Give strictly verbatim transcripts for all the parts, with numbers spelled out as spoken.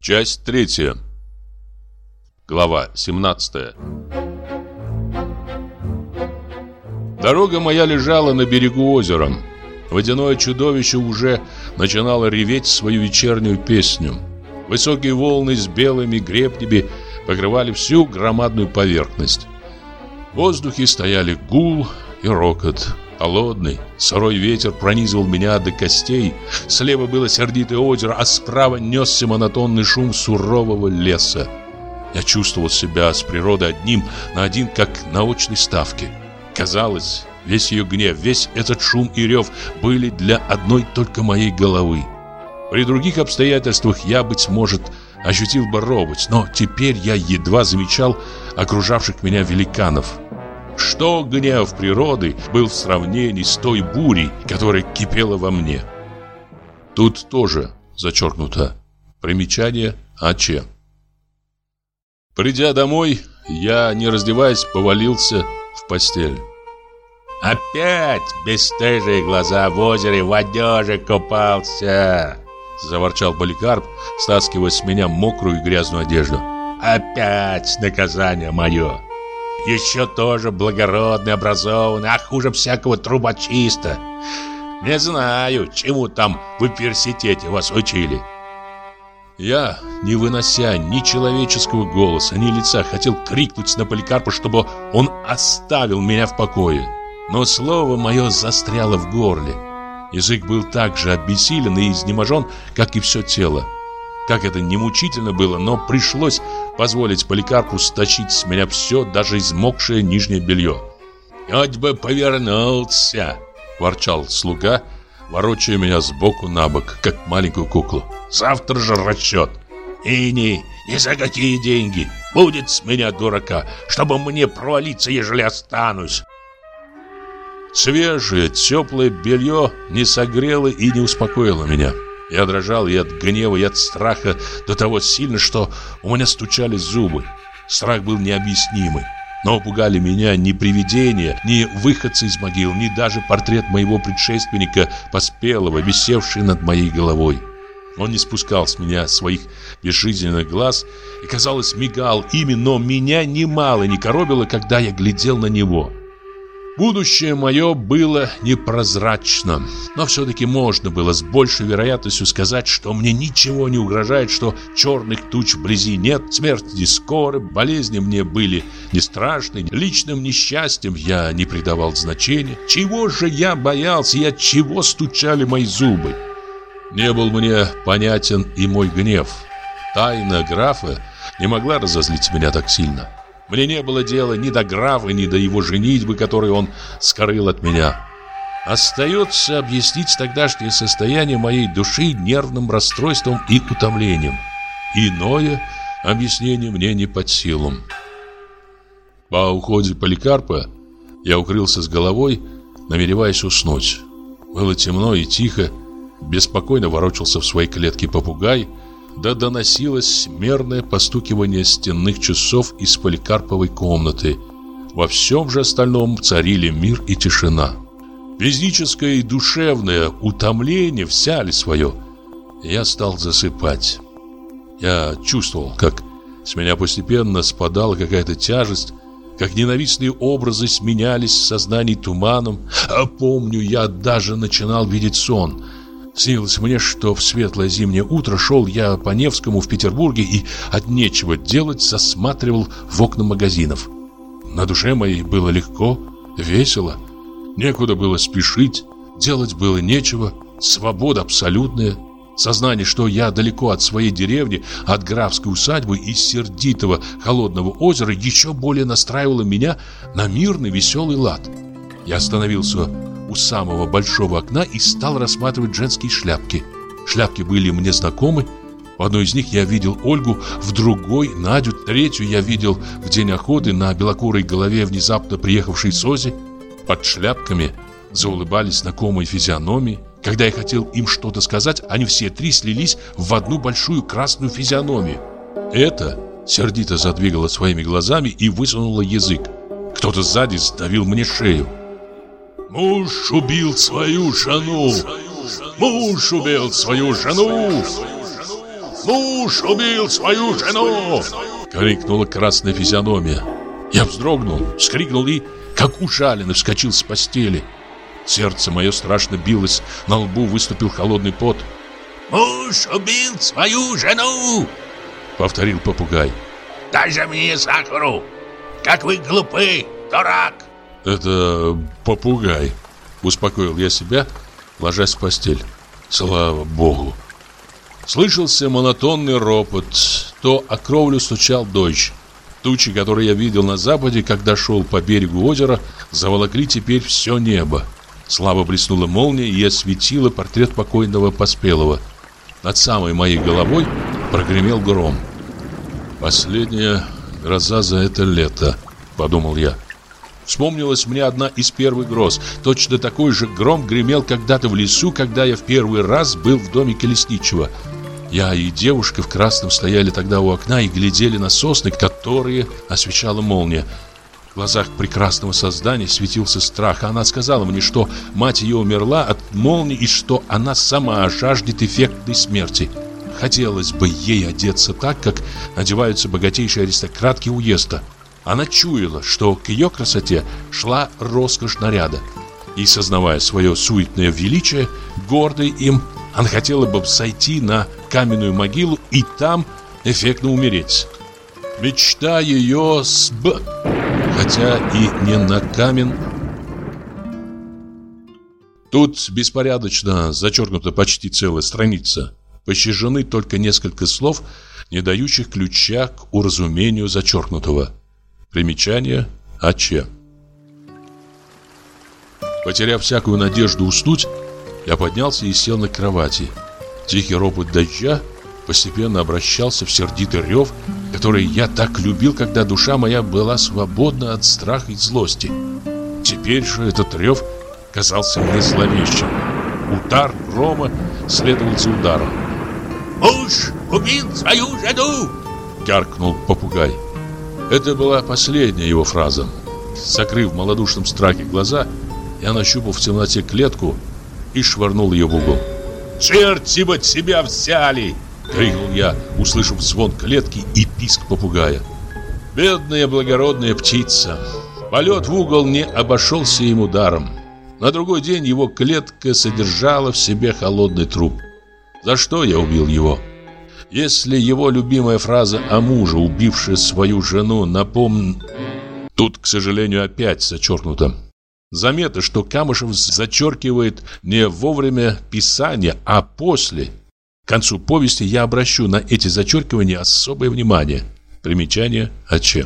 Часть третья. Глава семнадцатая. Дорога моя лежала на берегу озера. Водяное чудовище уже начинало реветь свою вечернюю песню. Высокие волны с белыми гребнями покрывали всю громадную поверхность. В воздухе стояли гул и рокот. Холодный, сырой ветер пронизывал меня до костей. Слева было сердитое озеро, а справа несся монотонный шум сурового леса. Я чувствовал себя с природой одним на один, как на очной ставке. Казалось, весь ее гнев, весь этот шум и рев были для одной только моей головы. При других обстоятельствах я, быть может, ощутил бы робость, но теперь я едва замечал окружавших меня великанов. Что гнев природы был в сравнении с той бурей, которая кипела во мне. Тут тоже зачеркнуто примечание А.Ч. Придя домой, я, не раздеваясь, повалился в постель. «Опять бесстыжие глаза в озере в одежде купался!» Заворчал Поликарп, стаскивая с меня мокрую и грязную одежду. «Опять наказание мое! Еще тоже благородный, образованный, а хуже всякого трубочиста! Не знаю, чему там в университете вас учили!» Я, не вынося ни человеческого голоса, ни лица, хотел крикнуть на Поликарпа, чтобы он оставил меня в покое. Но слово мое застряло в горле. Язык был так же обессилен и изнеможен, как и все тело. Как это не мучительно было, но пришлось позволить Поликарпу стащить с меня все, даже измокшее нижнее белье. «Хоть бы повернулся!» – ворчал слуга, ворочая меня сбоку на бок, как маленькую куклу. «Завтра же расчет! И ни, ни за какие деньги! Будет с меня дурака, чтобы мне провалиться, ежели останусь!» Свежее, теплое белье не согрело и не успокоило меня. Я дрожал и от гнева, и от страха до того сильно, что у меня стучали зубы. Страх был необъяснимый. Но пугали меня ни привидения, ни выходцы из могил, ни даже портрет моего предшественника Поспелого, висевший над моей головой. Он не спускал с меня своих безжизненных глаз и, казалось, мигал ими, но меня немало не коробило, когда я глядел на него. Будущее мое было непрозрачно, но все-таки можно было с большей вероятностью сказать, что мне ничего не угрожает, что черных туч вблизи нет, смерть не скоро, болезни мне были не страшны, личным несчастьем я не придавал значения. Чего же я боялся и от чего стучали мои зубы? Не был мне понятен и мой гнев. Тайна графа не могла разозлить меня так сильно. Мне не было дела ни до графа, ни до его женитьбы, которую он скрыл от меня. Остается объяснить тогдашнее состояние моей души нервным расстройством и утомлением. Иное объяснение мне не под силу. По уходе Поликарпа я укрылся с головой, намереваясь уснуть. Было темно и тихо, беспокойно ворочался в своей клетке попугай, да доносилось мерное постукивание стенных часов из Поликарповой комнаты. Во всем же остальном царили мир и тишина. Физическое и душевное утомление взяли свое. Я стал засыпать. Я чувствовал, как с меня постепенно спадала какая-то тяжесть, как ненавистные образы сменялись в сознании туманом. А помню, я даже начинал видеть сон. Снилось мне, что в светлое зимнее утро шел я по Невскому в Петербурге и от нечего делать засматривал в окна магазинов. На душе моей было легко, весело, некуда было спешить, делать было нечего, свобода абсолютная. Сознание, что я далеко от своей деревни, от графской усадьбы и сердитого холодного озера, еще более настраивало меня на мирный веселый лад. Я остановился у самого большого окна и стал рассматривать женские шляпки. Шляпки были мне знакомы. В одной из них я видел Ольгу, в другой Надю, третью я видел в день охоты на белокурой голове внезапно приехавшей Сози. Под шляпками заулыбались знакомые физиономии. Когда я хотел им что-то сказать, они все три слились в одну большую красную физиономию. Это сердито задвигала своими глазами и высунула язык. Кто-то сзади сдавил мне шею. «Муж убил свою жену! Муж убил свою жену!» Муж убил свою жену!» Крикнула красная физиономия. Я вздрогнул, вскрикнул и, как ужаленный, вскочил с постели. Сердце мое страшно билось, на лбу выступил холодный пот. «Муж убил свою жену!» Повторил попугай. «Дай же мне сахару! Как вы глупы, дурак!» «Это попугай», успокоил я себя, ложась в постель. Слава Богу. Слышался монотонный ропот. То о кровлю стучал дождь. Тучи, которые я видел на западе, когда шел по берегу озера, заволокли теперь все небо. Слабо блеснула молния и осветила портрет покойного Поспелого. Над самой моей головой прогремел гром. «Последняя гроза за это лето», — подумал я. Вспомнилась мне одна из первых гроз. Точно такой же гром гремел когда-то в лесу, когда я в первый раз был в домике лесничего. Я и девушка в красном стояли тогда у окна и глядели на сосны, которые освещала молния. В глазах прекрасного создания светился страх. Она сказала мне, что мать ее умерла от молнии и что она сама жаждет эффектной смерти. Хотелось бы ей одеться так, как одеваются богатейшие аристократки уезда. Она чуяла, что к ее красоте шла роскошь наряда. И, сознавая свое суетное величие, гордой им, она хотела бы сойти на каменную могилу и там эффектно умереть. Мечта ее сб... хотя и не на камень. Тут беспорядочно зачеркнута почти целая страница. Пощажены только несколько слов, не дающих ключа к уразумению зачеркнутого. Примечание А.Ч. Потеряв всякую надежду уснуть, я поднялся и сел на кровати. Тихий ропот дождя постепенно обращался в сердитый рев, который я так любил, когда душа моя была свободна от страха и злости. Теперь же этот рев казался мне зловещим. Удар грома следовал за ударом. «Муж убил свою жену!» — гаркнул попугай. Это была последняя его фраза. Закрыв в малодушном страхе глаза, я нащупал в темноте клетку и швырнул ее в угол. «Черти бы тебя взяли!» — крикнул я, услышав звон клетки и писк попугая. Бедная благородная птица. Полет в угол не обошелся ему даром. На другой день его клетка содержала в себе холодный труп. За что я убил его? Если его любимая фраза о муже, убившей свою жену, напомн... Тут, к сожалению, опять зачеркнуто. Заметно, что Камышев зачеркивает не вовремя писания, а после. К концу повести я обращу на эти зачеркивания особое внимание. Примечание А.Ч.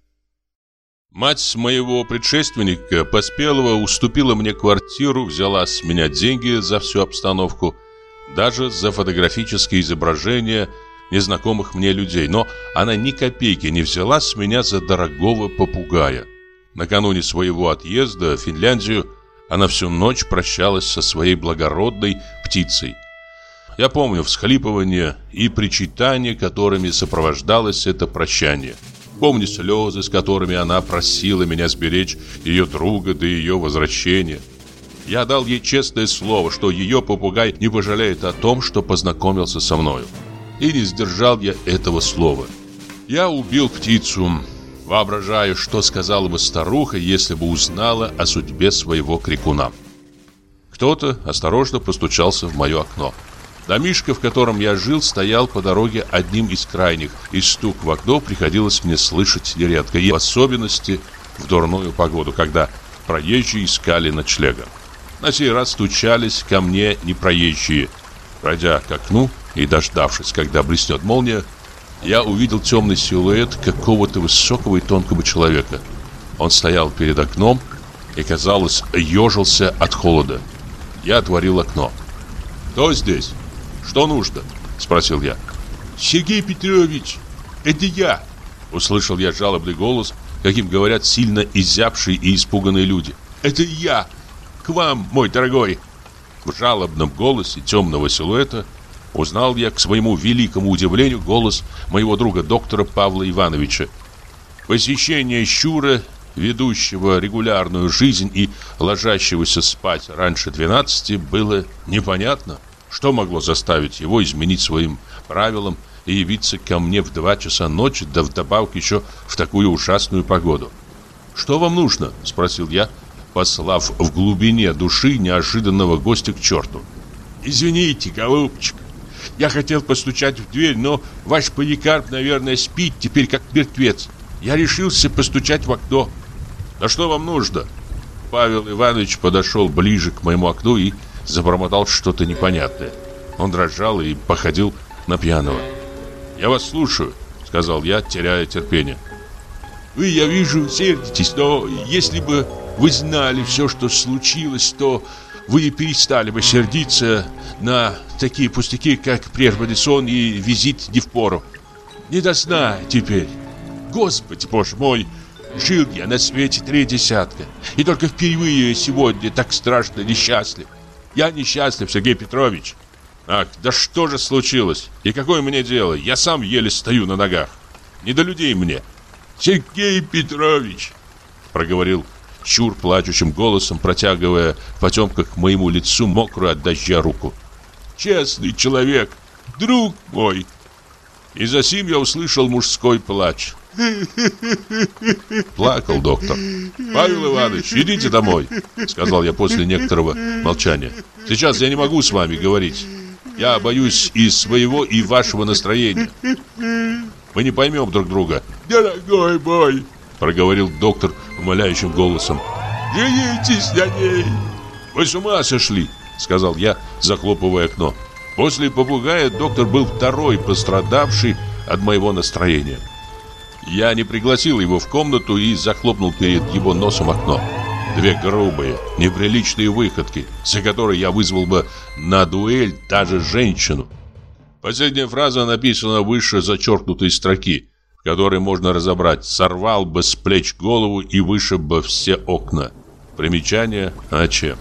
Мать моего предшественника Поспелого уступила мне квартиру, взяла с меня деньги за всю обстановку, даже за фотографические изображения незнакомых мне людей, но она ни копейки не взяла с меня за дорогого попугая. Накануне своего отъезда в Финляндию она всю ночь прощалась со своей благородной птицей. Я помню всхлипывания и причитания, которыми сопровождалось это прощание. Помню слезы, с которыми она просила меня сберечь ее друга до ее возвращения. Я дал ей честное слово, что ее попугай не пожалеет о том, что познакомился со мною. И не сдержал я этого слова. Я убил птицу, воображая, что сказала бы старуха, если бы узнала о судьбе своего крикуна. Кто-то осторожно постучался в мое окно. Домишко, в котором я жил, стоял по дороге одним из крайних, и стук в окно приходилось мне слышать нередко, и в особенности в дурную погоду, когда проезжие искали ночлега. На сей раз стучались ко мне непроезжие. Пройдя к окну и дождавшись, когда блеснет молния, я увидел темный силуэт какого-то высокого и тонкого человека. Он стоял перед окном и, казалось, ежился от холода. Я отворил окно. «Кто здесь? Что нужно?» — спросил я. «Сергей Петрович, это я!» — услышал я жалобный голос, каким говорят сильно изябшие и испуганные люди. «Это я! К вам, мой дорогой!» В жалобном голосе темного силуэта узнал я, к своему великому удивлению, голос моего друга доктора Павла Ивановича. Посещение щура, ведущего регулярную жизнь и ложащегося спать раньше двенадцати, было непонятно. Что могло заставить его изменить своим правилам и явиться ко мне в два часа ночи, да вдобавок еще в такую ужасную погоду. «Что вам нужно?» – спросил я, послав в глубине души неожиданного гостя к черту. «Извините, голубчик, я хотел постучать в дверь, но ваш Поликарп, наверное, спит теперь как мертвец. Я решился постучать в окно». «А что вам нужно?» Павел Иванович подошел ближе к моему окну и забормотал что-то непонятное. Он дрожал и походил на пьяного. «Я вас слушаю», — сказал я, теряя терпение. «Вы, я вижу, сердитесь, но если бы вы знали все, что случилось, то вы перестали бы сердиться на такие пустяки, как прерванный сон и визит не впору. Не до сна теперь. Господи, боже мой, жил я на свете три десятка, и только впервые сегодня так страшно несчастлив. Я несчастлив, Сергей Петрович». «Ах, да что же случилось? И какое мне дело? Я сам еле стою на ногах. Не до людей мне». «Сергей Петрович», — проговорил Чур плачущим голосом, протягивая в потемках к моему лицу мокрую от дождя руку. «Честный человек, друг мой». И засим я услышал мужской плач. Плакал доктор. «Павел Иванович, идите домой», — сказал я после некоторого молчания. «Сейчас я не могу с вами говорить. Я боюсь и своего, и вашего настроения. Мы не поймем друг друга». «Дорогой мой», — проговорил доктор умоляющим голосом, «женитесь на ней». «Вы с ума сошли», — сказал я, захлопывая окно. После попугая доктор был второй пострадавший от моего настроения. Я не пригласил его в комнату и захлопнул перед его носом окно. Две грубые, неприличные выходки, за которые я вызвал бы на дуэль даже женщину. Последняя фраза написана выше зачеркнутой строки, в которой можно разобрать: «Сорвал бы с плеч голову и вышиб бы все окна». Примечание А.Ч.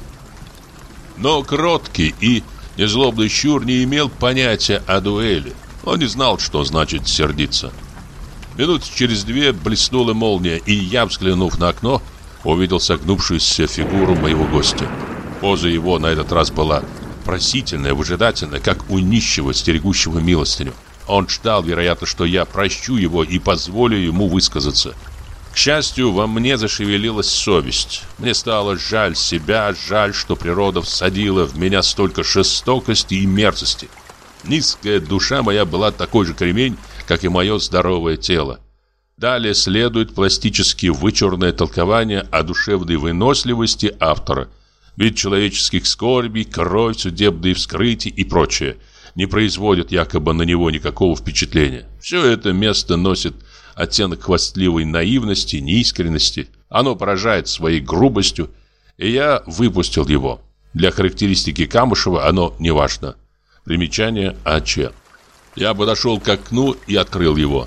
Но кроткий и незлобный Щур не имел понятия о дуэли. Он не знал, что значит сердиться. Минут через две блеснула молния, и я, взглянув на окно, увидел согнувшуюся фигуру моего гостя. Поза его на этот раз была просительная, выжидательная, как у нищего, стерегущего милостыню. Он ждал, вероятно, что я прощу его и позволю ему высказаться. К счастью, во мне зашевелилась совесть. Мне стало жаль себя, жаль, что природа всадила в меня столько жестокости и мерзости. Низкая душа моя была такой же кремень, как и мое здоровое тело. Далее следует пластически вычурное толкование о душевной выносливости автора. Вид человеческих скорбей, кровь, судебные вскрытия и прочее не производят якобы на него никакого впечатления. Все это место носит оттенок хвастливой наивности, неискренности. Оно поражает своей грубостью, и я выпустил его. Для характеристики Камышева оно не важно. Примечание А.Ч. Я подошел к окну и открыл его.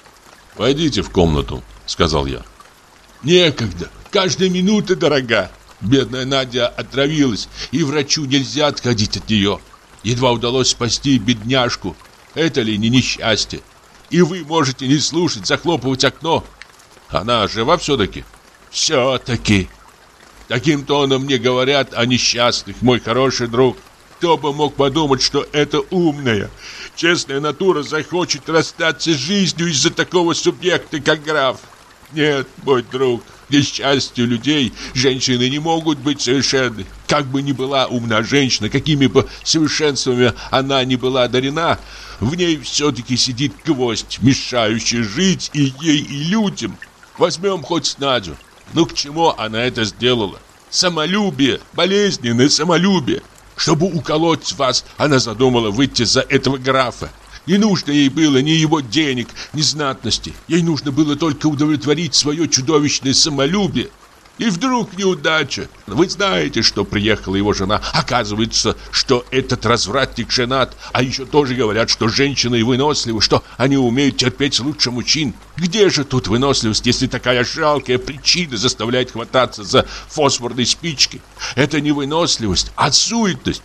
«Пойдите в комнату», — сказал я. «Некогда. Каждая минута дорога. Бедная Надя отравилась, и врачу нельзя отходить от нее. Едва удалось спасти бедняжку. Это ли не несчастье? И вы можете не слушать, захлопывать окно. Она жива все-таки?» «Все-таки. Таким тоном мне говорят о несчастных, мой хороший друг. Кто бы мог подумать, что эта умная, честная натура захочет расстаться с жизнью из-за такого субъекта, как граф? Нет, мой друг, к несчастью людей женщины не могут быть совершенны. Как бы ни была умна женщина, какими бы совершенствами она ни была одарена, в ней все-таки сидит гвоздь, мешающий жить и ей, и людям. Возьмем хоть Надю. Ну к чему она это сделала? Самолюбие, болезненное самолюбие. Чтобы уколоть вас, она задумала выйти за этого графа. Не нужно ей было ни его денег, ни знатности. Ей нужно было только удовлетворить свое чудовищное самолюбие. И вдруг неудача. Вы знаете, что приехала его жена. Оказывается, что этот развратник женат. А еще тоже говорят, что женщины выносливы, что они умеют терпеть лучше мужчин. Где же тут выносливость, если такая жалкая причина заставляет хвататься за фосфорные спички? Это не выносливость, а суетность.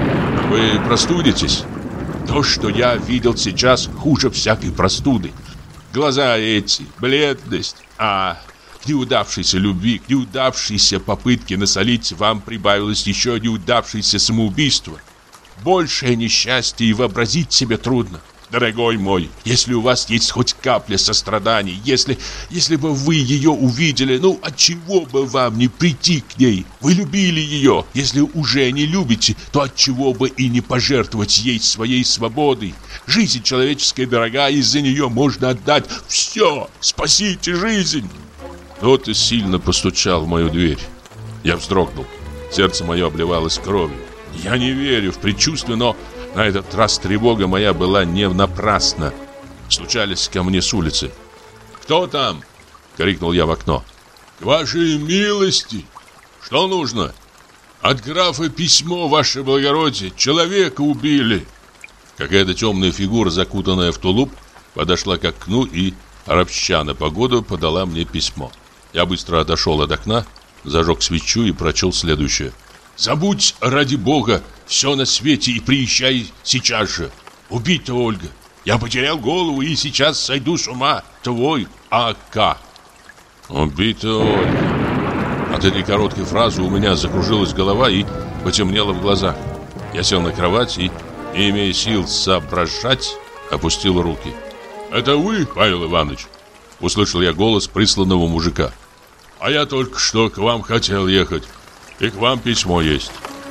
Вы простудитесь? То, что я видел сейчас, хуже всякой простуды. Глаза эти, бледность, а... К неудавшейся любви, к неудавшейся попытке насолить вам прибавилось еще неудавшееся самоубийство. Большее несчастье и вообразить себе трудно. дорогой мой, если у вас есть хоть капля сострадания, если, если бы вы ее увидели, ну, отчего бы вам не прийти к ней? Вы любили ее. Если уже не любите, то отчего бы и не пожертвовать ей своей свободой? Жизнь человеческая дорога, из-за нее можно отдать все. Спасите жизнь!» Кто-то сильно постучал в мою дверь. Я вздрогнул. Сердце мое обливалось кровью. Я не верю в предчувствие, но на этот раз тревога моя была не напрасна. Стучались ко мне с улицы. «Кто там?» — крикнул я в окно. «К вашей милости! Что нужно?» «От графа письмо, ваше благородие. Человека убили!» Какая-то темная фигура, закутанная в тулуп, подошла к окну и, ропща на погоду, подала мне письмо. Я быстро отошел от окна, зажег свечу и прочел следующее. «Забудь, ради бога, все на свете и приезжай сейчас же. Убита Ольга. Я потерял голову и сейчас сойду с ума. Твой А К». «Убита Ольга». От этой короткой фразы у меня закружилась голова и потемнело в глазах. Я сел на кровать и, не имея сил соображать, опустил руки. «Это вы, Павел Иванович?» — услышал я голос присланного мужика. «А я только что к вам хотел ехать. И к вам письмо есть».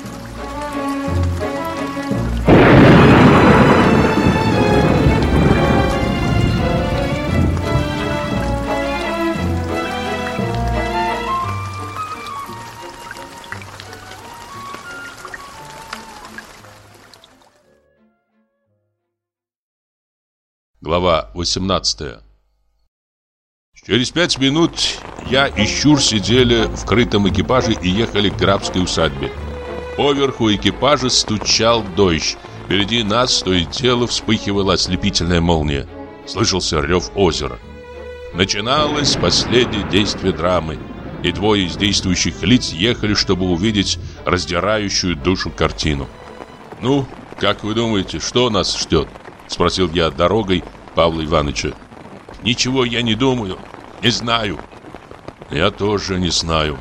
Глава восемнадцатая. Через пять минут я и Щур сидели в крытом экипаже и ехали к графской усадьбе. Поверху экипажа стучал дождь. Впереди нас то и дело вспыхивала ослепительная молния. Слышался рев озера. Начиналось последнее действие драмы, и двое из действующих лиц ехали, чтобы увидеть раздирающую душу картину. «Ну, как вы думаете, что нас ждет?» — спросил я дорогой Павла Ивановича. «Ничего я не думаю, не знаю». «Я тоже не знаю».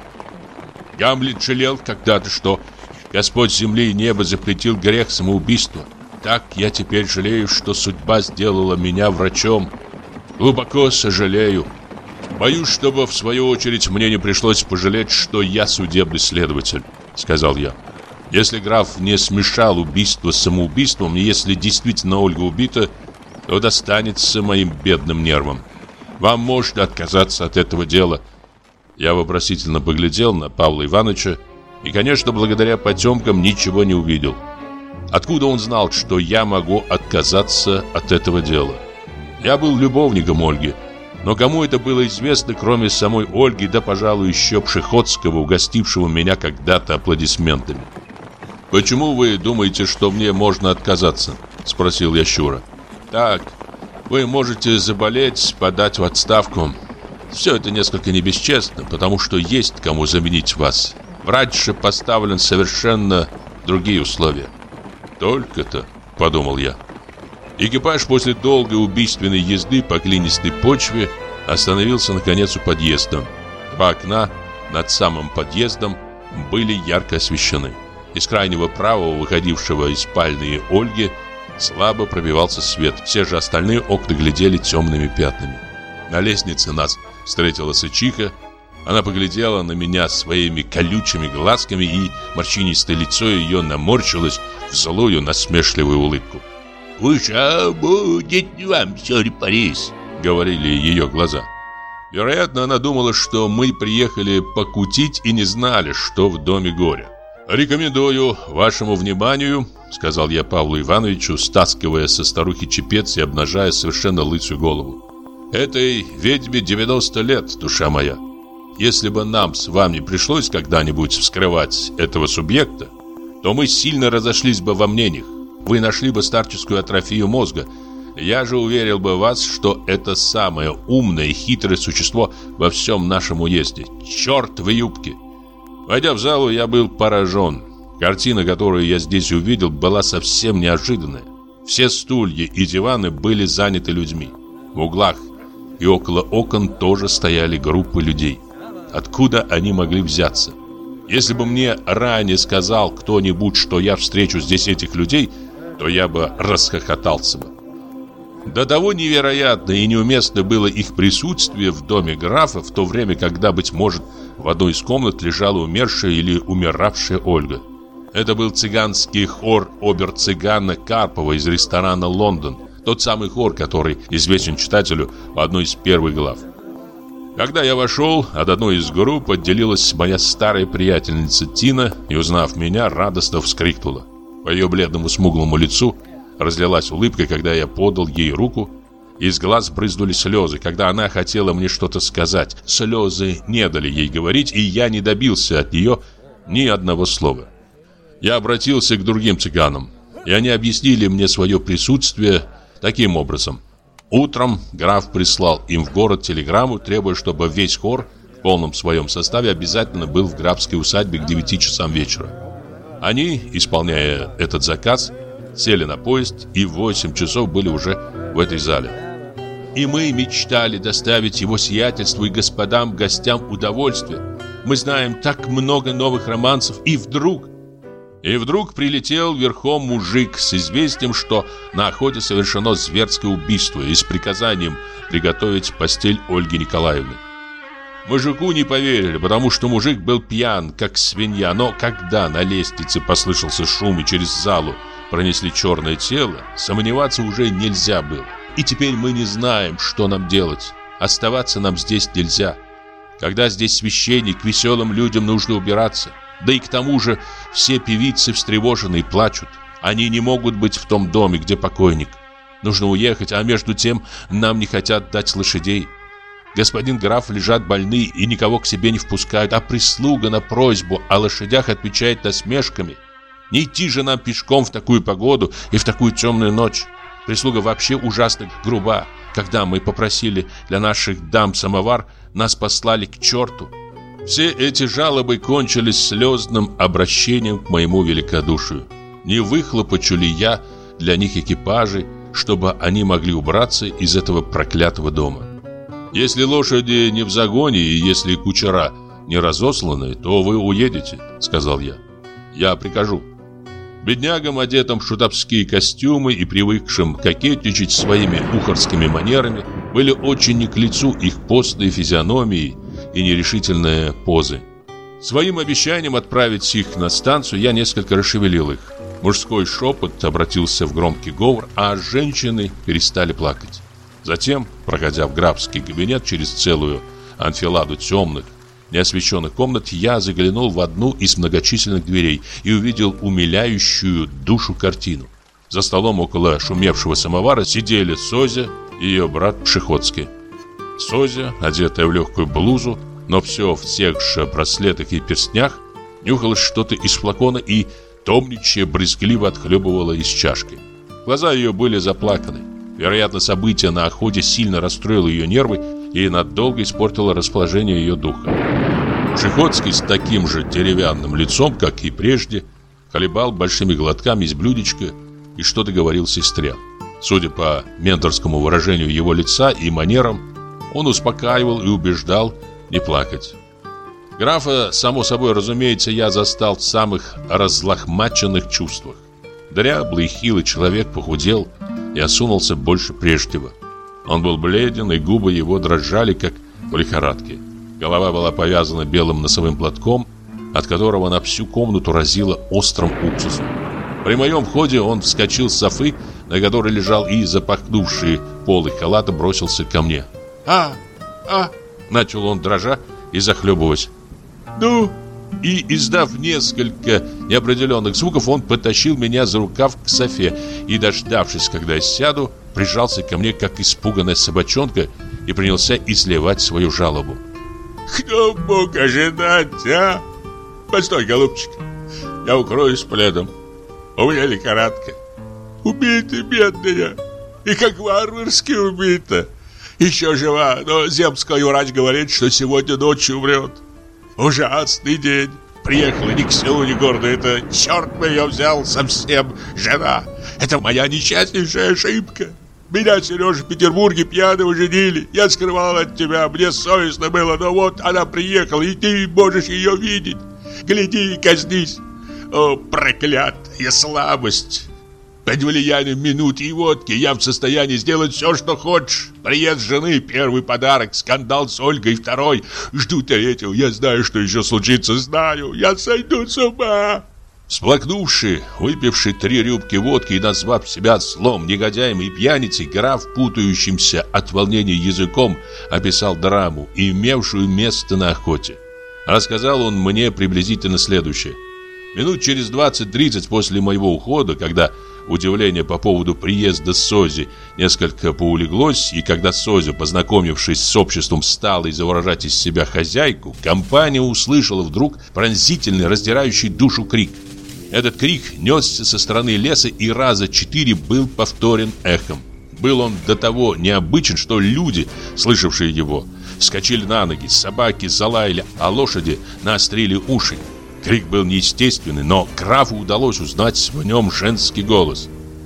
Гамлет жалел когда-то, что Господь земли и неба запретил грех самоубийства. Так я теперь жалею, что судьба сделала меня врачом. Глубоко сожалею. Боюсь, чтобы в свою очередь мне не пришлось пожалеть, что я судебный следователь, сказал я. Если граф не смешал убийство с самоубийством, и если действительно Ольга убита, то достанется моим бедным нервам. Вам можно отказаться от этого дела. Я вопросительно поглядел на Павла Ивановича и, конечно, благодаря потемкам ничего не увидел. Откуда он знал, что я могу отказаться от этого дела? Я был любовником Ольги, но кому это было известно, кроме самой Ольги, да, пожалуй, еще Пшеходского, угостившего меня когда-то аплодисментами. «Почему вы думаете, что мне можно отказаться?» — спросил я Щура. «Так, вы можете заболеть, подать в отставку. Все это несколько не бесчестно, потому что есть кому заменить вас. Врач же поставлен совершенно другие условия». «Только-то», — подумал я. Экипаж после долгой убийственной езды по глинистой почве остановился наконец у подъезда. Два окна над самым подъездом были ярко освещены. Из крайнего правого, выходившего из спальни Ольги, слабо пробивался свет. Все же остальные окна глядели темными пятнами. На лестнице нас встретила сычиха. Она поглядела на меня своими колючими глазками, и морщинистое лицо ее наморщилось в злую насмешливую улыбку. «Уж будет вам, сюрприз», — говорили ее глаза. Вероятно, она думала, что мы приехали покутить и не знали, что в доме горе. «Рекомендую вашему вниманию», — сказал я Павлу Ивановичу, стаскивая со старухи чепец и обнажая совершенно лысую голову. «Этой ведьме девяносто лет, душа моя. Если бы нам с вами пришлось когда-нибудь вскрывать этого субъекта, то мы сильно разошлись бы во мнениях. Вы нашли бы старческую атрофию мозга. Я же уверил бы вас, что это самое умное и хитрое существо во всем нашем уезде. Черт в юбке!» Войдя в залу, я был поражен. Картина, которую я здесь увидел, была совсем неожиданная. Все стулья и диваны были заняты людьми. В углах и около окон тоже стояли группы людей. Откуда они могли взяться? Если бы мне ранее сказал кто-нибудь, что я встречу здесь этих людей, то я бы расхохотался бы. До того невероятно и неуместно было их присутствие в доме графа, в то время, когда, быть может, в одной из комнат лежала умершая или умиравшая Ольга. Это был цыганский хор обер-цыгана Карпова из ресторана «Лондон», тот самый хор, который известен читателю в одной из первых глав. Когда я вошел, от одной из групп отделилась моя старая приятельница Тина и, узнав меня, радостно вскрикнула. По ее бледному смуглому лицу разлилась улыбка, когда я подал ей руку. Из глаз брызнули слезы, когда она хотела мне что-то сказать. Слезы не дали ей говорить, и я не добился от нее ни одного слова. Я обратился к другим цыганам, и они объяснили мне свое присутствие таким образом. Утром граф прислал им в город телеграмму, требуя, чтобы весь хор в полном своем составе обязательно был в графской усадьбе к девяти часам вечера. Они, исполняя этот заказ, сели на поезд и в восемь часов были уже в этой зале. И мы мечтали доставить его сиятельству и господам гостям удовольствие. Мы знаем так много новых романсов, и вдруг... И вдруг прилетел верхом мужик с известием, что на охоте совершено зверское убийство и с приказанием приготовить постель Ольги Николаевны. Мужику не поверили, потому что мужик был пьян, как свинья, но когда на лестнице послышался шум и через залу пронесли черное тело, сомневаться уже нельзя было. И теперь мы не знаем, что нам делать. Оставаться нам здесь нельзя. Когда здесь священник, веселым людям нужно убираться. Да и к тому же все певицы встревожены и плачут. Они не могут быть в том доме, где покойник. Нужно уехать, а между тем нам не хотят дать лошадей. Господин граф лежат больные и никого к себе не впускают, а прислуга на просьбу о лошадях отвечает насмешками. Не идти же нам пешком в такую погоду и в такую темную ночь. Прислуга вообще ужасно груба. Когда мы попросили для наших дам самовар, нас послали к черту. Все эти жалобы кончились слезным обращением к моему великодушию. Не выхлопочу ли я для них экипажи, чтобы они могли убраться из этого проклятого дома? Если лошади не в загоне и если кучера не разосланы, то вы уедете, сказал я. Я прикажу. Беднягам, одетым в шутовские костюмы и привыкшим кокетничать своими ухарскими манерами, были очень не к лицу их постные физиономии и нерешительные позы. Своим обещанием отправить их на станцию я несколько расшевелил их. Мужской шепот обратился в громкий говор, а женщины перестали плакать. Затем, проходя в графский кабинет через целую анфиладу темных, неосвещенных комнат, я заглянул в одну из многочисленных дверей и увидел умиляющую душу картину. За столом около шумевшего самовара сидели Созя и ее брат Пшеходский. Созя, одетая в легкую блузу, но все в тех же браслетах и перстнях, нюхала что-то из флакона и, томничая, брезгливо отхлебывала из чашки. Глаза ее были заплаканы. Вероятно, событие на охоте сильно расстроило ее нервы и надолго испортило расположение ее духа. Пшеходский с таким же деревянным лицом, как и прежде, хлебал большими глотками из блюдечка и что-то говорил сестре. Судя по менторскому выражению его лица и манерам, он успокаивал и убеждал не плакать. Графа, само собой разумеется, я застал в самых разлохмаченных чувствах. Дряблый, хилый человек похудел и осунулся больше прежнего. Он был бледен, и губы его дрожали, как в лихорадке. Голова была повязана белым носовым платком, от которого на всю комнату разило острым уксусом. При моем входе он вскочил с софы, на которой лежал, и, запахнувший полы халата, бросился ко мне. «А, а!» — начал он, дрожа и захлебываясь. «Ну?» И, издав несколько неопределенных звуков, он потащил меня за рукав к софе и, дождавшись, когда я сяду, прижался ко мне, как испуганная собачонка, и принялся изливать свою жалобу. «Кто мог ожидать, а? Постой, голубчик, я укроюсь пледом. У меня лихорадка. Убита бедная, и как варварски убита. Еще жива, но земской врач говорит, что сегодня ночью умрет. Ужасный день. Приехала ни к селу, ни к городу. Это, черт бы ее взял, совсем жена. Это моя несчастнейшая ошибка. Меня, Сережа, в Петербурге пьяного женили. Я скрывал от тебя, мне совестно было. Но вот она приехала, и ты можешь ее видеть. Гляди и казнись. О, проклятая слабость. Под влиянием минуты и водки я в состоянии сделать все, что хочешь. Приезд жены, первый подарок, скандал с Ольгой, второй. Жду третьего, я знаю, что еще случится, знаю. Я сойду с ума. Сплакнувший, выпивший три рюмки водки и назвав себя злом, негодяем и пьяницей, граф, путающимся от волнения языком, описал драму, имевшую место на охоте. Рассказал он мне приблизительно следующее. Минут через двадцать-тридцать после моего ухода, когда удивление по поводу приезда Сози несколько поулеглось, и когда Сози, познакомившись с обществом, стала изображать из себя хозяйку, компания услышала вдруг пронзительный, раздирающий душу крик. Этот крик несся со стороны леса и раза четыре был повторен эхом. Был он до того необычен, что люди, слышавшие его, вскочили на ноги, собаки залаяли, а лошади наострили уши. Крик был неестественный, но графу удалось узнать в нем женский голос.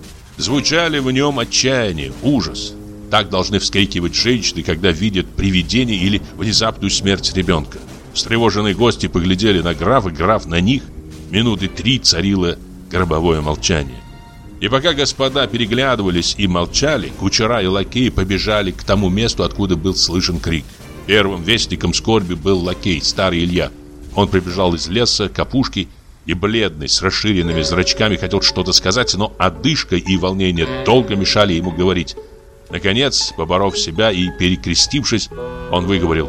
Звучали в нем отчаяние, ужас. Так должны вскрикивать женщины, когда видят привидение или внезапную смерть ребенка. Встревоженные гости поглядели на графа, граф на них. Минуты три царило гробовое молчание. И пока господа переглядывались и молчали, кучера и лакеи побежали к тому месту, откуда был слышен крик. Первым вестником скорби был лакей, старый Илья. Он прибежал из леса к опушке и, бледный, с расширенными зрачками, хотел что-то сказать, но одышка и волнение долго мешали ему говорить. Наконец, поборов себя и перекрестившись, он выговорил: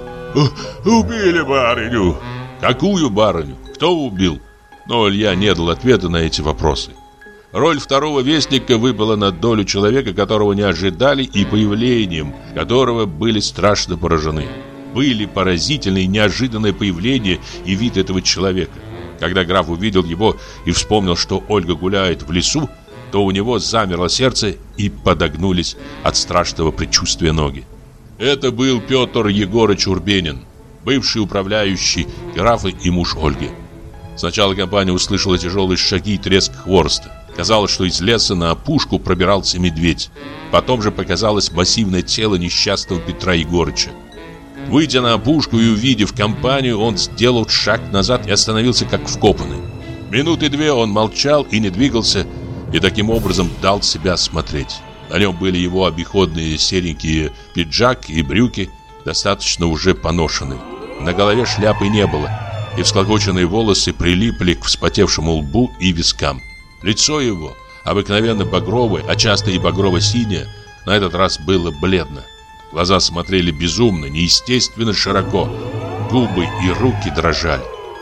«Убили барыню». «Какую барыню? Кто убил?» Но Илья не дал ответа на эти вопросы. Роль второго вестника выпала на долю человека, которого не ожидали и появлением которого были страшно поражены. Были поразительные неожиданные появления и вид этого человека. Когда граф увидел его и вспомнил, что Ольга гуляет в лесу, то у него замерло сердце и подогнулись от страшного предчувствия ноги. Это был Петр Егорыч Урбенин, бывший управляющий графа и муж Ольги. Сначала компания услышала тяжелые шаги и треск хвороста. Казалось, что из леса на опушку пробирался медведь. Потом же показалось массивное тело несчастного Петра Егорыча. Выйдя на опушку и увидев компанию, он сделал шаг назад и остановился как вкопанный. Минуты две он молчал и не двигался, и таким образом дал себя смотреть. На нем были его обиходные серенькие пиджак и брюки, достаточно уже поношенные. На голове шляпы не было, и всклокоченные волосы прилипли к вспотевшему лбу и вискам. Лицо его, обыкновенно багровое, а часто и багрово-синее, на этот раз было бледно. Глаза смотрели безумно, неестественно широко, губы и руки дрожали.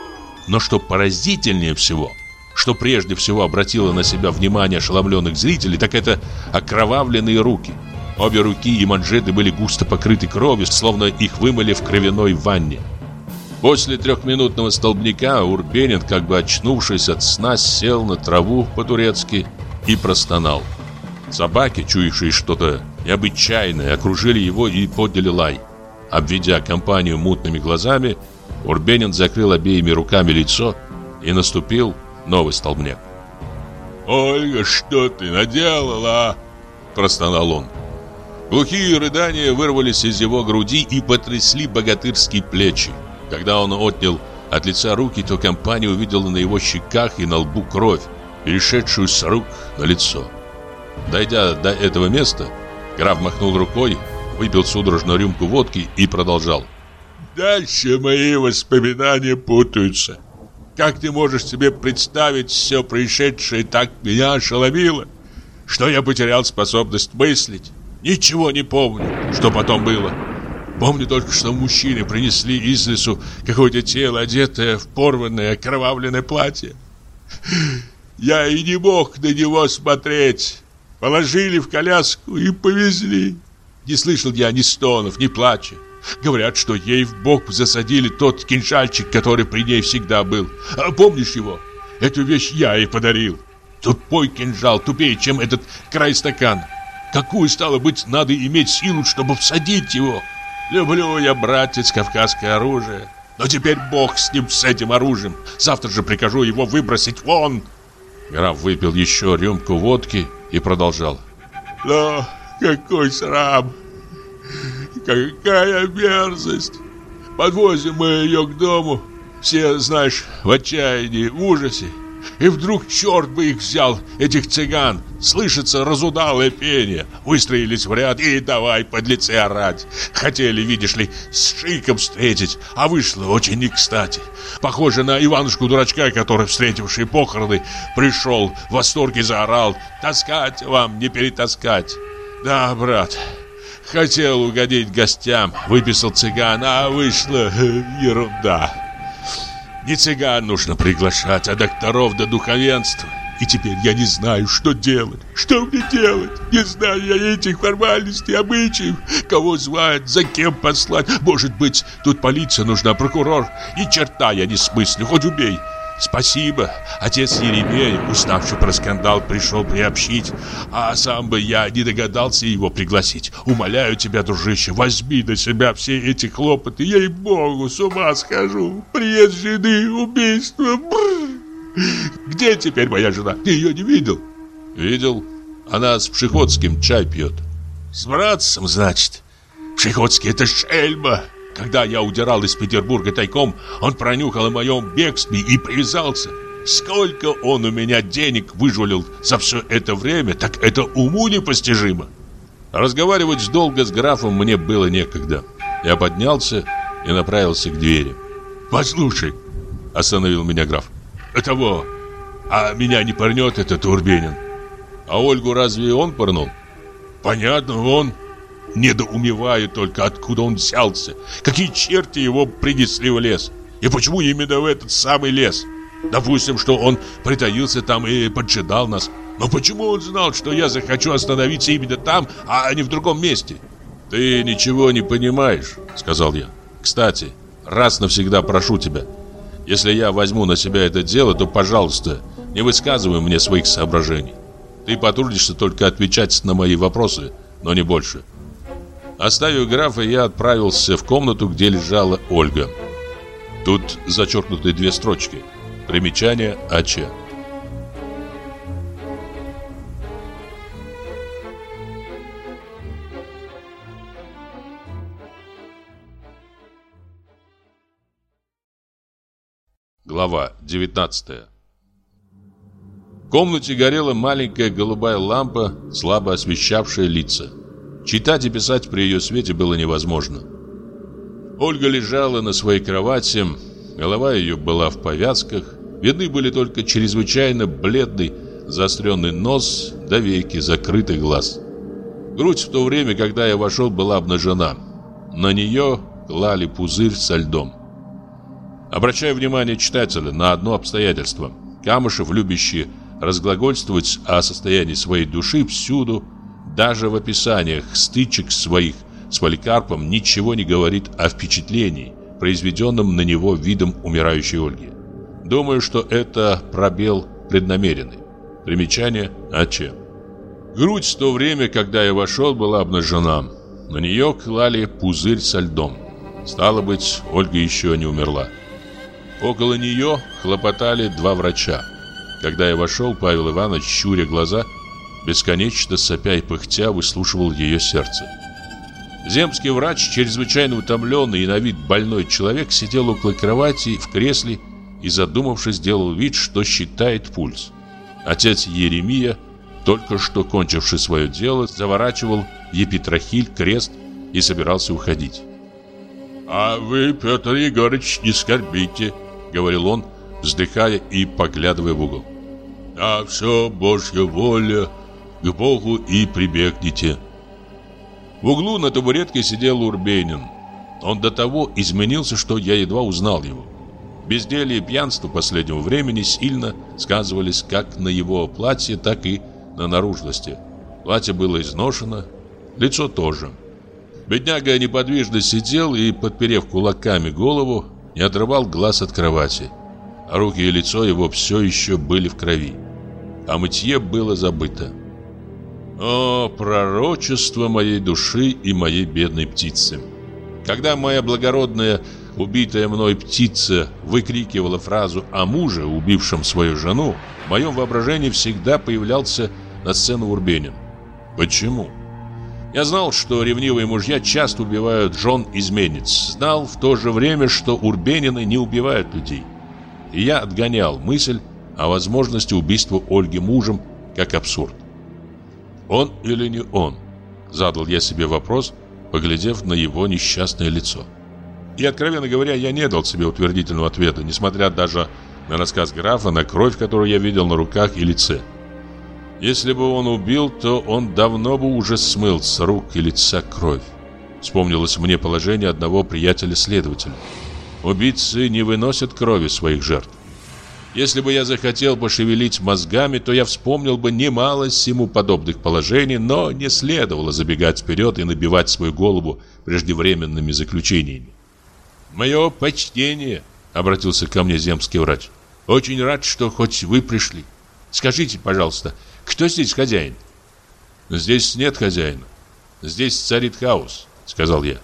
Но что поразительнее всего, что прежде всего обратило на себя внимание ошеломленных зрителей, так это окровавленные руки. Обе руки и манжеты были густо покрыты кровью, словно их вымыли в кровяной ванне. После трехминутного столбняка Урбенин, как бы очнувшись от сна, сел на траву по-турецки и простонал. Собаки, чуявшие что-то необычайное, окружили его и подняли лай. Обведя компанию мутными глазами, Урбенин закрыл обеими руками лицо, и наступил новый столбняк. «Ольга, что ты наделала?» – простонал он. Глухие рыдания вырвались из его груди и потрясли богатырские плечи. Когда он отнял от лица руки, то компания увидела на его щеках и на лбу кровь, перешедшую с рук на лицо. Дойдя до этого места, граф махнул рукой, выпил судорожно рюмку водки и продолжал. «Дальше мои воспоминания путаются. Как ты можешь себе представить все происшедшее так меня ошеломило, что я потерял способность мыслить? Ничего не помню, что потом было. Помню только, что мужчины принесли из лесу какое-то тело, одетое в порванное, окровавленное платье. Я и не мог на него смотреть. Положили в коляску и повезли. Не слышал я ни стонов, ни плача. Говорят, что ей в бок засадили тот кинжальчик, который при ней всегда был. А помнишь его? Эту вещь я ей подарил. Тупой кинжал, тупее, чем этот край-стакан. Какую, стало быть, надо иметь силу, чтобы всадить его? Люблю я, братец, кавказское оружие. Но теперь бог с ним, с этим оружием. Завтра же прикажу его выбросить вон. Граф выпил еще рюмку водки и продолжал. Но какой срам! Какая мерзость! Подвозим мы ее к дому. Все, знаешь, в отчаянии, в ужасе. И вдруг черт бы их взял, этих цыган. Слышится разудалое пение. Выстроились в ряд и давай подлецы орать. Хотели, видишь ли, с шиком встретить, а вышло очень не кстати. Похоже на Иванушку-дурачка, который, встретивший похороны, пришел, в восторге заорал: «Таскать вам, не перетаскать!» Да, брат, хотел угодить гостям, выписал цыган, а вышло ерунда. Не цыган нужно приглашать, а докторов да духовенства. И теперь я не знаю, что делать. Что мне делать? Не знаю я этих формальностей, обычаев. Кого звать, за кем послать. Может быть, тут полиция нужна, прокурор. И черта я не смыслю, хоть убей. Спасибо, отец Еремей, узнавший про скандал, пришел приобщить. А сам бы я не догадался его пригласить. Умоляю тебя, дружище, возьми на себя все эти хлопоты. Ей-богу, с ума схожу. Приезд жены, убийство. Бррр. Где теперь моя жена? Ты ее не видел? Видел. Она с Пшеходским чай пьет. С братцем, значит. Пшеходский — это шельма. Когда я удирал из Петербурга тайком, он пронюхал о моем бегстве и привязался. Сколько он у меня денег выжулил за все это время, так это уму непостижимо. Разговаривать долго с графом мне было некогда. Я поднялся и направился к двери. «Послушай», — остановил меня граф, — «того, а меня не порнет этот Урбенин». «А Ольгу разве он порнул?» «Понятно, он». Недоумеваю только, откуда он взялся. Какие черти его принесли в лес? И почему именно в этот самый лес? Допустим, что он притаился там и поджидал нас. Но почему он знал, что я захочу остановиться именно там, а не в другом месте? «Ты ничего не понимаешь», — сказал я. «Кстати, раз навсегда прошу тебя, если я возьму на себя это дело, то, пожалуйста, не высказывай мне своих соображений. Ты потрудишься только отвечать на мои вопросы, но не больше». Оставив графа, я отправился в комнату, где лежала Ольга. Тут зачеркнуты две строчки. Примечание А.Ч. Глава девятнадцатая. В комнате горела маленькая голубая лампа, слабо освещавшая лица. Читать и писать при ее свете было невозможно. Ольга лежала на своей кровати, голова ее была в повязках, видны были только чрезвычайно бледный, заостренный нос да веки закрытых глаз. Грудь в то время, когда я вошел, была обнажена. На нее клали пузырь со льдом. Обращаю внимание читателя на одно обстоятельство. Камышев, любящий разглагольствовать о состоянии своей души всюду, даже в описаниях стычек своих с Поликарпом, ничего не говорит о впечатлении, произведенном на него видом умирающей Ольги. Думаю, что это пробел преднамеренный. Примечание А.Ч. Грудь в то время, когда я вошел, была обнажена. На нее клали пузырь со льдом. Стало быть, Ольга еще не умерла. Около нее хлопотали два врача. Когда я вошел, Павел Иванович, щуря глаза, бесконечно сопя и пыхтя, выслушивал ее сердце. Земский врач, чрезвычайно утомленный и на вид больной человек, сидел около кровати в кресле и, задумавшись, делал вид, что считает пульс. Отец Еремия, только что кончивший свое дело, заворачивал в епитрахиль крест и собирался уходить. «А вы, Петр Егорыч, не скорбите», — говорил он, вздыхая и поглядывая в угол. «А все Божья воля, к Богу и прибегните». В углу на табуретке сидел Урбенин. Он до того изменился, что я едва узнал его. Безделье и пьянство последнего времени сильно сказывались как на его платье, так и на наружности. Платье было изношено, лицо тоже. Бедняга неподвижно сидел и, подперев кулаками голову, не отрывал глаз от кровати. А руки и лицо его все еще были в крови. О мытье было забыто. О, пророчество моей души и моей бедной птицы! Когда моя благородная, убитая мной птица выкрикивала фразу о муже, убившем свою жену, в моем воображении всегда появлялся на сцену Урбенин. Почему? Я знал, что ревнивые мужья часто убивают жен-изменниц. Знал в то же время, что Урбенины не убивают людей. И я отгонял мысль, о возможности убийства Ольги мужем как абсурд. «Он или не он?» – задал я себе вопрос, поглядев на его несчастное лицо. И, откровенно говоря, я не дал себе утвердительного ответа, несмотря даже на рассказ графа, на кровь, которую я видел на руках и лице. Если бы он убил, то он давно бы уже смыл с рук и лица кровь. Вспомнилось мне положение одного приятеля-следователя. Убийцы не выносят крови своих жертв. Если бы я захотел пошевелить мозгами, то я вспомнил бы немало сему подобных положений, но не следовало забегать вперед и набивать свою голову преждевременными заключениями. «Мое почтение», — обратился ко мне земский врач. «Очень рад, что хоть вы пришли. Скажите, пожалуйста, кто здесь хозяин?» «Здесь нет хозяина. Здесь царит хаос», — сказал я.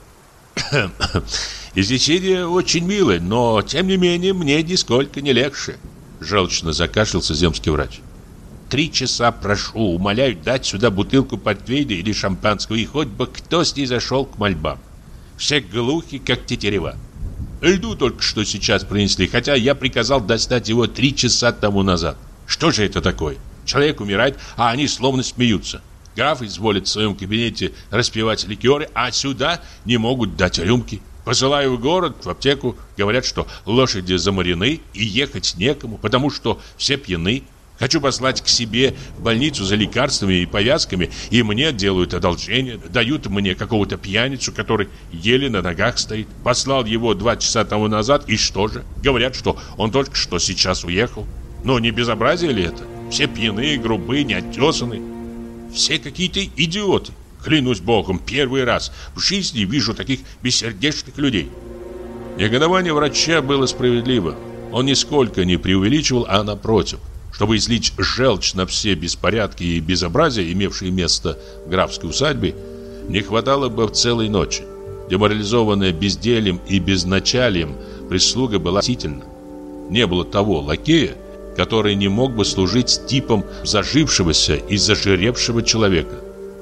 «Изречение очень милое, но, тем не менее, мне нисколько не легче», — желчно закашлялся земский врач. «Три часа прошу, умоляю дать сюда бутылку портвейна или шампанского, и хоть бы кто снизошел к мольбам. Все глухи, как тетерева. Льду только что сейчас принесли, хотя я приказал достать его три часа тому назад. Что же это такое? Человек умирает, а они словно смеются. Граф изволит в своем кабинете распивать ликеры, а сюда не могут дать рюмки. Посылаю в город, в аптеку, говорят, что лошади заморены и ехать некому, потому что все пьяны. Хочу послать к себе в больницу за лекарствами и повязками, и мне делают одолжение, дают мне какого-то пьяницу, который еле на ногах стоит. Послал его два часа тому назад, и что же? Говорят, что он только что сейчас уехал. Но не безобразие ли это? Все пьяные, грубые, неоттесаны. Все какие-то идиоты. Клянусь богом, первый раз в жизни вижу таких бессердечных людей. Негодование врача было справедливо. Он нисколько не преувеличивал, а напротив. Чтобы излить желчь на все беспорядки и безобразия, имевшие место в графской усадьбе, не хватало бы в целой ночи. Деморализованная бездельем и безначалием, прислуга была сительна. Не было того лакея, который не мог бы служить типом зажившегося и зажиревшего человека.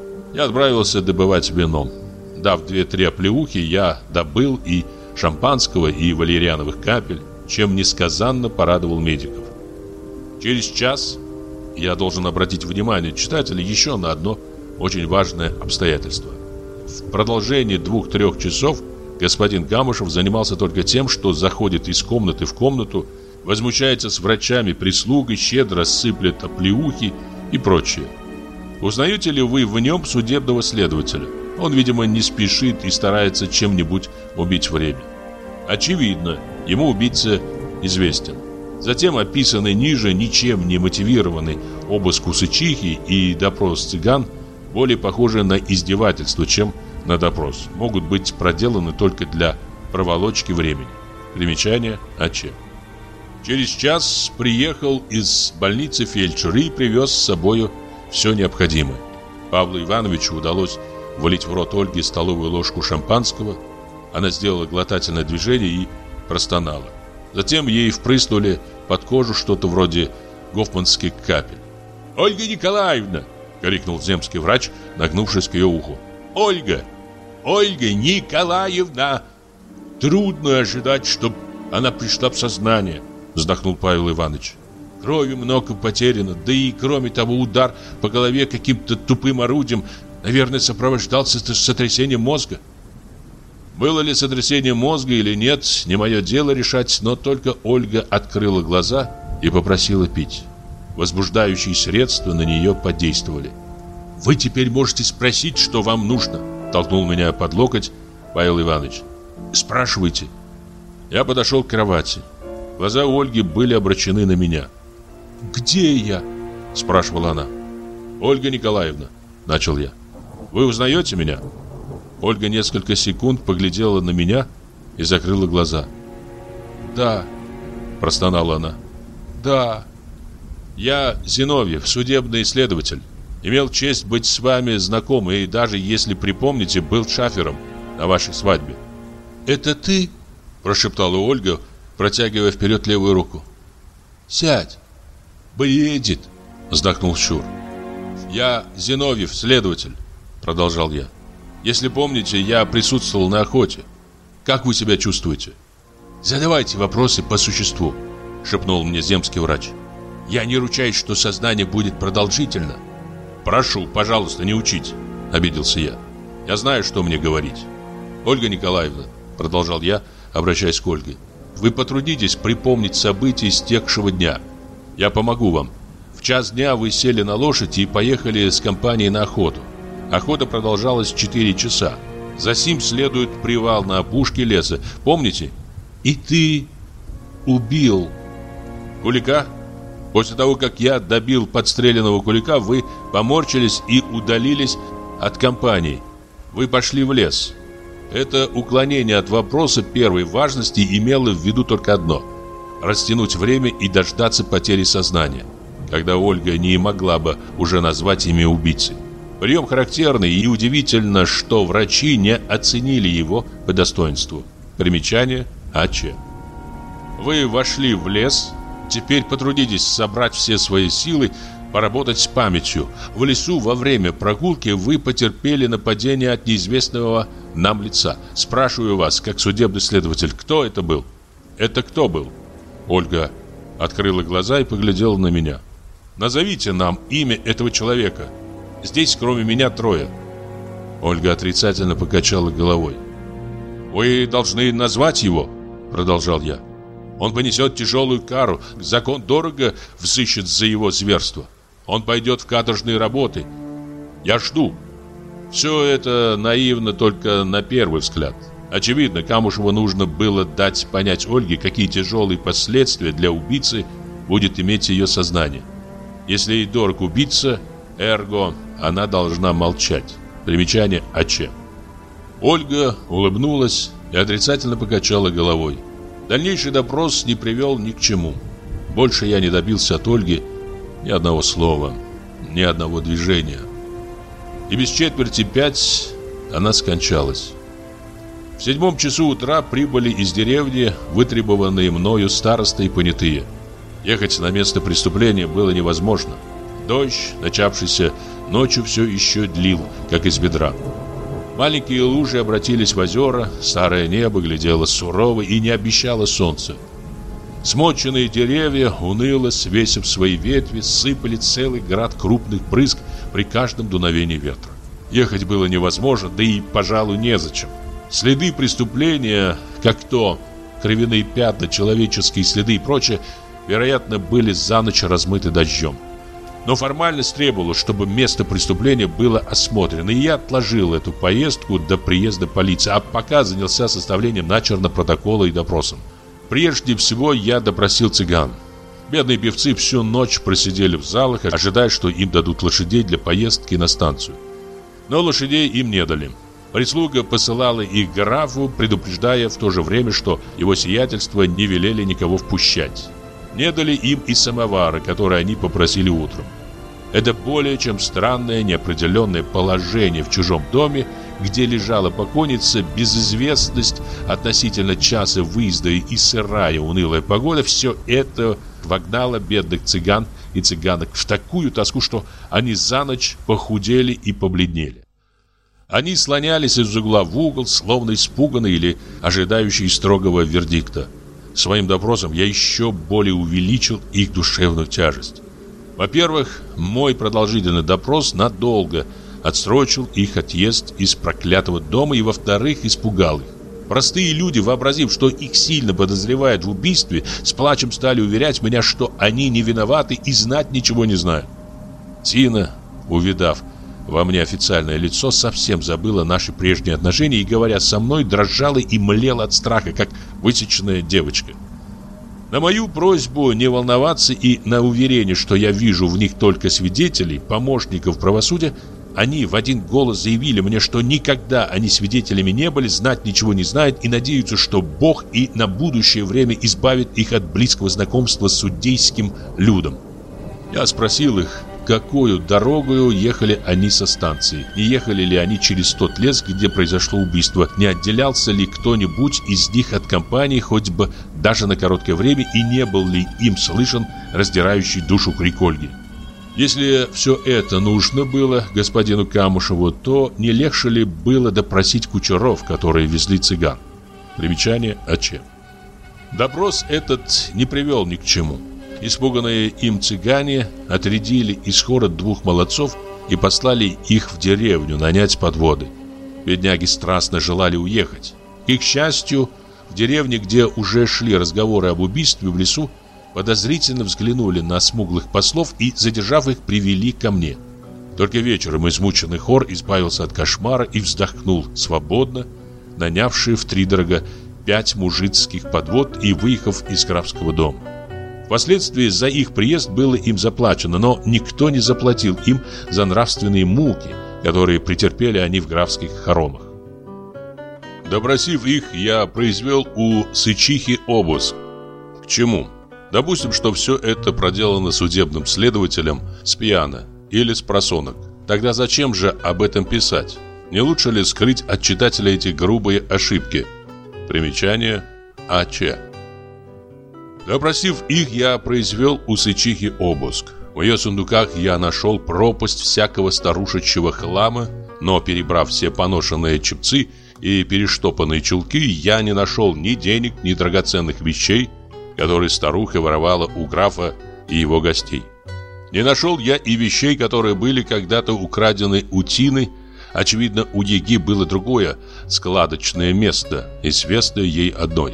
Я отправился добывать вино. Дав две-три оплеухи, я добыл и шампанского, и валериановых капель, чем несказанно порадовал медиков. Через час я должен обратить внимание читателя еще на одно очень важное обстоятельство. В продолжении двух-трех часов господин Камышев занимался только тем, что заходит из комнаты в комнату, возмущается с врачами, прислугой, щедро сыплет оплеухи и прочее. Узнаете ли вы в нем судебного следователя? Он, видимо, не спешит и старается чем-нибудь убить время. Очевидно, ему убийца известен. Затем описанный ниже, ничем не мотивированный обыск у сычихи и допрос цыган более похожи на издевательство, чем на допрос. Могут быть проделаны только для проволочки времени. Примечание АЧ. Через час приехал из больницы фельдшер и привез с собою все необходимое. Павлу Ивановичу удалось влить в рот Ольги столовую ложку шампанского. Она сделала глотательное движение и простонала. Затем ей впрыснули под кожу что-то вроде гофманских капель. «Ольга Николаевна!» — крикнул земский врач, нагнувшись к ее уху. «Ольга! Ольга Николаевна!» «Трудно ожидать, чтоб она пришла в сознание», — вздохнул Павел Иванович. «Крови много потеряно, да и, кроме того, удар по голове каким-то тупым орудием, наверное, сопровождался сотрясением мозга». Было ли сотрясение мозга или нет, не мое дело решать, но только Ольга открыла глаза и попросила пить. Возбуждающие средства на нее подействовали. «Вы теперь можете спросить, что вам нужно», — толкнул меня под локоть Павел Иванович. «Спрашивайте». Я подошел к кровати. Глаза Ольги были обращены на меня. «Где я?» — спрашивала она. «Ольга Николаевна», — начал я. «Вы узнаете меня?» Ольга несколько секунд поглядела на меня и закрыла глаза. «Да», — простонала она. «Да, я Зиновьев, судебный следователь. Имел честь быть с вами знаком и даже, если припомните, был шафером на вашей свадьбе». «Это ты?» — прошептала Ольга, протягивая вперед левую руку. «Сядь». «Бредит», — вздохнул Щур. «Я Зиновьев, следователь», — продолжал я. «Если помните, я присутствовал на охоте. Как вы себя чувствуете?» «Задавайте вопросы по существу», — шепнул мне земский врач. Я не ручаюсь, что сознание будет продолжительно. Прошу, пожалуйста, не учите, обиделся я. Я знаю, что мне говорить. Ольга Николаевна, продолжал я, обращаясь к Ольге, вы потрудитесь припомнить события истекшего дня. Я помогу вам. В час дня вы сели на лошадь и поехали с компанией на охоту. Охота продолжалась четыре часа. Засим следует привал на опушке леса. Помните? И ты убил Кулика? После того, как я добил подстреленного Кулика, вы поморщились и удалились от компании. Вы пошли в лес. Это уклонение от вопроса первой важности имело в виду только одно – растянуть время и дождаться потери сознания, когда Ольга не могла бы уже назвать имя убийцы. Прием характерный, и удивительно, что врачи не оценили его по достоинству. Примечание А.Ч. Вы вошли в лес. Теперь потрудитесь собрать все свои силы, поработать с памятью. В лесу во время прогулки вы потерпели нападение от неизвестного нам лица. Спрашиваю вас, как судебный следователь, кто это был? Это кто был? Ольга открыла глаза и поглядела на меня. Назовите нам имя этого человека. Здесь кроме меня трое. Ольга отрицательно покачала головой. Вы должны назвать его, продолжал я. Он понесет тяжелую кару, закон дорого взыщет за его зверство. Он пойдет в каторжные работы. Я жду. Все это наивно только на первый взгляд. Очевидно, Камушеву нужно было дать понять Ольге, какие тяжелые последствия для убийцы будет иметь ее сознание. Если ей дорог убийца, эрго, она должна молчать. Примечание А.Ч. Ольга улыбнулась и отрицательно покачала головой. Дальнейший допрос не привел ни к чему. Больше я не добился от Ольги ни одного слова, ни одного движения. И без четверти пять она скончалась. В седьмом часу утра прибыли из деревни вытребованные мною старосты и понятые. Ехать на место преступления было невозможно. Дождь, начавшийся ночью, все еще длил, как из бедра. Маленькие лужи обратились в озера, старое небо глядело сурово и не обещало солнца. Смоченные деревья, уныло свесив свои ветви, сыпали целый град крупных брызг при каждом дуновении ветра. Ехать было невозможно, да и, пожалуй, незачем. Следы преступления, как то кровяные пятна, человеческие следы и прочее, вероятно, были за ночь размыты дождем. Но формальность требовала, чтобы место преступления было осмотрено, и я отложил эту поездку до приезда полиции, а пока занялся составлением начерно протокола и допросом. Прежде всего я допросил цыган. Бедные певцы всю ночь просидели в залах, ожидая, что им дадут лошадей для поездки на станцию. Но лошадей им не дали. Прислуга посылала их к графу, предупреждая в то же время, что его сиятельство не велели никого впускать. Не дали им и самовара, который они попросили утром. Это более чем странное неопределенное положение в чужом доме, где лежала покойница, безызвестность относительно часа выезда и сырая унылая погода, все это вогнало бедных цыган и цыганок в такую тоску, что они за ночь похудели и побледнели. Они слонялись из угла в угол, словно испуганные или ожидающие строгого вердикта. Своим допросом я еще более увеличил их душевную тяжесть. Во-первых, мой продолжительный допрос надолго отсрочил их отъезд из проклятого дома, и, во-вторых, испугал их. Простые люди, вообразив, что их сильно подозревают в убийстве, с плачем стали уверять меня, что они не виноваты и знать ничего не знают. Тина, увидав во мне официальное лицо, совсем забыла наши прежние отношения и, говоря со мной, дрожала и млела от страха, как высеченная девочка. На мою просьбу не волноваться и на уверение, что я вижу в них только свидетелей, помощников правосудия, они в один голос заявили мне, что никогда они свидетелями не были, знать ничего не знают и надеются, что Бог и на будущее время избавит их от близкого знакомства с судейским людом. Я спросил их, какую дорогою ехали они со станции, не ехали ли они через тот лес, где произошло убийство, не отделялся ли кто-нибудь из них от компании хоть бы даже на короткое время и не был ли им слышен раздирающий душу крик Ольги. Если все это нужно было господину Камушеву, то не легче ли было допросить кучеров, которые везли цыган? Примечание А.Ч. Допрос этот не привел ни к чему. Испуганные им цыгане отрядили из хора двух молодцов и послали их в деревню нанять подводы. Бедняги страстно желали уехать. К их счастью, в деревне, где уже шли разговоры об убийстве в лесу, подозрительно взглянули на смуглых послов и, задержав их, привели ко мне. Только вечером измученный хор избавился от кошмара и вздохнул свободно, нанявший втридорога пять мужицких подвод и выехав из графского дома. Впоследствии за их приезд было им заплачено, но никто не заплатил им за нравственные муки, которые претерпели они в графских хоромах. Допросив их, я произвел у сычихи обыск. К чему? Допустим, что все это проделано судебным следователем с пьяна или с просонок. Тогда зачем же об этом писать? Не лучше ли скрыть от читателя эти грубые ошибки? Примечание А.Ч. Допросив их, я произвел у сычихи обыск. В ее сундуках я нашел пропасть всякого старушечьего хлама, но, перебрав все поношенные чепцы и перештопанные чулки, я не нашел ни денег, ни драгоценных вещей, которые старуха воровала у графа и его гостей. Не нашел я и вещей, которые были когда-то украдены у Тины. Очевидно, у Еги было другое складочное место, известное ей одной.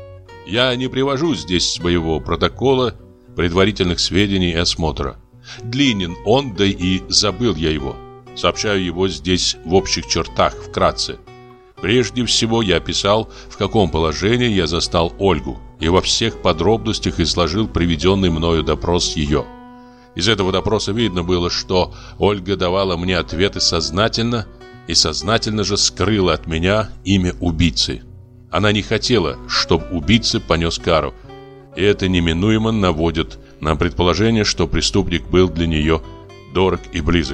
Я не привожу здесь своего протокола, предварительных сведений и осмотра. Длинен он, да и забыл я его. Сообщаю его здесь в общих чертах, вкратце. Прежде всего я описал, в каком положении я застал Ольгу, и во всех подробностях изложил приведенный мною допрос ее. Из этого допроса видно было, что Ольга давала мне ответы сознательно и сознательно же скрыла от меня имя убийцы. Она не хотела, чтобы убийца понес кару, и это неминуемо наводит на предположение, что преступник был для нее дорог и близок.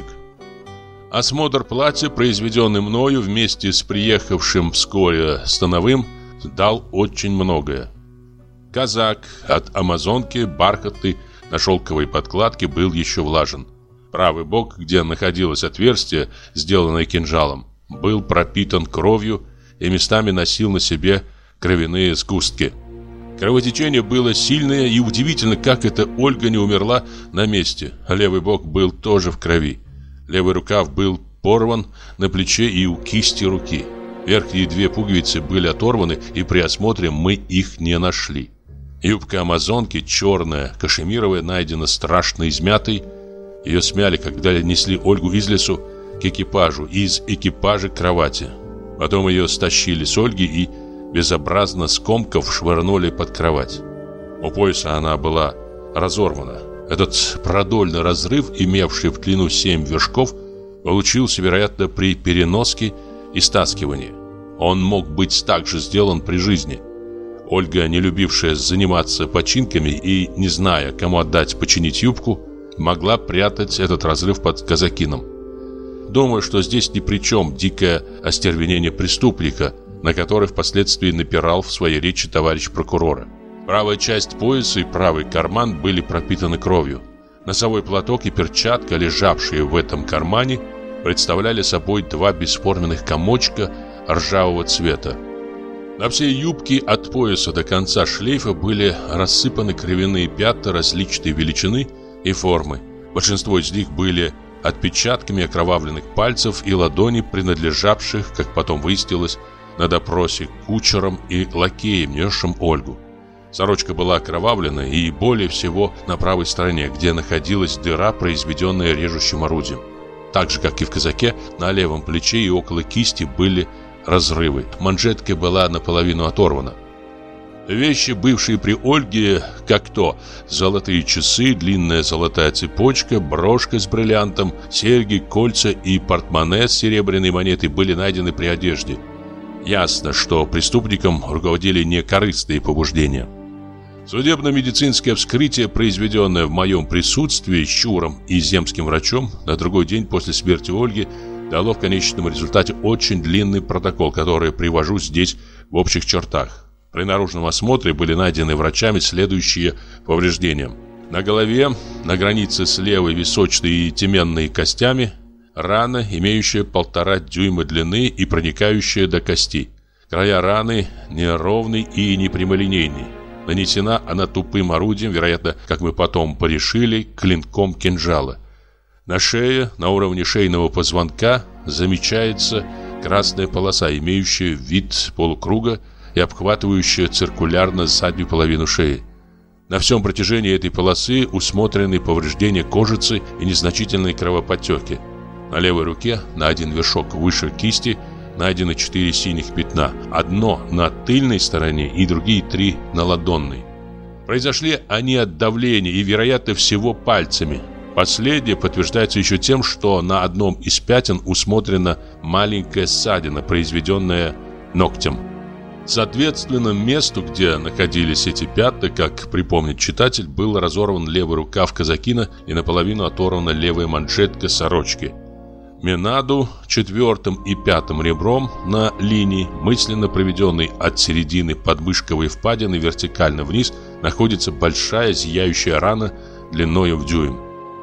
Осмотр платья, произведенный мною вместе с приехавшим вскоре становым, дал очень многое. Казак от амазонки, бархатный, на шелковой подкладке, был еще влажен. Правый бок, где находилось отверстие, сделанное кинжалом, был пропитан кровью и местами носил на себе кровяные сгустки. Кровотечение было сильное, и удивительно, как это Ольга не умерла на месте. Левый бок был тоже в крови. Левый рукав был порван на плече и у кисти руки. Верхние две пуговицы были оторваны, и при осмотре мы их не нашли. Юбка амазонки, черная, кашемировая, найдена страшно измятой. Ее смяли, когда несли Ольгу из лесу к экипажу, и из экипажа к кровати. Потом ее стащили с Ольги и, безобразно скомкав, швырнули под кровать. У пояса она была разорвана. Этот продольный разрыв, имевший в длину семь вершков, получился, вероятно, при переноске и стаскивании. Он мог быть также сделан при жизни. Ольга, не любившая заниматься починками и не зная, кому отдать починить юбку, могла прятать этот разрыв под казакином. Думаю, что здесь ни при чем дикое остервенение преступника, на который впоследствии напирал в своей речи товарищ прокурора. Правая часть пояса и правый карман были пропитаны кровью. Носовой платок и перчатка, лежавшие в этом кармане, представляли собой два бесформенных комочка ржавого цвета. На всей юбке от пояса до конца шлейфа были рассыпаны кровяные пятна различной величины и формы. Большинство из них были отпечатками окровавленных пальцев и ладоней, принадлежавших, как потом выяснилось, на допросе кучером и лакеем, несшим Ольгу. Сорочка была окровавлена, и более всего на правой стороне, где находилась дыра, произведенная режущим орудием. Так же, как и в казаке, на левом плече и около кисти были разрывы. Манжетка была наполовину оторвана. Вещи, бывшие при Ольге, как то золотые часы, длинная золотая цепочка, брошка с бриллиантом, серьги, кольца и портмоне с серебряной монетой, были найдены при одежде. Ясно, что преступником руководили не корыстные побуждения. Судебно-медицинское вскрытие, произведенное в моем присутствии Щуром и земским врачом на другой день после смерти Ольги, дало в конечном результате очень длинный протокол, который привожу здесь в общих чертах. При наружном осмотре были найдены врачами следующие повреждения. На голове, на границе с левой височной и теменной костями, рана, имеющая полтора дюйма длины и проникающая до кости. Края раны неровный и непрямолинейный. Нанесена она тупым орудием, вероятно, как мы потом порешили, клинком кинжала. На шее, на уровне шейного позвонка, замечается красная полоса, имеющая вид полукруга и обхватывающая циркулярно заднюю половину шеи. На всем протяжении этой полосы усмотрены повреждения кожицы и незначительные кровоподтеки. На левой руке, на один вершок выше кисти, найдено четыре синих пятна. Одно на тыльной стороне и другие три на ладонной. Произошли они от давления и, вероятно, всего пальцами. Последнее подтверждается еще тем, что на одном из пятен усмотрена маленькая ссадина, произведенная ногтем. Соответственно, месту, где находились эти пятна, как припомнит читатель, был разорван левый рукав казакина и наполовину оторвана левая манжетка сорочки. Менаду четвертым и пятым ребром на линии, мысленно проведенной от середины подмышковой впадины вертикально вниз, находится большая зияющая рана длиною в дюйм.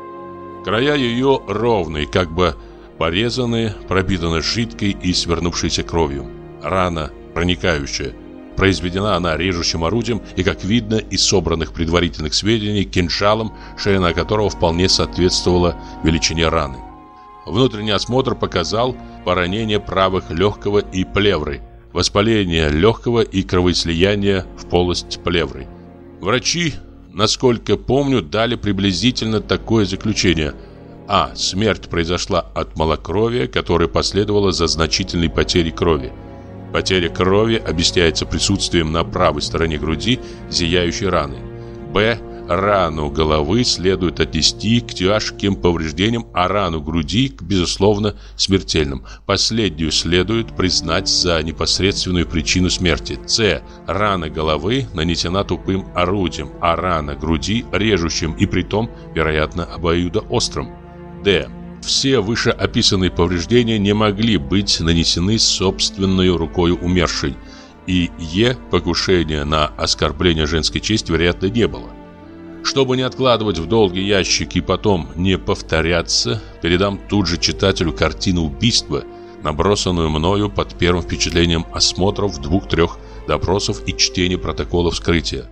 Края ее ровные, как бы порезанные, пропитаны жидкой и свернувшейся кровью. Рана проникающая. Произведена она режущим орудием и, как видно из собранных предварительных сведений, кинжалом, ширина которого вполне соответствовала величине раны. Внутренний осмотр показал поранение правых легкого и плевры, воспаление легкого и кровоизлияние в полость плевры. Врачи, насколько помню, дали приблизительно такое заключение. А. Смерть произошла от малокровия, которое последовало за значительной потерей крови. Потеря крови объясняется присутствием на правой стороне груди зияющей раны. Б. Рану головы следует отнести к тяжким повреждениям, а рану груди к, безусловно, смертельным. Последнюю следует признать за непосредственную причину смерти. С. Рана головы нанесена тупым орудием, а рана груди режущим и притом, вероятно, обоюдоострым. Д. Все вышеописанные повреждения не могли быть нанесены собственной рукой умершей. И Е. Покушения на оскорбление женской чести, вероятно, не было. Чтобы не откладывать в долгий ящик и потом не повторяться, передам тут же читателю картину убийства, набросанную мною под первым впечатлением осмотров двух-трех допросов и чтения протоколов вскрытия.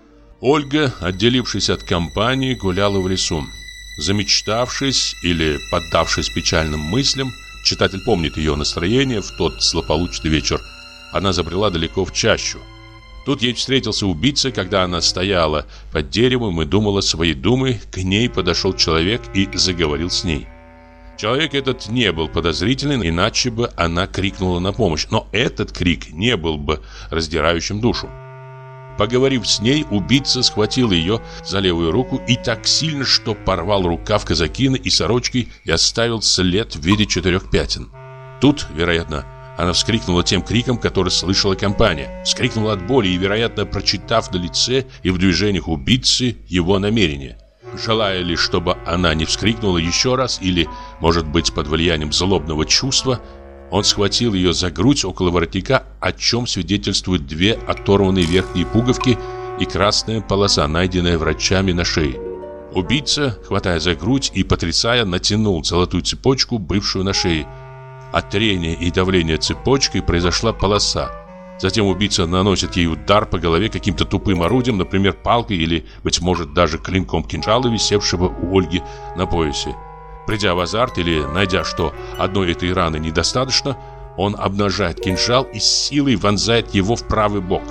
Ольга, отделившись от компании, гуляла в лесу. Замечтавшись или поддавшись печальным мыслям, читатель помнит ее настроение в тот злополучный вечер, она забрела далеко в чащу. Тут ей встретился убийца, когда она стояла под деревом и думала своей думой, к ней подошел человек и заговорил с ней. Человек этот не был подозрителен, иначе бы она крикнула на помощь, но этот крик не был бы раздирающим душу. Поговорив с ней, убийца схватил ее за левую руку и так сильно, что порвал рукав казакина и сорочки и оставил след в виде четырех пятен. Тут, вероятно, она вскрикнула тем криком, который слышала компания. Вскрикнула от боли и, вероятно, прочитав на лице и в движениях убийцы его намерение. Желая ли, чтобы она не вскрикнула еще раз или, может быть, под влиянием злобного чувства, он схватил ее за грудь около воротника, о чем свидетельствуют две оторванные верхние пуговки и красная полоса, найденная врачами на шее. Убийца, хватая за грудь и потрясая, натянул золотую цепочку, бывшую на шее. От трения и давления цепочкой произошла полоса. Затем убийца наносит ей удар по голове каким-то тупым орудием, например, палкой или, быть может, даже клинком кинжала, висевшего у Ольги на поясе. Придя в азарт или найдя, что одной этой раны недостаточно, он обнажает кинжал и с силой вонзает его в правый бок.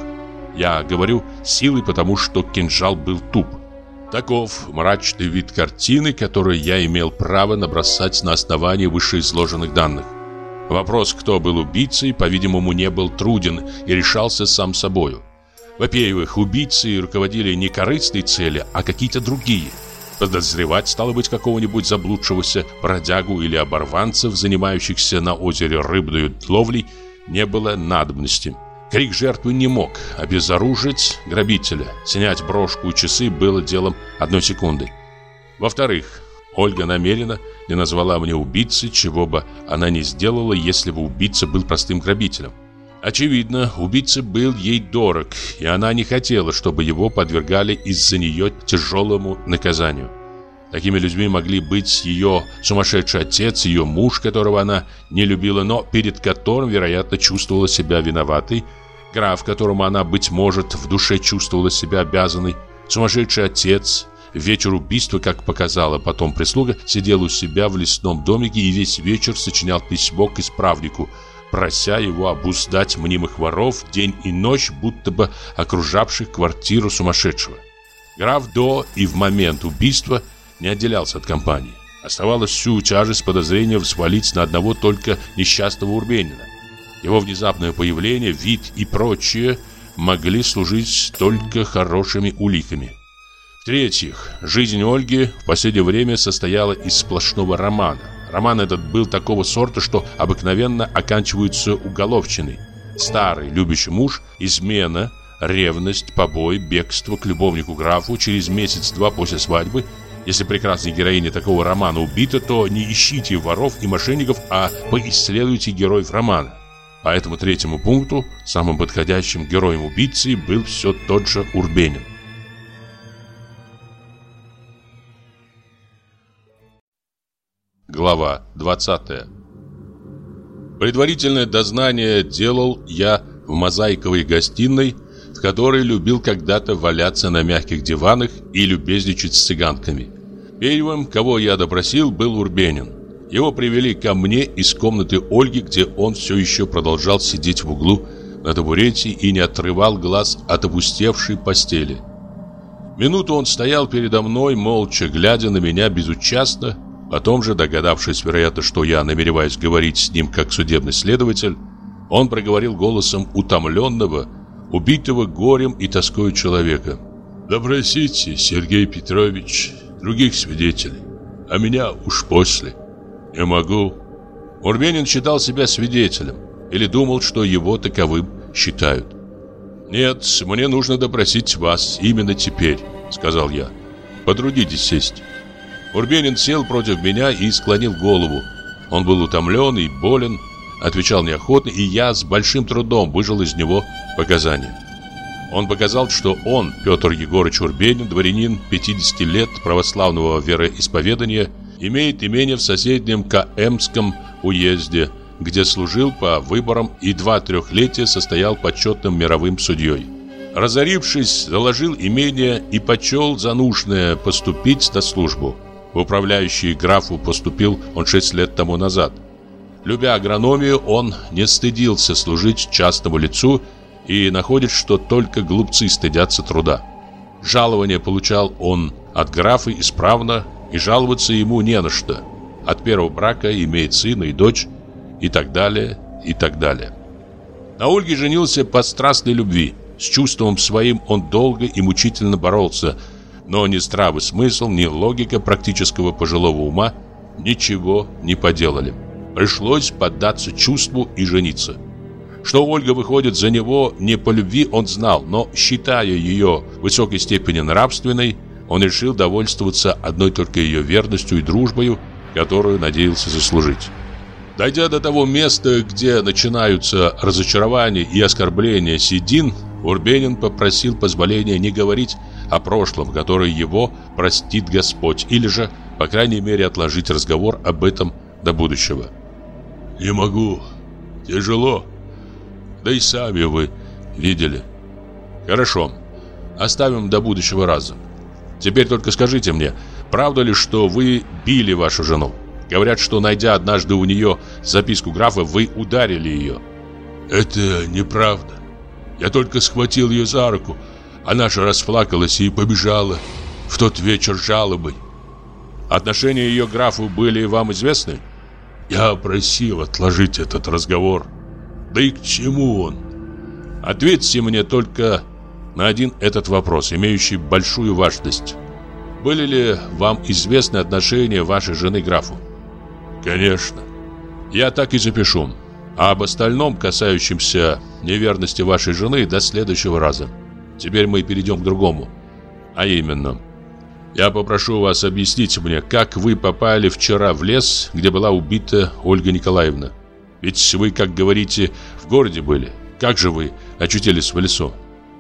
Я говорю «силой», потому что кинжал был туп. Таков мрачный вид картины, которую я имел право набросать на основании вышеизложенных данных. Вопрос, кто был убийцей, по-видимому, не был труден и решался сам собою. Во-первых, убийцы руководили не корыстной цели, а какие-то другие. Подозревать, стало быть, какого-нибудь заблудшегося бродягу или оборванцев, занимающихся на озере рыбной ловлей, не было надобности. Крик жертвы не мог обезоружить грабителя. Снять брошку и часы было делом одной секунды. Во-вторых, Ольга намеренно не назвала мне убийцей, чего бы она не сделала, если бы убийца был простым грабителем. Очевидно, убийца был ей дорог, и она не хотела, чтобы его подвергали из-за нее тяжелому наказанию. Такими людьми могли быть ее сумасшедший отец, ее муж, которого она не любила, но перед которым, вероятно, чувствовала себя виноватой, граф, которому она, быть может, в душе чувствовала себя обязанной, сумасшедший отец. Вечер убийства, как показала потом прислуга, сидел у себя в лесном домике и весь вечер сочинял письмо к исправнику, прося его обуздать мнимых воров день и ночь, будто бы окружавших квартиру сумасшедшего. Граф до и в момент убийства не отделялся от компании. Оставалось всю тяжесть подозрения взвалить на одного только несчастного Урбенина. Его внезапное появление, вид и прочее могли служить только хорошими уликами. В-третьих, жизнь Ольги в последнее время состояла из сплошного романа. Роман этот был такого сорта, что обыкновенно оканчивается уголовщиной. Старый любящий муж, измена, ревность, побой, бегство к любовнику-графу через месяц-два после свадьбы. Если прекрасная героиня такого романа убита, то не ищите воров и мошенников, а поисследуйте героев романа. По этому третьему пункту самым подходящим героем-убийцей был все тот же Урбенин. Глава двадцатая. Предварительное дознание делал я в мозаиковой гостиной, в которой любил когда-то валяться на мягких диванах и любезничать с цыганками. Первым, кого я допросил, был Урбенин. Его привели ко мне из комнаты Ольги, где он все еще продолжал сидеть в углу на табурете и не отрывал глаз от опустевшей постели. Минуту он стоял передо мной, молча глядя на меня безучастно. Потом же, догадавшись, вероятно, что я намереваюсь говорить с ним как судебный следователь, он проговорил голосом утомленного, убитого горем и тоскою человека: «Допросите, Сергей Петрович, других свидетелей, а меня уж после. Не могу». Урбенин считал себя свидетелем или думал, что его таковым считают. «Нет, мне нужно допросить вас именно теперь», — сказал я. «Потрудитесь сесть». Урбенин сел против меня и склонил голову. Он был утомлен и болен, отвечал неохотно, и я с большим трудом выжал из него показания. Он показал, что он, Петр Егорыч Урбенин, дворянин пятидесяти лет, православного вероисповедания, имеет имение в соседнем Каэмском уезде, где служил по выборам и два трехлетия состоял почетным мировым судьей. Разорившись, заложил имение и почел за нужное поступить на службу. В управляющий графу поступил он шесть лет тому назад. Любя агрономию, он не стыдился служить частному лицу и находит, что только глупцы стыдятся труда. Жалование получал он от графа исправно, и жаловаться ему не на что. От первого брака имеет сына и дочь, и так далее, и так далее. На Ольге женился по страстной любви. С чувством своим он долго и мучительно боролся, но ни здравый смысл, ни логика практического пожилого ума ничего не поделали. Пришлось поддаться чувству и жениться. Что Ольга выходит за него не по любви, он знал, но, считая ее в высокой степени нравственной, он решил довольствоваться одной только ее верностью и дружбою, которую надеялся заслужить. Дойдя до того места, где начинаются разочарования и оскорбления седин, Урбенин попросил позволения не говорить о прошлом, которое его простит Господь, или же, по крайней мере, отложить разговор об этом до будущего. «Не могу. Тяжело. Да и сами вы видели». «Хорошо. Оставим до будущего раза. Теперь только скажите мне, правда ли, что вы били вашу жену? Говорят, что, найдя однажды у нее записку графа, вы ударили ее». «Это неправда. Я только схватил ее за руку. Она же расплакалась и побежала в тот вечер жалобой». «Отношения ее к графу были вам известны?» «Я просил отложить этот разговор. Да и к чему он?» «Ответьте мне только на один этот вопрос, имеющий большую важность. Были ли вам известны отношения вашей жены к графу?» «Конечно». «Я так и запишу. А об остальном, касающемся неверности вашей жены, до следующего раза. Теперь мы перейдем к другому. А именно, я попрошу вас объяснить мне, как вы попали вчера в лес, где была убита Ольга Николаевна. Ведь вы, как говорите, в городе были. Как же вы очутились в лесу?»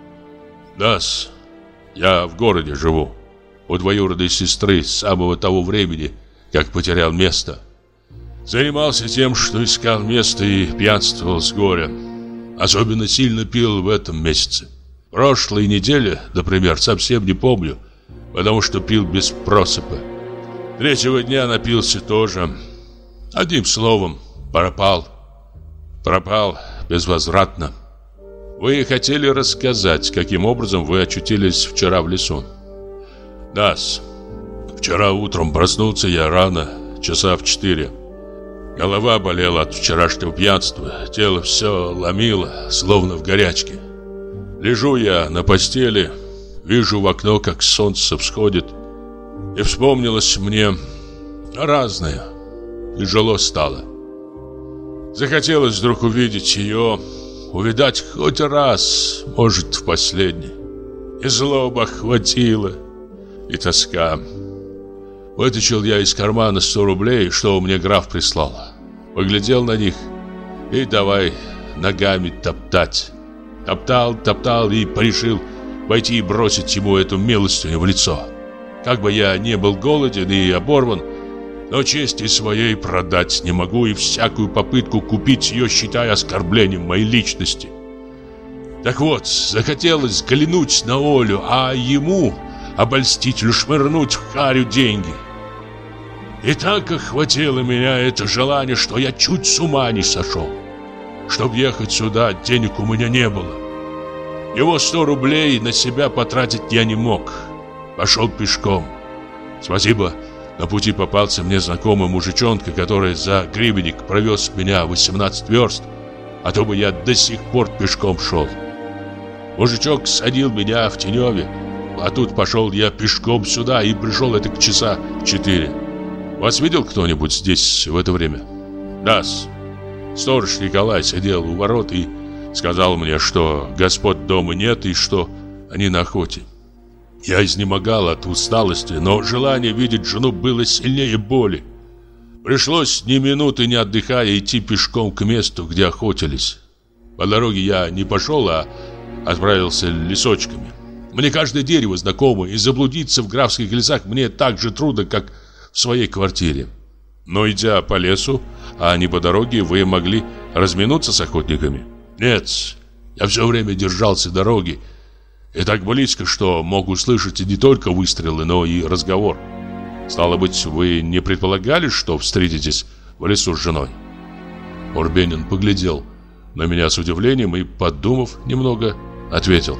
«Да-с, я в городе живу. У двоюродной сестры с самого того времени, как потерял место. Занимался тем, что искал место и пьянствовал с горя. Особенно сильно пил в этом месяце. Прошлой неделе, например, совсем не помню, потому что пил без просыпа. Третьего дня напился тоже. Одним словом, пропал. Пропал безвозвратно. Вы хотели рассказать, каким образом вы очутились вчера в лесу? Да-с. Вчера утром проснулся я рано, часа в четыре. Голова болела от вчерашнего пьянства, тело все ломило, словно в горячке. Лежу я на постели, вижу в окно, как солнце всходит, и вспомнилось мне разное. Тяжело стало. Захотелось вдруг увидеть ее, увидать хоть раз, может, в последний. И злоба охватила, и тоска. Вытащил я из кармана сто рублей, что мне граф прислал. Поглядел на них и давай ногами топтать. Топтал, топтал и порешил пойти и бросить ему эту милостыню в лицо. Как бы я не был голоден и оборван, но чести своей продать не могу и всякую попытку купить ее считаю оскорблением моей личности. Так вот, захотелось взглянуть на Олю, а ему, обольстителю, швырнуть в харю деньги. И так охватило меня это желание, что я чуть с ума не сошел. Чтоб ехать сюда, денег у меня не было. Его сто рублей на себя потратить я не мог. Пошел пешком. Спасибо, на пути попался мне знакомый мужичонка, который за гривенник провез меня восемнадцать верст, а то бы я до сих пор пешком шел. Мужичок садил меня в Теневе, а тут пошел я пешком сюда и пришел это к часа в четыре. Вас видел кто-нибудь здесь в это время? Да-с. Сторож Николай сидел у ворот и сказал мне, что господ дома нет и что они на охоте. Я изнемогал от усталости, но желание видеть жену было сильнее боли. Пришлось ни минуты не отдыхая идти пешком к месту, где охотились. По дороге я не пошел, а отправился лесочками. Мне каждое дерево знакомо, и заблудиться в графских лесах мне так же трудно, как в своей квартире. Но идя по лесу, а не по дороге, вы могли разминуться с охотниками? Нет, я все время держался дороги, и так близко, что мог услышать не только выстрелы, но и разговор. Стало быть, вы не предполагали, что встретитесь в лесу с женой? Урбенин поглядел на меня с удивлением и, подумав немного, ответил: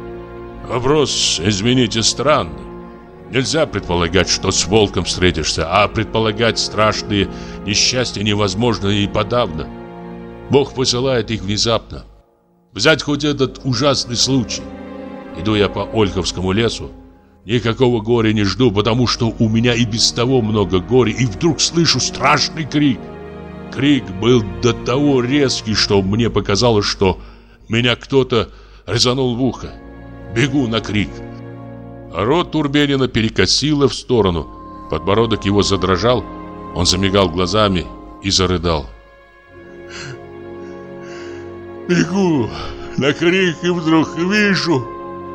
вопрос, извините, странный. Нельзя предполагать, что с волком встретишься, а предполагать страшные несчастья невозможно и подавно. Бог посылает их внезапно. Взять хоть этот ужасный случай. Иду я по Ольховскому лесу, никакого горя не жду, потому что у меня и без того много горя, и вдруг слышу страшный крик. Крик был до того резкий, что мне показалось, что меня кто-то резанул в ухо. Бегу на крик. Рот Турбенина перекосило в сторону. Подбородок его задрожал. Он замигал глазами и зарыдал. Бегу на крик и вдруг вижу.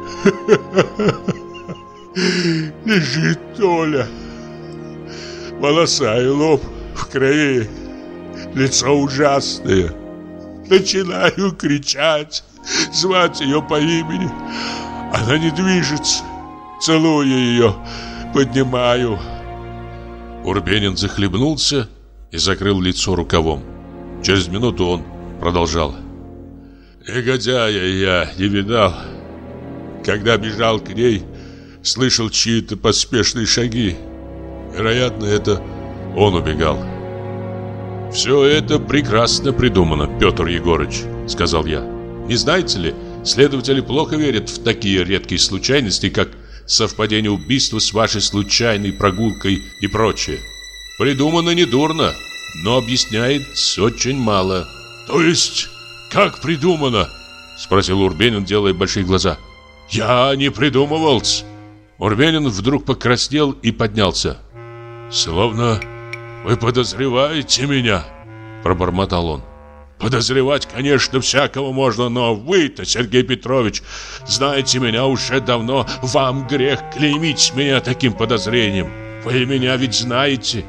Лежит Оля. Волоса и лоб в крови. Лицо ужасное. Начинаю кричать, звать ее по имени. Она не движется. Целую ее, поднимаю. Урбенин захлебнулся и закрыл лицо рукавом. Через минуту он продолжал. Негодяя я не видал. Когда бежал к ней, слышал чьи-то поспешные шаги. Вероятно, это он убегал. Все это прекрасно придумано, Петр Егорыч, сказал я. Не знаете ли, следователи плохо верят в такие редкие случайности, как совпадение убийства с вашей случайной прогулкой и прочее. Придумано недурно, но объясняет очень мало. То есть, как придумано? Спросил Урбенин, делая большие глаза. Я не придумывал. Урбенин вдруг покраснел и поднялся. Словно вы подозреваете меня, пробормотал он. Подозревать, конечно, всякого можно, но вы-то, Сергей Петрович, знаете меня уже давно. Вам грех клеймить меня таким подозрением. Вы меня ведь знаете.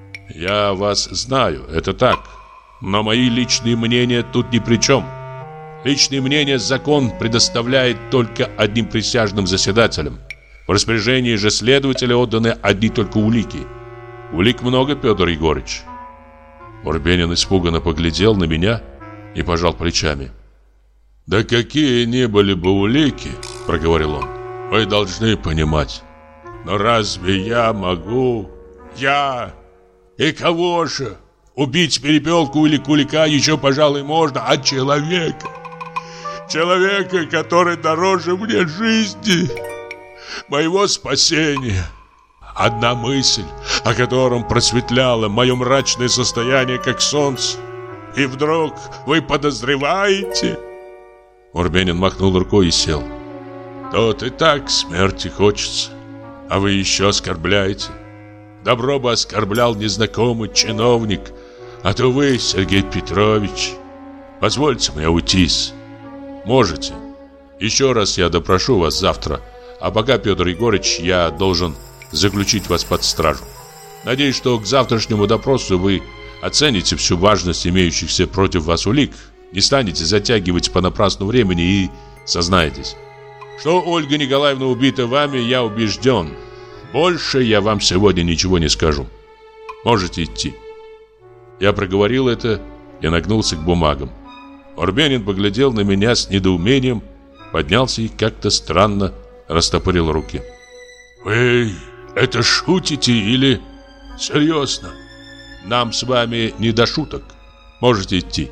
Я вас знаю, это так. Но мои личные мнения тут ни при чем. Личное мнение закон предоставляет только одним присяжным заседателям. В распоряжении же следователя отданы одни только улики. Улик много, Петр Егорыч. Урбенин испуганно поглядел на меня и пожал плечами. «Да какие ни были бы улики, — проговорил он, — вы должны понимать. Но разве я могу? Я? И кого же? Убить перепелку или кулика еще, пожалуй, можно, а человека? Человека, который дороже мне жизни, моего спасения. Одна мысль, о котором просветляло мое мрачное состояние, как солнце. И вдруг вы подозреваете?» Урбенин махнул рукой и сел. «Тот и так смерти хочется, а вы еще оскорбляете. Добро бы оскорблял незнакомый чиновник, а то вы, Сергей Петрович. Позвольте мне уйтись. Можете. Еще раз я допрошу вас завтра, а пока, Петр Егорыч, я должен заключить вас под стражу. Надеюсь, что к завтрашнему допросу вы оцените всю важность имеющихся против вас улик, не станете затягивать понапрасну времени и сознаетесь. Что Ольга Николаевна убита вами, я убежден. Больше я вам сегодня ничего не скажу. Можете идти». Я проговорил это и нагнулся к бумагам. Урбенин поглядел на меня с недоумением, поднялся и как-то странно растопырил руки. «Вы это шутите или серьезно? Нам с вами не до шуток. Можете идти».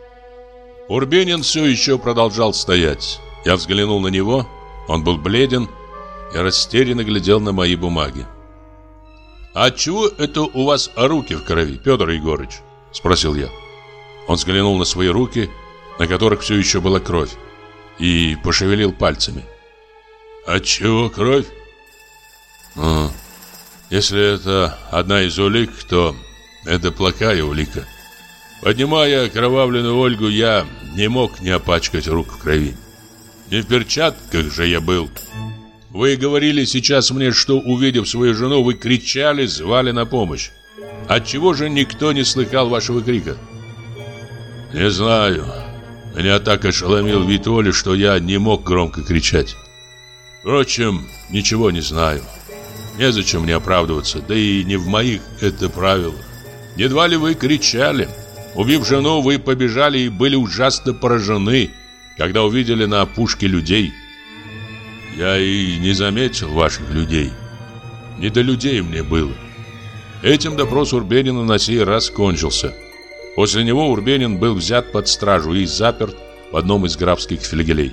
Урбенин все еще продолжал стоять. Я взглянул на него. Он был бледен и растерянно глядел на мои бумаги. «А отчего это у вас руки в крови, Петр Егорыч?» — спросил я. Он взглянул на свои руки, на которых все еще была кровь, и пошевелил пальцами. «Отчего кровь? Ну, если это одна из улик, то это плохая улика. Поднимая окровавленную Ольгу, я не мог не опачкать рук в крови. Не в перчатках же я был. Вы говорили сейчас мне, что, увидев свою жену, вы кричали, звали на помощь. Отчего же никто не слыхал вашего крика?» «Не знаю. Меня так ошеломил вид Оли, что я не мог громко кричать. Впрочем, ничего не знаю. Незачем мне оправдываться, да и не в моих это правилах. Едва ли вы кричали. Убив жену, вы побежали и были ужасно поражены, когда увидели на опушке людей. Я и не заметил ваших людей. Не до людей мне было». Этим допрос Урбенина на сей раз кончился. После него Урбенин был взят под стражу и заперт в одном из графских флигелей.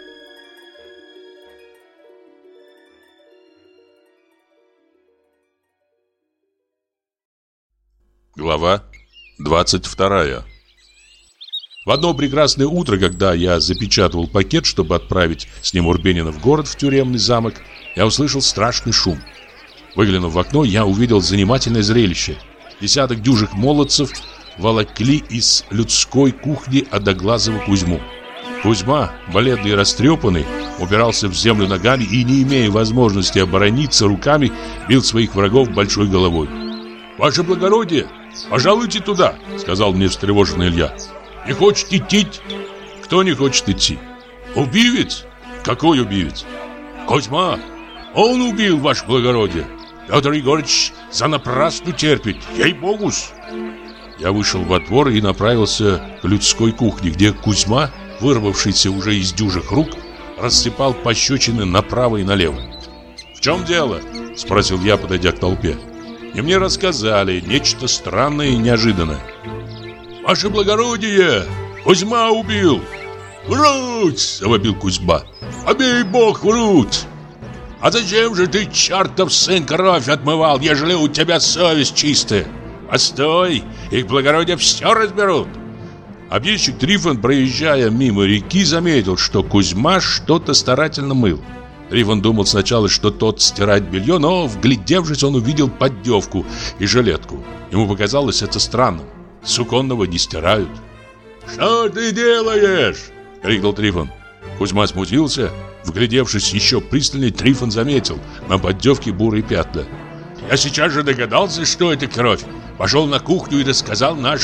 Глава двадцать вторая. В одно прекрасное утро, когда я запечатывал пакет, чтобы отправить с ним Урбенина в город, в тюремный замок, я услышал страшный шум. Выглянув в окно, я увидел занимательное зрелище. Десяток дюжих молодцев волокли из людской кухни одноглазого Кузьму. Кузьма, бледный и растрепанный, упирался в землю ногами и, не имея возможности оборониться руками, бил своих врагов большой головой. «Ваше благородие, пожалуйте туда», — сказал мне встревоженный Илья. «Не хочет идти?» «Кто не хочет идти?» «Убивец». «Какой убивец?» «Кузьма. Он убил, ваше благородие. Петр Егорыч занапрасну терпит, ей-богус». Я вышел во двор и направился к людской кухне, где Кузьма, вырвавшийся уже из дюжих рук, рассыпал пощечины направо и налево. «В чем дело?» — спросил я, подойдя к толпе. И мне рассказали нечто странное и неожиданное. «Ваше благородие, Кузьма убил!» «Врут!» — завопил Кузьма. «Обей бог, врут!» «А зачем же ты, чертов сын, кровь отмывал, ежели у тебя совесть чистая? Постой, их благородие все разберут!» Объездчик Трифон, проезжая мимо реки, заметил, что Кузьма что-то старательно мыл. Трифон думал сначала, что тот стирает белье, но, вглядевшись, он увидел поддевку и жилетку. Ему показалось это странным. Суконного не стирают. «Что ты делаешь?» — крикнул Трифон. Кузьма смутился. Вглядевшись еще пристальнее, Трифон заметил на поддевке бурые пятна. «Я сейчас же догадался, что это кровь. Пошел на кухню и рассказал нашим.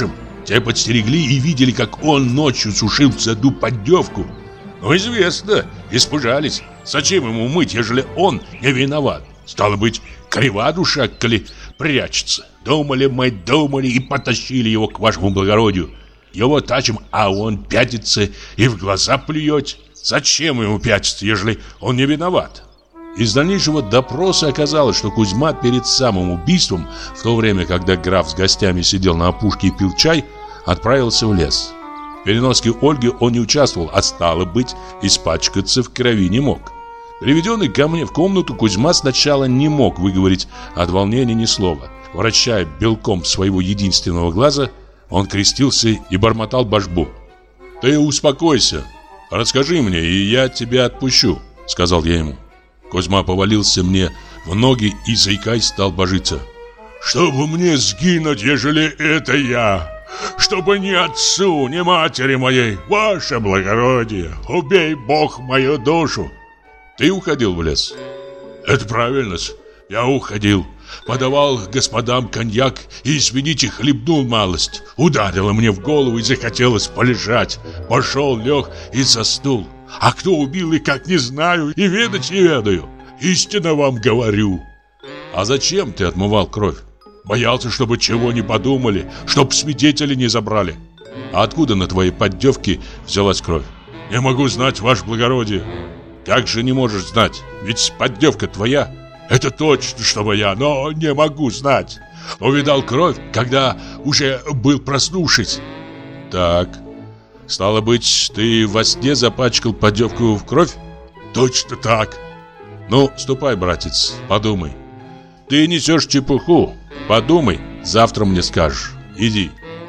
Те подстерегли и видели, как он ночью сушил в саду поддевку. Ну, известно, испужались. Зачем ему мыть, ежели он не виноват? Стало быть, крива душа, коли прячется. Думали мы, думали и потащили его к вашему благородию. Его тачим, а он пятится и в глаза плюет. Зачем ему пятиться, ежели он не виноват? Из дальнейшего допроса оказалось, что Кузьма перед самым убийством, в то время, когда граф с гостями сидел на опушке и пил чай, отправился в лес. В переноске Ольги он не участвовал, а стало быть, испачкаться в крови не мог. Приведенный ко мне в комнату, Кузьма сначала не мог выговорить от волнения ни слова. Вращая белком своего единственного глаза, он крестился и бормотал божбу. «Ты успокойся, расскажи мне, и я тебя отпущу», — сказал я ему. Кузьма повалился мне в ноги и, заикаясь, стал божиться. «Чтобы мне сгинуть, ежели это я! Чтобы ни отцу, ни матери моей, ваше благородие, убей Бог мою душу!» «Ты уходил в лес?» «Это правильно, я уходил. Подавал господам коньяк и, извините, хлебнул малость. Ударило мне в голову и захотелось полежать. Пошел, лег и заснул. А кто убил и как, не знаю, и ведать не ведаю. Истинно вам говорю». «А зачем ты отмывал кровь?» «Боялся, чтобы чего не подумали, чтоб свидетели не забрали». «А откуда на твоей поддевке взялась кровь?» «Не могу знать, ваше благородие». «Как же не можешь знать? Ведь поддевка твоя». «Это точно, что моя, но не могу знать. Увидал кровь, когда уже был проснувшись». «Так, стало быть, ты во сне запачкал поддевку в кровь?» «Точно так». «Ну, ступай, братец, подумай. Ты несешь чепуху. Подумай, завтра мне скажешь. Иди».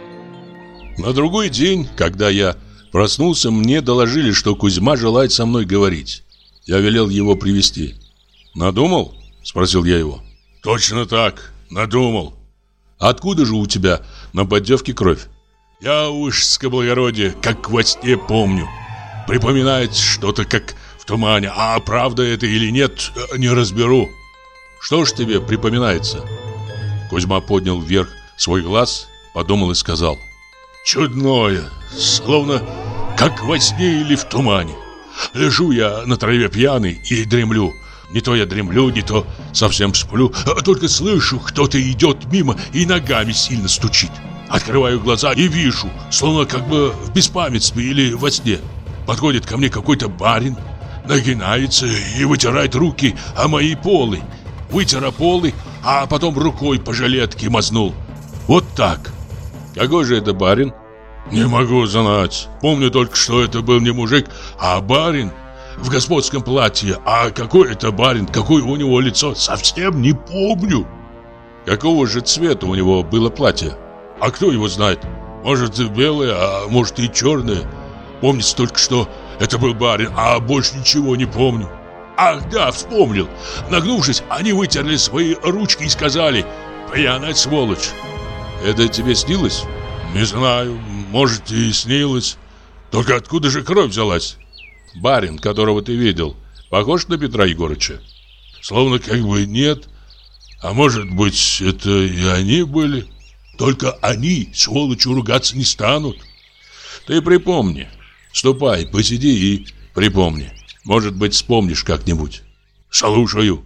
На другой день, когда я проснулся, мне доложили, что Кузьма желает со мной говорить. Я велел его привести. «Надумал?» — спросил я его. «Точно так, надумал». «Откуда же у тебя на поддевке кровь?» «Я уж, скоблагородие, как во сне помню. Припоминает что-то, как в тумане, а правда это или нет, не разберу». «Что ж тебе припоминается?» Кузьма поднял вверх свой глаз, подумал и сказал: «Чудное, словно как во сне или в тумане. Лежу я на траве пьяный и дремлю. Не то я дремлю, не то совсем сплю. Только слышу, кто-то идет мимо и ногами сильно стучит. Открываю глаза и вижу, словно как бы в беспамятстве или во сне. Подходит ко мне какой-то барин, нагинается и вытирает руки о мои полы. Вытер о полы, а потом рукой по жилетке мазнул. Вот так». «Какой же это барин?» «Не могу знать. Помню только, что это был не мужик, а барин. В господском платье. А какой это барин, какое у него лицо, совсем не помню». «Какого же цвета у него было платье?» «А кто его знает? Может, белое, а может и черное. Помнится только, что это был барин, а больше ничего не помню». «Ах да, вспомнил. Нагнувшись, они вытерли свои ручки и сказали: пьяная сволочь». «Это тебе снилось?» «Не знаю, может и снилось. Только откуда же кровь взялась?» «Барин, которого ты видел, похож на Петра Егорыча?» «Словно как бы нет. А может быть, это и они были? Только они, сволочью, ругаться не станут». «Ты припомни. Ступай, посиди и припомни. Может быть, вспомнишь как-нибудь». «Слушаю».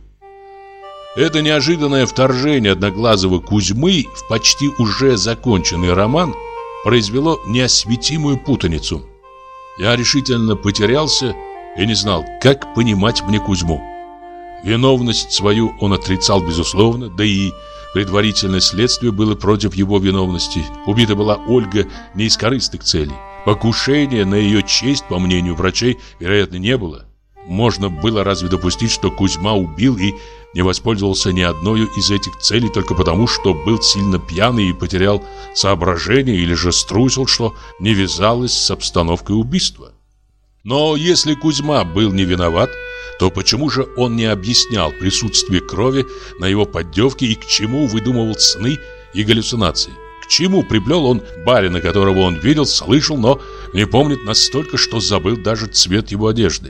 Это неожиданное вторжение одноглазого Кузьмы в почти уже законченный роман произвело неосветимую путаницу. Я решительно потерялся и не знал, как понимать мне Кузьму. Виновность свою он отрицал безусловно, да и предварительное следствие было против его виновности. Убита была Ольга не из корыстных целей. Покушения на ее честь, по мнению врачей, вероятно, не было. Можно было разве допустить, что Кузьма убил и не воспользовался ни одной из этих целей только потому, что был сильно пьяный и потерял соображение, или же струсил, что не вязалось с обстановкой убийства? Но если Кузьма был не виноват, то почему же он не объяснял присутствие крови на его поддевке и к чему выдумывал сны и галлюцинации? К чему приплел он барина, которого он видел, слышал, но не помнит настолько, что забыл даже цвет его одежды?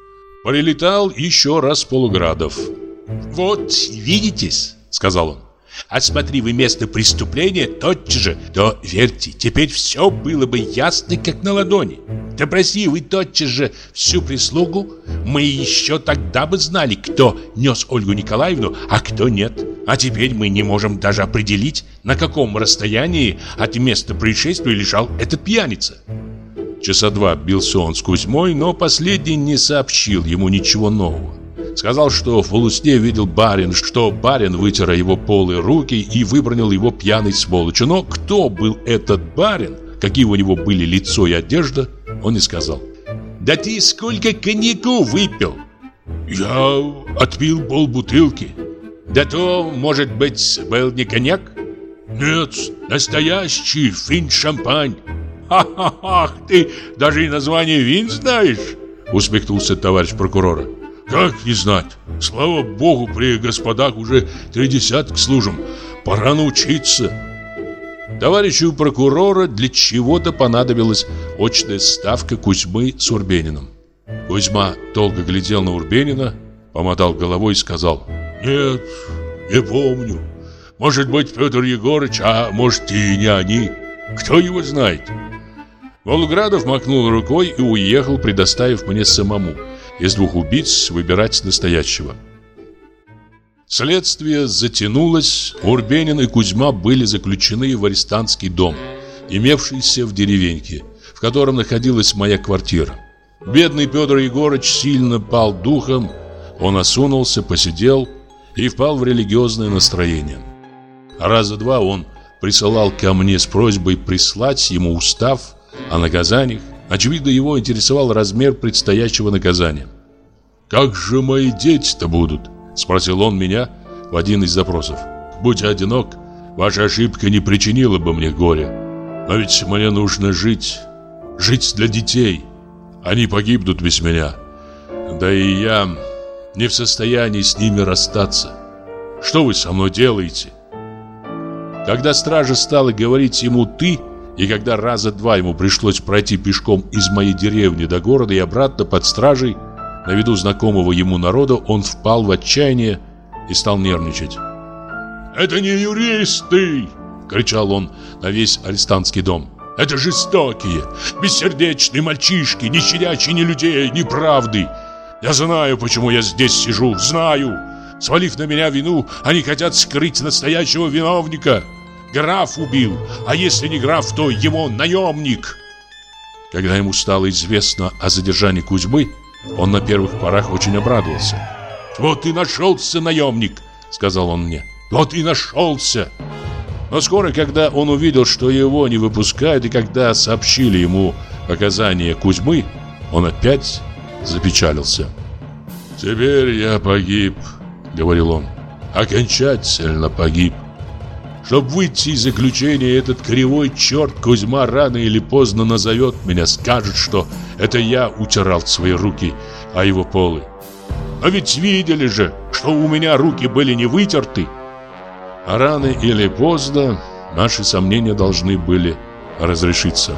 Прилетал еще раз Полуградов. «Вот, видите-с», — сказал он, осмотрев место преступления тотчас же, то, верьте, теперь все было бы ясно, как на ладони. Допросив и тотчас же всю прислугу, мы еще тогда бы знали, кто нес Ольгу Николаевну, а кто нет. А теперь мы не можем даже определить, на каком расстоянии от места происшествия лежал этот пьяница. Часа два бился он с Кузьмой, но последний не сообщил ему ничего нового. Сказал, что в полусне видел барин, что барин вытер его полы руки и выбронил его пьяной сволочью. Но кто был этот барин, какие у него были лицо и одежда, он не сказал. «Да ты сколько коньяку выпил?» «Я отпил полбутылки». «Да то, может быть, был не коньяк?» «Нет, настоящий финт-шампань». «Ха-ха-ха, ты даже и название вин знаешь?» Усмехнулся товарищ прокурора. «Как не знать? Слава богу, при господах уже три десятка служим. Пора научиться». Товарищу прокурора для чего-то понадобилась очная ставка Кузьмы с Урбениным. Кузьма долго глядел на Урбенина, помотал головой и сказал: «Нет, не помню. Может быть, Петр Егорыч, а может и не они. Кто его знает?» Волградов махнул рукой и уехал, предоставив мне самому из двух убийц выбирать настоящего. Следствие затянулось. Урбенин и Кузьма были заключены в арестантский дом, имевшийся в деревеньке, в котором находилась моя квартира. Бедный Петр Егорыч сильно пал духом. Он осунулся, посидел и впал в религиозное настроение. Раза два он присылал ко мне с просьбой прислать ему устав о наказаниях. Очевидно, его интересовал размер предстоящего наказания. «Как же мои дети-то будут?» — спросил он меня в один из запросов. «Будь одинок, ваша ошибка не причинила бы мне горя. Но ведь мне нужно жить, жить для детей. Они погибнут без меня. Да и я не в состоянии с ними расстаться. Что вы со мной делаете?» Когда стража стала говорить ему «ты», и когда раза два ему пришлось пройти пешком из моей деревни до города и обратно под стражей, на виду знакомого ему народа, он впал в отчаяние и стал нервничать. «Это не юристы!» — кричал он на весь арестантский дом. «Это жестокие, бессердечные мальчишки, не щадящие ни людей, ни правды. Я знаю, почему я здесь сижу, знаю. Свалив на меня вину, они хотят скрыть настоящего виновника. Граф убил, а если не граф, то его наемник». Когда ему стало известно о задержании Кузьмы, он на первых порах очень обрадовался. «Вот и нашелся наемник», — сказал он мне. «Вот и нашелся». Но скоро, когда он увидел, что его не выпускают, и когда сообщили ему показания Кузьмы, он опять запечалился. «Теперь я погиб», — говорил он, — «окончательно погиб. Чтобы выйти из заключения, этот кривой черт Кузьма рано или поздно назовет меня, скажет, что это я утирал свои руки о его полы. А ведь видели же, что у меня руки были не вытерты. А рано или поздно наши сомнения должны были разрешиться».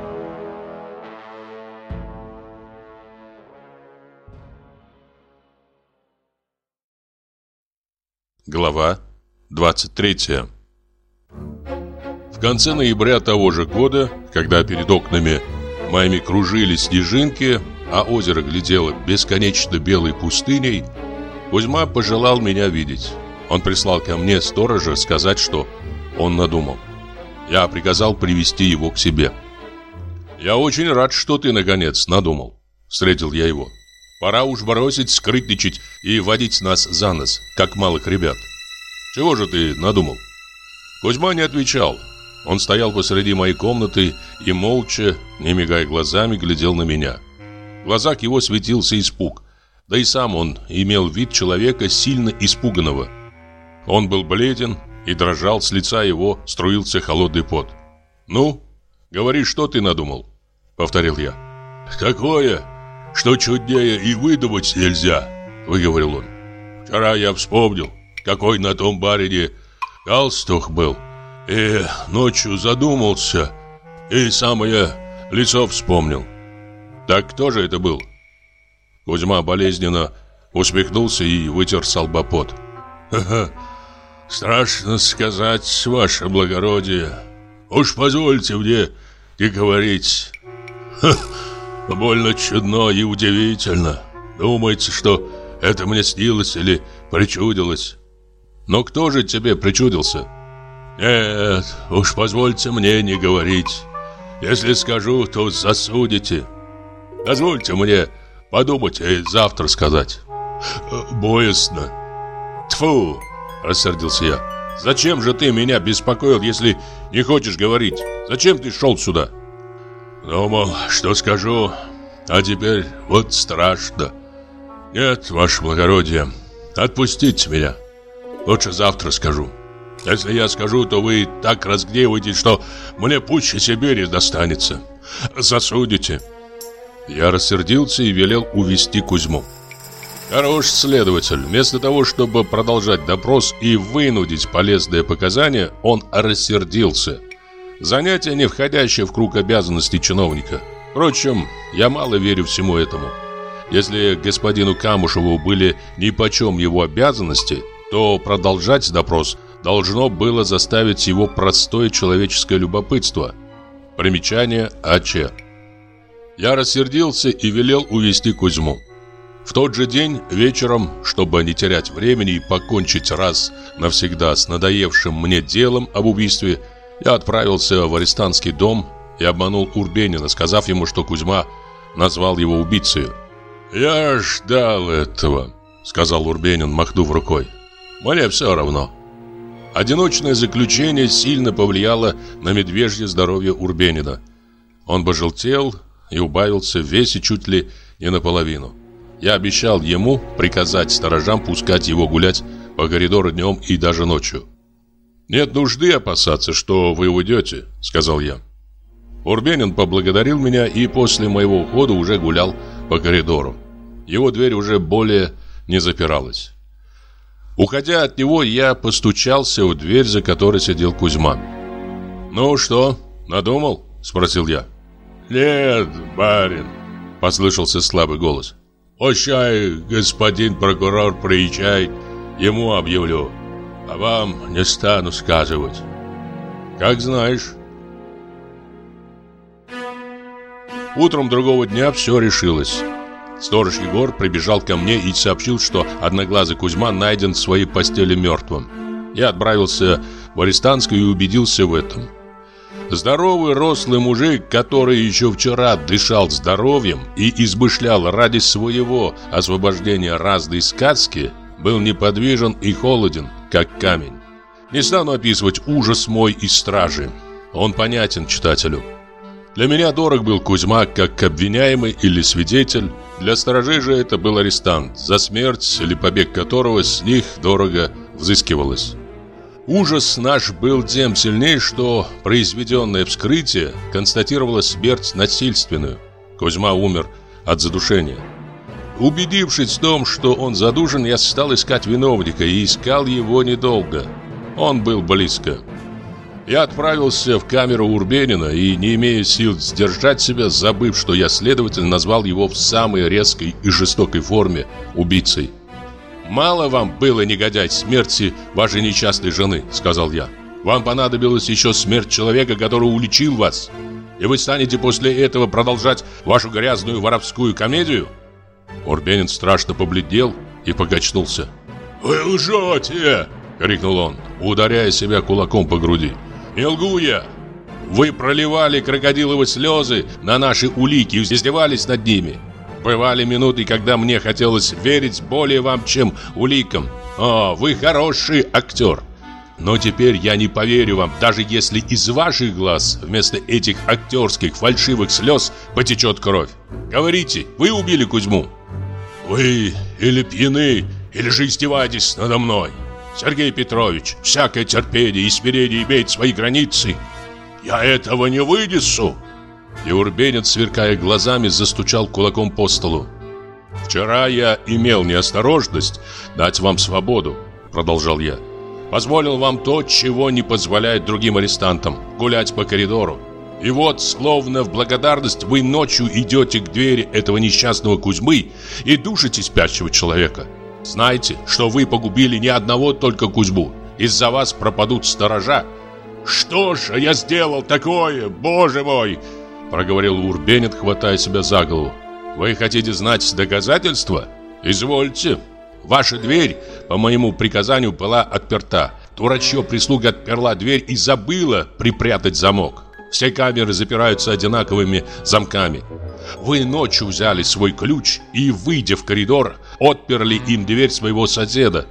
Глава двадцать третья. В конце ноября того же года, когда перед окнами моими кружились снежинки, а озеро глядело бесконечно белой пустыней, Кузьма пожелал меня видеть. Он прислал ко мне сторожа сказать, что он надумал. Я приказал привести его к себе. «Я очень рад, что ты, наконец, надумал», — встретил я его. «Пора уж бросить скрытничать и водить нас за нос, как малых ребят. Чего же ты надумал?» Кузьма не отвечал. Он стоял посреди моей комнаты и молча, не мигая глазами, глядел на меня. В глазах его светился испуг, да и сам он имел вид человека сильно испуганного. Он был бледен и дрожал, с лица его струился холодный пот. «Ну, говори, что ты надумал?» — повторил я. «Такое, что чуднее и выдумать нельзя», — выговорил он. «Вчера я вспомнил, какой на том барине галстук был, и ночью задумался, и самое лицо вспомнил». «Так кто же это был?» Кузьма болезненно усмехнулся и вытер с лба пот. «Ха-ха, Страшно сказать, ваше благородие. Уж позвольте мне не говорить. Ха, больно чудно и удивительно. Думаете, что это мне снилось или причудилось? Но кто же тебе причудился? Нет, уж позвольте мне не говорить. Если скажу, то засудите. Дозвольте мне подумать и завтра сказать. Боязно. Тьфу, рассердился я. Зачем же ты меня беспокоил, если не хочешь говорить? Зачем ты шел сюда? Думал, что скажу, а теперь вот страшно. Нет, ваше благородие, отпустите меня. Лучше завтра скажу. Если я скажу, то вы так разгневаетесь, что мне пуще Сибири достанется. Засудите. Я рассердился и велел увести Кузьму. Хороший следователь. Вместо того, чтобы продолжать допрос и вынудить полезные показания, он рассердился. Занятие, не входящее в круг обязанностей чиновника. Впрочем, я мало верю всему этому. Если господину Камышеву были нипочем его обязанности, то продолжать допрос должно было заставить его простое человеческое любопытство. Примечание А.Ч. Я рассердился и велел увести Кузьму. В тот же день вечером, чтобы не терять времени и покончить раз навсегда с надоевшим мне делом об убийстве, я отправился в арестантский дом и обманул Урбенина, сказав ему, что Кузьма назвал его убийцей. «Я ждал этого», — сказал Урбенин, махнув рукой. «Мне все равно». Одиночное заключение сильно повлияло на медвежье здоровье Урбенина. Он пожелтел и убавился в весе чуть ли не наполовину. Я обещал ему приказать сторожам пускать его гулять по коридору днем и даже ночью. «Нет нужды опасаться, что вы уйдете», — сказал я. Урбенин поблагодарил меня и после моего ухода уже гулял по коридору. Его дверь уже более не запиралась. Уходя от него, я постучался в дверь, за которой сидел Кузьма. «Ну что, надумал?» — спросил я. «Нет, барин», — послышался слабый голос. «Пущай господин прокурор приезжает, ему объявлю, а вам не стану сказывать». «Как знаешь». Утром другого дня все решилось. Сторож Егор прибежал ко мне и сообщил, что одноглазый Кузьма найден в своей постели мертвым. Я отправился в арестантскую и убедился в этом. Здоровый рослый мужик, который еще вчера дышал здоровьем и измышлял ради своего освобождения разные сказки, был неподвижен и холоден, как камень. Не стану описывать ужас мой из стражи. Он понятен читателю. Для меня дорог был Кузьма как обвиняемый или свидетель. Для сторожей же это был арестант, за смерть или побег которого с них дорого взыскивалось. Ужас наш был тем сильнее, что произведенное вскрытие констатировало смерть насильственную. Кузьма умер от задушения. Убедившись в том, что он задушен, я стал искать виновника и искал его недолго. Он был близко. Я отправился в камеру Урбенина и, не имея сил сдержать себя, забыв, что я следователь, назвал его в самой резкой и жестокой форме убийцей. «Мало вам было, негодяй, смерти вашей несчастной жены», — сказал я. «Вам понадобилась еще смерть человека, который уличил вас. И вы станете после этого продолжать вашу грязную воровскую комедию?» Урбенин страшно побледнел и покачнулся. «Вы лжете!» — крикнул он, ударяя себя кулаком по груди. «Не лгу я! Вы проливали крокодиловые слезы на наши улики и издевались над ними. Бывали минуты, когда мне хотелось верить более вам, чем уликам. О, вы хороший актер! Но теперь я не поверю вам, даже если из ваших глаз вместо этих актерских фальшивых слез потечет кровь. Говорите, вы убили Кузьму?» «Вы или пьяны, или же издеваетесь надо мной. Сергей Петрович, всякое терпение и смирение имеет свои границы. Я этого не вынесу!» И Урбенин, сверкая глазами, застучал кулаком по столу. «Вчера я имел неосторожность дать вам свободу», — продолжал я. «Позволил вам то, чего не позволяет другим арестантам — гулять по коридору. И вот, словно в благодарность, вы ночью идете к двери этого несчастного Кузьмы и душите спящего человека. Знаете, что вы погубили не одного только Кузьму. из-за вас пропадут сторожа. Что же я сделал такое, боже мой? Проговорил Урбенин, хватая себя за голову. Вы хотите знать доказательства? Извольте. Ваша дверь, по моему приказанию, была отперта. Дурачье прислуга отперла дверь и забыла припрятать замок. Все камеры запираются одинаковыми замками. Вы ночью взяли свой ключ и, выйдя в коридор, отперли им дверь своего соседа.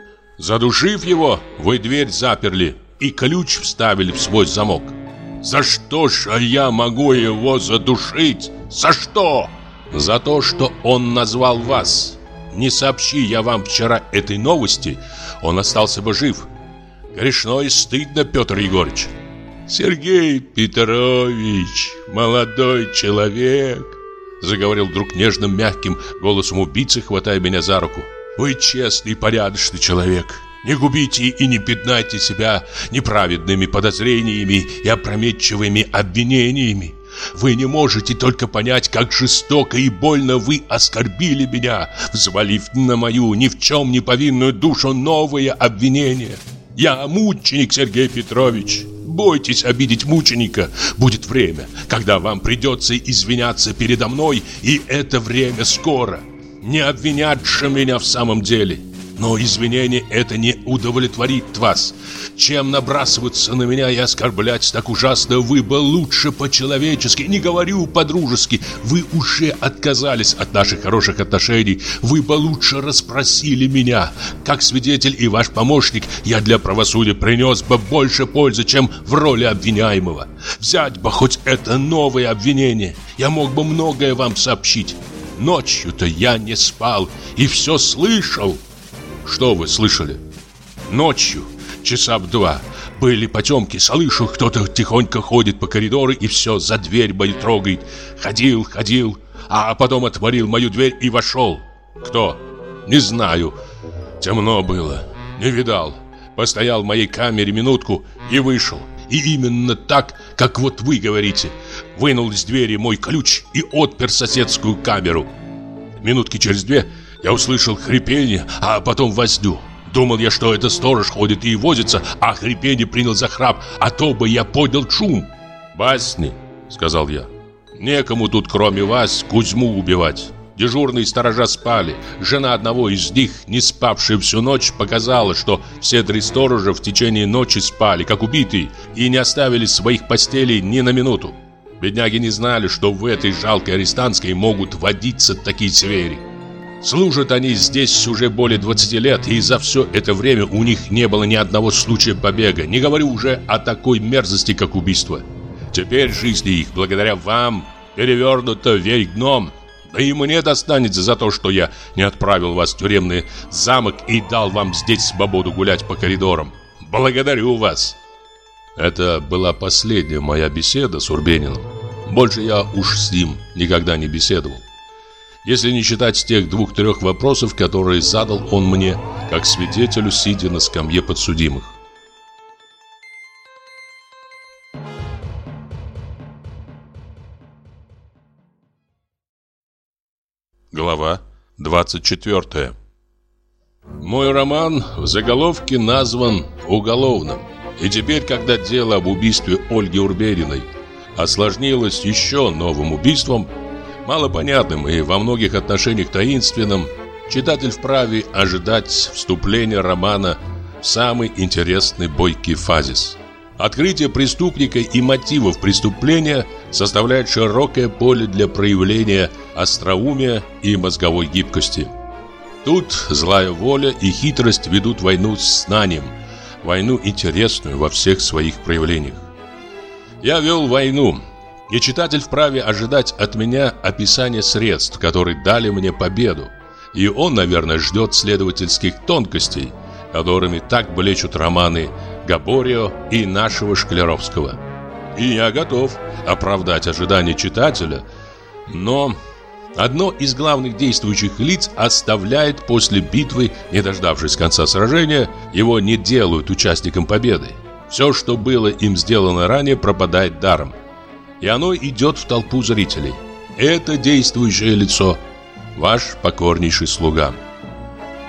Задушив его, вы дверь заперли и ключ вставили в свой замок. За что же я могу его задушить? За что? За то, что он назвал вас. Не сообщи я вам вчера этой новости, он остался бы жив. Грешно и стыдно, Петр Егорыч. Сергей Петрович, молодой человек, заговорил вдруг нежным, мягким голосом убийцы, хватая меня за руку. Вы честный, порядочный человек. Не губите и не пятнайте себя неправедными подозрениями и опрометчивыми обвинениями. Вы не можете только понять, как жестоко и больно вы оскорбили меня, взвалив на мою ни в чем не повинную душу новые обвинения. Я мученик, Сергей Петрович. Бойтесь обидеть мученика. Будет время, когда вам придется извиняться передо мной, и это время скоро. Не обвинят же меня в самом деле. Но извинение это не удовлетворит вас. Чем набрасываться на меня и оскорблять так ужасно, вы бы лучше по-человечески, не говорю по-дружески. Вы уже отказались от наших хороших отношений. Вы бы лучше расспросили меня. Как свидетель и ваш помощник, я для правосудия принес бы больше пользы, чем в роли обвиняемого. Взять бы хоть это новое обвинение. Я мог бы многое вам сообщить. Ночью-то я не спал и все слышал. Что вы слышали? Ночью, часа в два, были потемки, слышу, кто-то тихонько ходит по коридору и все за дверь мою трогает. Ходил, ходил, а потом отворил мою дверь и вошел. Кто? Не знаю. Темно было, не видал. Постоял в моей камере минутку и вышел. И именно так, как вот вы говорите. Вынул из двери мой ключ и отпер соседскую камеру. Минутки через две я услышал хрипение, а потом возню. Думал я, что это сторож ходит и возится, а хрипение принял за храп, а то бы я поднял шум. «Басни», — сказал я. «Некому тут, кроме вас, Кузьму убивать. Дежурные сторожа спали. Жена одного из них, не спавшая всю ночь, показала, что все три сторожа в течение ночи спали, как убитые, и не оставили своих постелей ни на минуту. Бедняги не знали, что в этой жалкой арестантской могут водиться такие звери. Служат они здесь уже более двадцати лет, и за все это время у них не было ни одного случая побега, не говорю уже о такой мерзости, как убийство. Теперь жизнь их, благодаря вам, перевернута вверх дном. Да и мне достанется за то, что я не отправил вас в тюремный замок и дал вам здесь свободу гулять по коридорам. Благодарю вас». Это была последняя моя беседа с Урбениным. Больше я уж с ним никогда не беседовал. Если не считать тех двух-трех вопросов, которые задал он мне, как свидетелю, сидя на скамье подсудимых. Глава двадцать четвёртая. Мой роман в заголовке назван «Уголовным». И теперь, когда дело об убийстве Ольги Урбениной осложнилось еще новым убийством, малопонятным и во многих отношениях таинственным, читатель вправе ожидать вступления романа в самый интересный бойкий фазис. Открытие преступника и мотивов преступления составляет широкое поле для проявления остроумия и мозговой гибкости. Тут злая воля и хитрость ведут войну с знанием, войну интересную во всех своих проявлениях. Я вел войну, и читатель вправе ожидать от меня описания средств, которые дали мне победу. И он, наверное, ждет следовательских тонкостей, которыми так блещут романы Габорио и нашего Шклеровского. И я готов оправдать ожидания читателя, но одно из главных действующих лиц оставляет после битвы, не дождавшись конца сражения, его не делают участником победы. Все, что было им сделано ранее, пропадает даром. И оно идет в толпу зрителей. Это действующее лицо, ваш покорнейший слуга.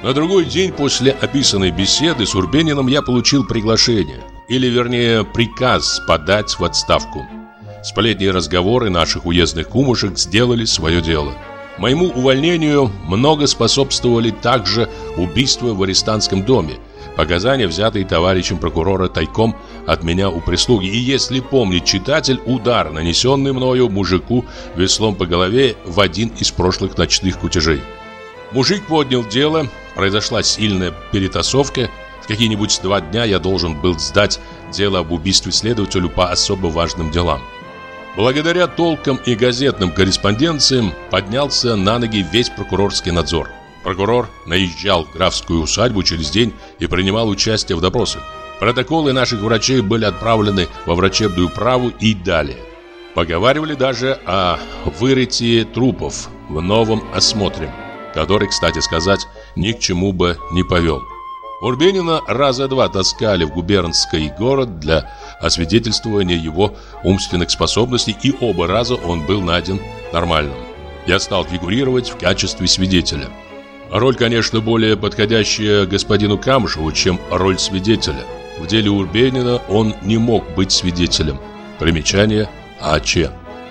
На другой день после описанной беседы с Урбениным я получил приглашение, или вернее приказ подать в отставку. Сплетни и разговоры наших уездных кумушек сделали свое дело. Моему увольнению много способствовали также убийства в арестантском доме, показания, взятые товарищем прокурора тайком от меня у прислуги, и, если помнит читатель, удар, нанесенный мною мужику веслом по голове в один из прошлых ночных кутежей. Мужик поднял дело, произошла сильная перетасовка. В какие-нибудь два дня я должен был сдать дело об убийстве следователю по особо важным делам. Благодаря толкам и газетным корреспонденциям поднялся на ноги весь прокурорский надзор. Прокурор наезжал в графскую усадьбу через день и принимал участие в допросах. Протоколы наших врачей были отправлены во врачебную управу и далее. Поговаривали даже о вырытии трупов в новом осмотре, который, кстати сказать, ни к чему бы не повел. Урбенина раза два таскали в губернский город для освидетельствования его умственных способностей, и оба раза он был найден нормальным. Я стал фигурировать в качестве свидетеля. Роль, конечно, более подходящая господину Камышеву, чем роль свидетеля. В деле Урбенина он не мог быть свидетелем. Примечание А.Ч.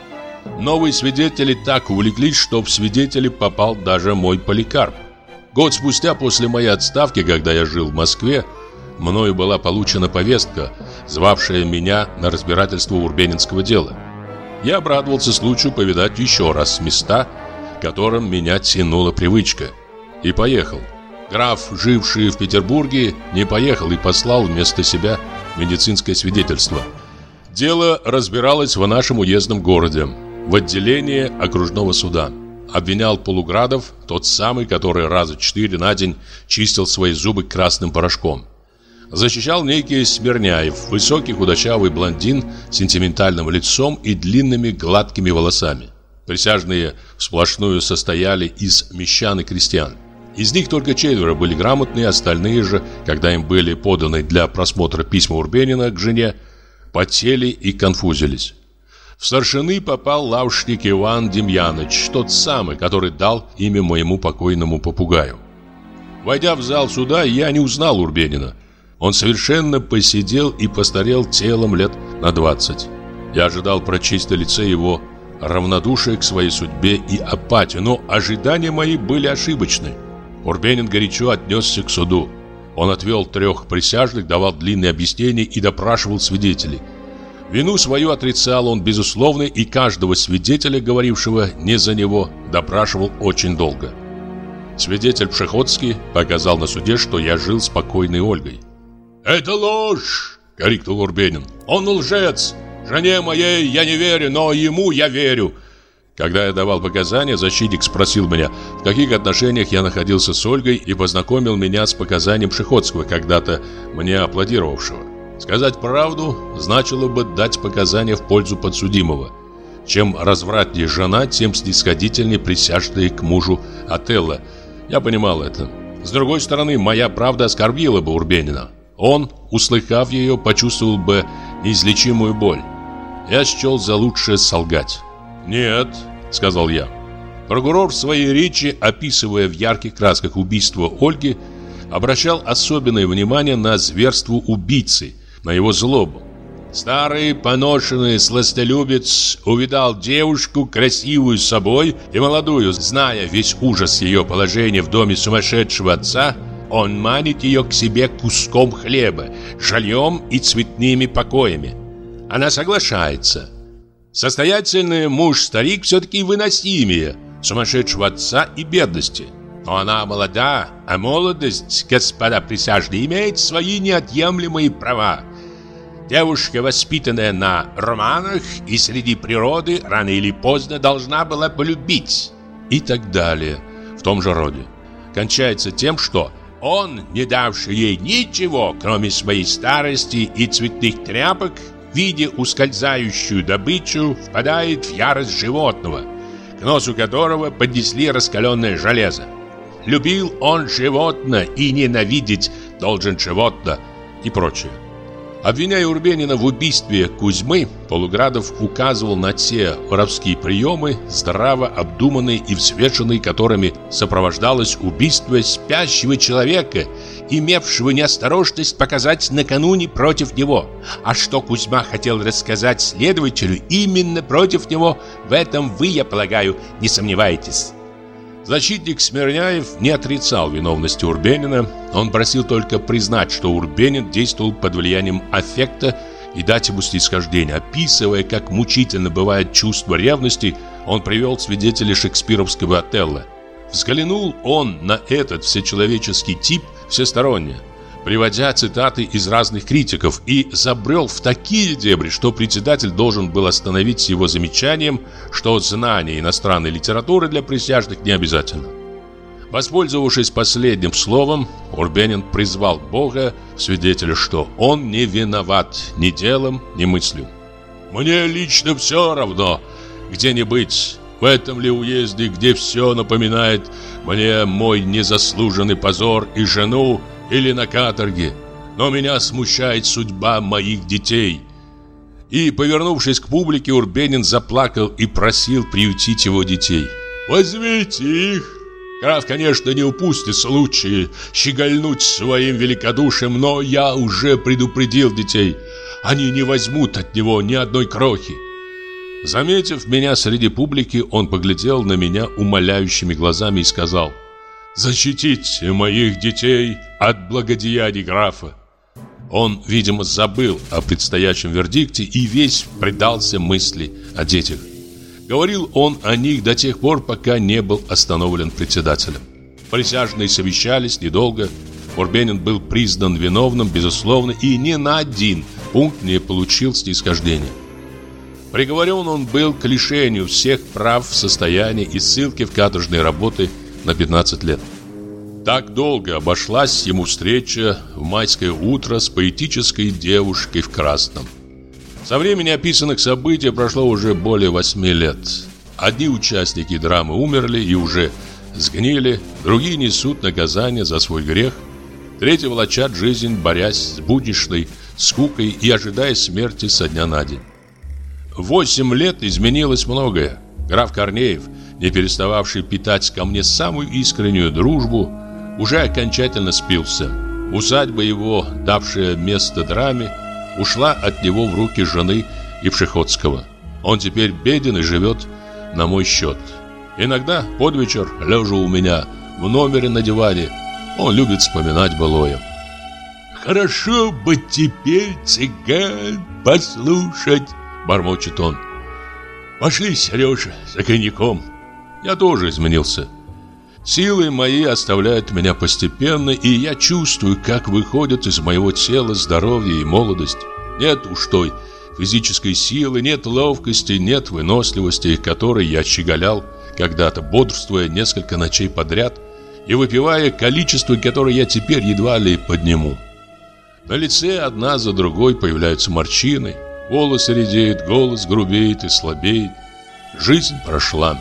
Новые свидетели так увлеклись, что в свидетели попал даже мой Поликарп. Год спустя после моей отставки, когда я жил в Москве, мною была получена повестка, звавшая меня на разбирательство урбенинского дела. Я обрадовался случаю повидать еще раз места, к которым меня тянула привычка, и поехал. Граф, живший в Петербурге, не поехал и послал вместо себя медицинское свидетельство. Дело разбиралось в нашем уездном городе, в отделении окружного суда. Обвинял Полуградов, тот самый, который раза четыре на день чистил свои зубы красным порошком. Защищал некий Смирняев, высокий худощавый блондин с сентиментальным лицом и длинными гладкими волосами. Присяжные сплошную состояли из мещан и крестьян. Из них только четверо были грамотные, остальные же, когда им были поданы для просмотра письма Урбенина к жене, потели и конфузились. В старшины попал лавшник Иван Демьяныч, тот самый, который дал имя моему покойному попугаю. Войдя в зал суда, я не узнал Урбенина. Он совершенно посидел и постарел телом лет на двадцать. Я ожидал прочесть на лице его равнодушие к своей судьбе и апатию, но ожидания мои были ошибочны. Урбенин горячо отнесся к суду. Он отвел трех присяжных, давал длинные объяснения и допрашивал свидетелей. Вину свою отрицал он, безусловно, и каждого свидетеля, говорившего не за него, допрашивал очень долго. Свидетель Пшеходский показал на суде, что я жил с покойной Ольгой. «Это ложь!» — крикнул Урбенин. «Он лжец! Жене моей я не верю, но ему я верю!» Когда я давал показания, защитник спросил меня, в каких отношениях я находился с Ольгой, и познакомил меня с показанием Пшеходского, когда-то мне аплодировавшего. Сказать правду значило бы дать показания в пользу подсудимого. Чем развратнее жена, тем снисходительнее присяжные к мужу Отелло. Я понимал это. С другой стороны, моя правда оскорбила бы Урбенина. Он, услыхав ее, почувствовал бы неизлечимую боль. Я счел за лучшее солгать. «Нет», — сказал я. Прокурор в своей речи, описывая в ярких красках убийство Ольги, обращал особенное внимание на зверство убийцы, на его злобу. Старый поношенный сластолюбец увидал девушку, красивую собой и молодую, зная весь ужас ее положения в доме сумасшедшего отца, он манит ее к себе куском хлеба, жильем и цветными покоями. Она соглашается. Состоятельный муж-старик все-таки выносимее сумасшедшего отца и бедности. Но она молода, а молодость, господа присяжные, имеет свои неотъемлемые права. Девушка, воспитанная на романах и среди природы, рано или поздно должна была полюбить. И так далее, в том же роде. Кончается тем, что он, не давший ей ничего, кроме своей старости и цветных тряпок, видя ускользающую добычу, впадает в ярость животного, к носу которого поднесли раскаленное железо. Любил он животное и ненавидеть должен животное и прочее. Обвиняя Урбенина в убийстве Кузьмы, Полуградов указывал на те воровские приемы, здраво обдуманные и взвешенные, которыми сопровождалось убийство спящего человека, имевшего неосторожность показать накануне против него. А что Кузьма хотел рассказать следователю именно против него, в этом вы, я полагаю, не сомневаетесь. Защитник Смирняев не отрицал виновности Урбенина. Он просил только признать, что Урбенин действовал под влиянием аффекта и дать ему снисхождение. Описывая, как мучительно бывает чувство ревности, он привел свидетелей шекспировского Отелло. Взглянул он на этот всечеловеческий тип всесторонне, приводя цитаты из разных критиков, и забрел в такие дебри, что председатель должен был остановить его замечанием, что знание иностранной литературы для присяжных не обязательно. Воспользовавшись последним словом, Урбенин призвал Бога в свидетеля, что он не виноват ни делом, ни мыслью. «Мне лично все равно, где не быть, в этом ли уезде, где все напоминает мне мой незаслуженный позор и жену, или на каторге, но меня смущает судьба моих детей». И, повернувшись к публике, Урбенин заплакал и просил приютить его детей. «Возьмите их. Граф, конечно, не упустит случая щегольнуть своим великодушием, но я уже предупредил детей. Они не возьмут от него ни одной крохи». Заметив меня среди публики, он поглядел на меня умоляющими глазами и сказал: «Защитите моих детей от благодеяний графа». Он, видимо, забыл о предстоящем вердикте и весь предался мысли о детях. Говорил он о них до тех пор, пока не был остановлен председателем. Присяжные совещались недолго. Урбенин был признан виновным, безусловно, и ни на один пункт не получил снисхождения. Приговорен он был к лишению всех прав, состояния и ссылке в каторжные работы на пятнадцать лет. Так долго обошлась ему встреча в майское утро с поэтической девушкой в красном. Со времени описанных событий прошло уже более восьми лет. Одни участники драмы умерли и уже сгнили, другие несут наказание за свой грех, третьи влачат жизнь, борясь с будничной скукой и ожидая смерти со дня на день. В восемь лет изменилось многое. Граф Корнеев, не перестававший питать ко мне самую искреннюю дружбу, уже окончательно спился. Усадьба его, давшая место драме, ушла от него в руки жены Ипшехотского. Он теперь беден и живет на мой счет. Иногда под вечер, лежа у меня в номере на диване, он любит вспоминать былое. «Хорошо бы теперь цыган послушать», — бормочет он. «Пошли, Сережа, за коньяком». Я тоже изменился. Силы мои оставляют меня постепенно, и я чувствую, как выходят из моего тела здоровье и молодость. Нет уж той физической силы, нет ловкости, нет выносливости, которой я щеголял когда-то, бодрствуя несколько ночей подряд и выпивая количество, которое я теперь едва ли подниму. На лице одна за другой появляются морщины, волосы редеют, голос грубеет и слабеет. Жизнь прошла.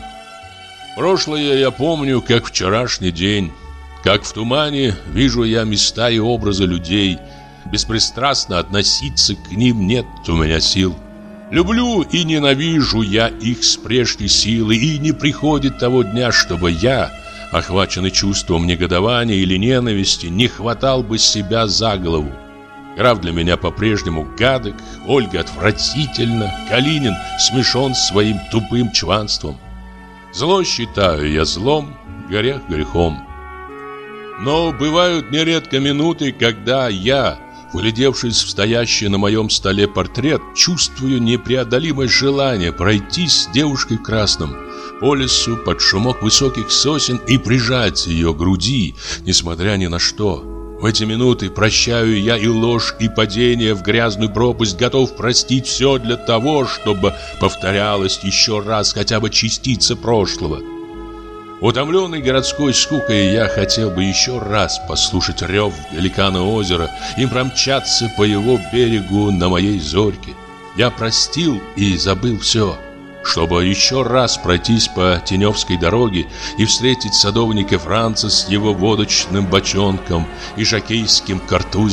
Прошлое я помню, как вчерашний день. Как в тумане вижу я места и образы людей. Беспристрастно относиться к ним нет у меня сил. Люблю и ненавижу я их с прежней силой, и не приходит того дня, чтобы я, охваченный чувством негодования или ненависти, не хватал бы себя за голову. Граф для меня по-прежнему гадок, Ольга отвратительна, Калинин смешон своим тупым чванством. Зло считаю я злом, грех грехом. Но бывают нередко минуты, когда я, вглядевшись в стоящий на моем столе портрет, чувствую непреодолимое желание пройтись с девушкой в красном по лесу под шумок высоких сосен и прижать ее к груди, несмотря ни на что. В эти минуты прощаю я и ложь, и падение в грязную пропасть, готов простить все для того, чтобы повторялось еще раз хотя бы частица прошлого. Утомленный городской скукой, я хотел бы еще раз послушать рев великана озера и промчаться по его берегу на моей зорьке. Я простил и забыл все, чтобы еще раз пройтись по Теневской дороге и встретить садовника Франца с его водочным бочонком и жокейским картузиком.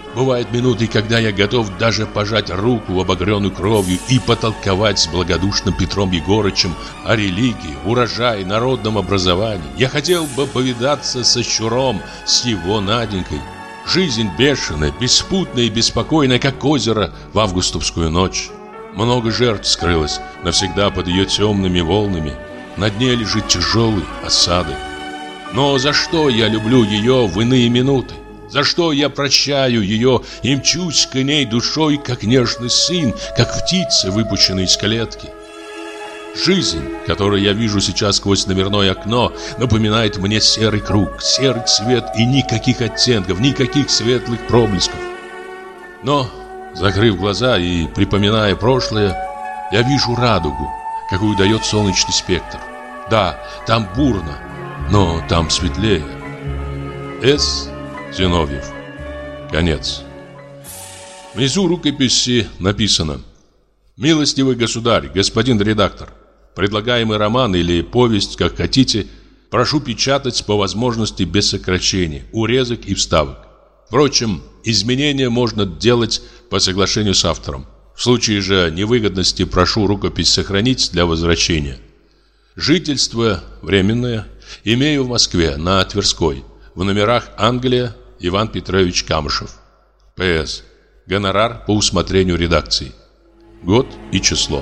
Бывают минуты, когда я готов даже пожать руку, обогренную кровью, и потолковать с благодушным Петром Егорычем о религии, урожае, народном образовании. Я хотел бы повидаться со Щуром, с его Наденькой. Жизнь бешеная, беспутная и беспокойная, как озеро в августовскую ночь. Много жертв скрылось навсегда под ее темными волнами. На дне лежит тяжелый осадок. Но за что я люблю ее в иные минуты? За что я прощаю ее и мчусь к ней душой, как нежный сын, как птица, выпущенная из клетки? Жизнь, которую я вижу сейчас сквозь номерное окно, напоминает мне серый круг, серый цвет и никаких оттенков, никаких светлых проблесков. Но, закрыв глаза и припоминая прошлое, я вижу радугу, какую дает солнечный спектр. Да, там бурно, но там светлее. С. Зиновьев. Конец. Внизу рукописи написано: «Милостивый государь, господин редактор, предлагаемый роман или повесть, как хотите, прошу печатать по возможности без сокращений, урезок и вставок. Впрочем, изменения можно делать по соглашению с автором. В случае же невыгодности прошу рукопись сохранить для возвращения. Жительство временное имею в Москве, на Тверской. В номерах Англия, Иван Петрович Камышев. П С. Гонорар по усмотрению редакции. Год и число».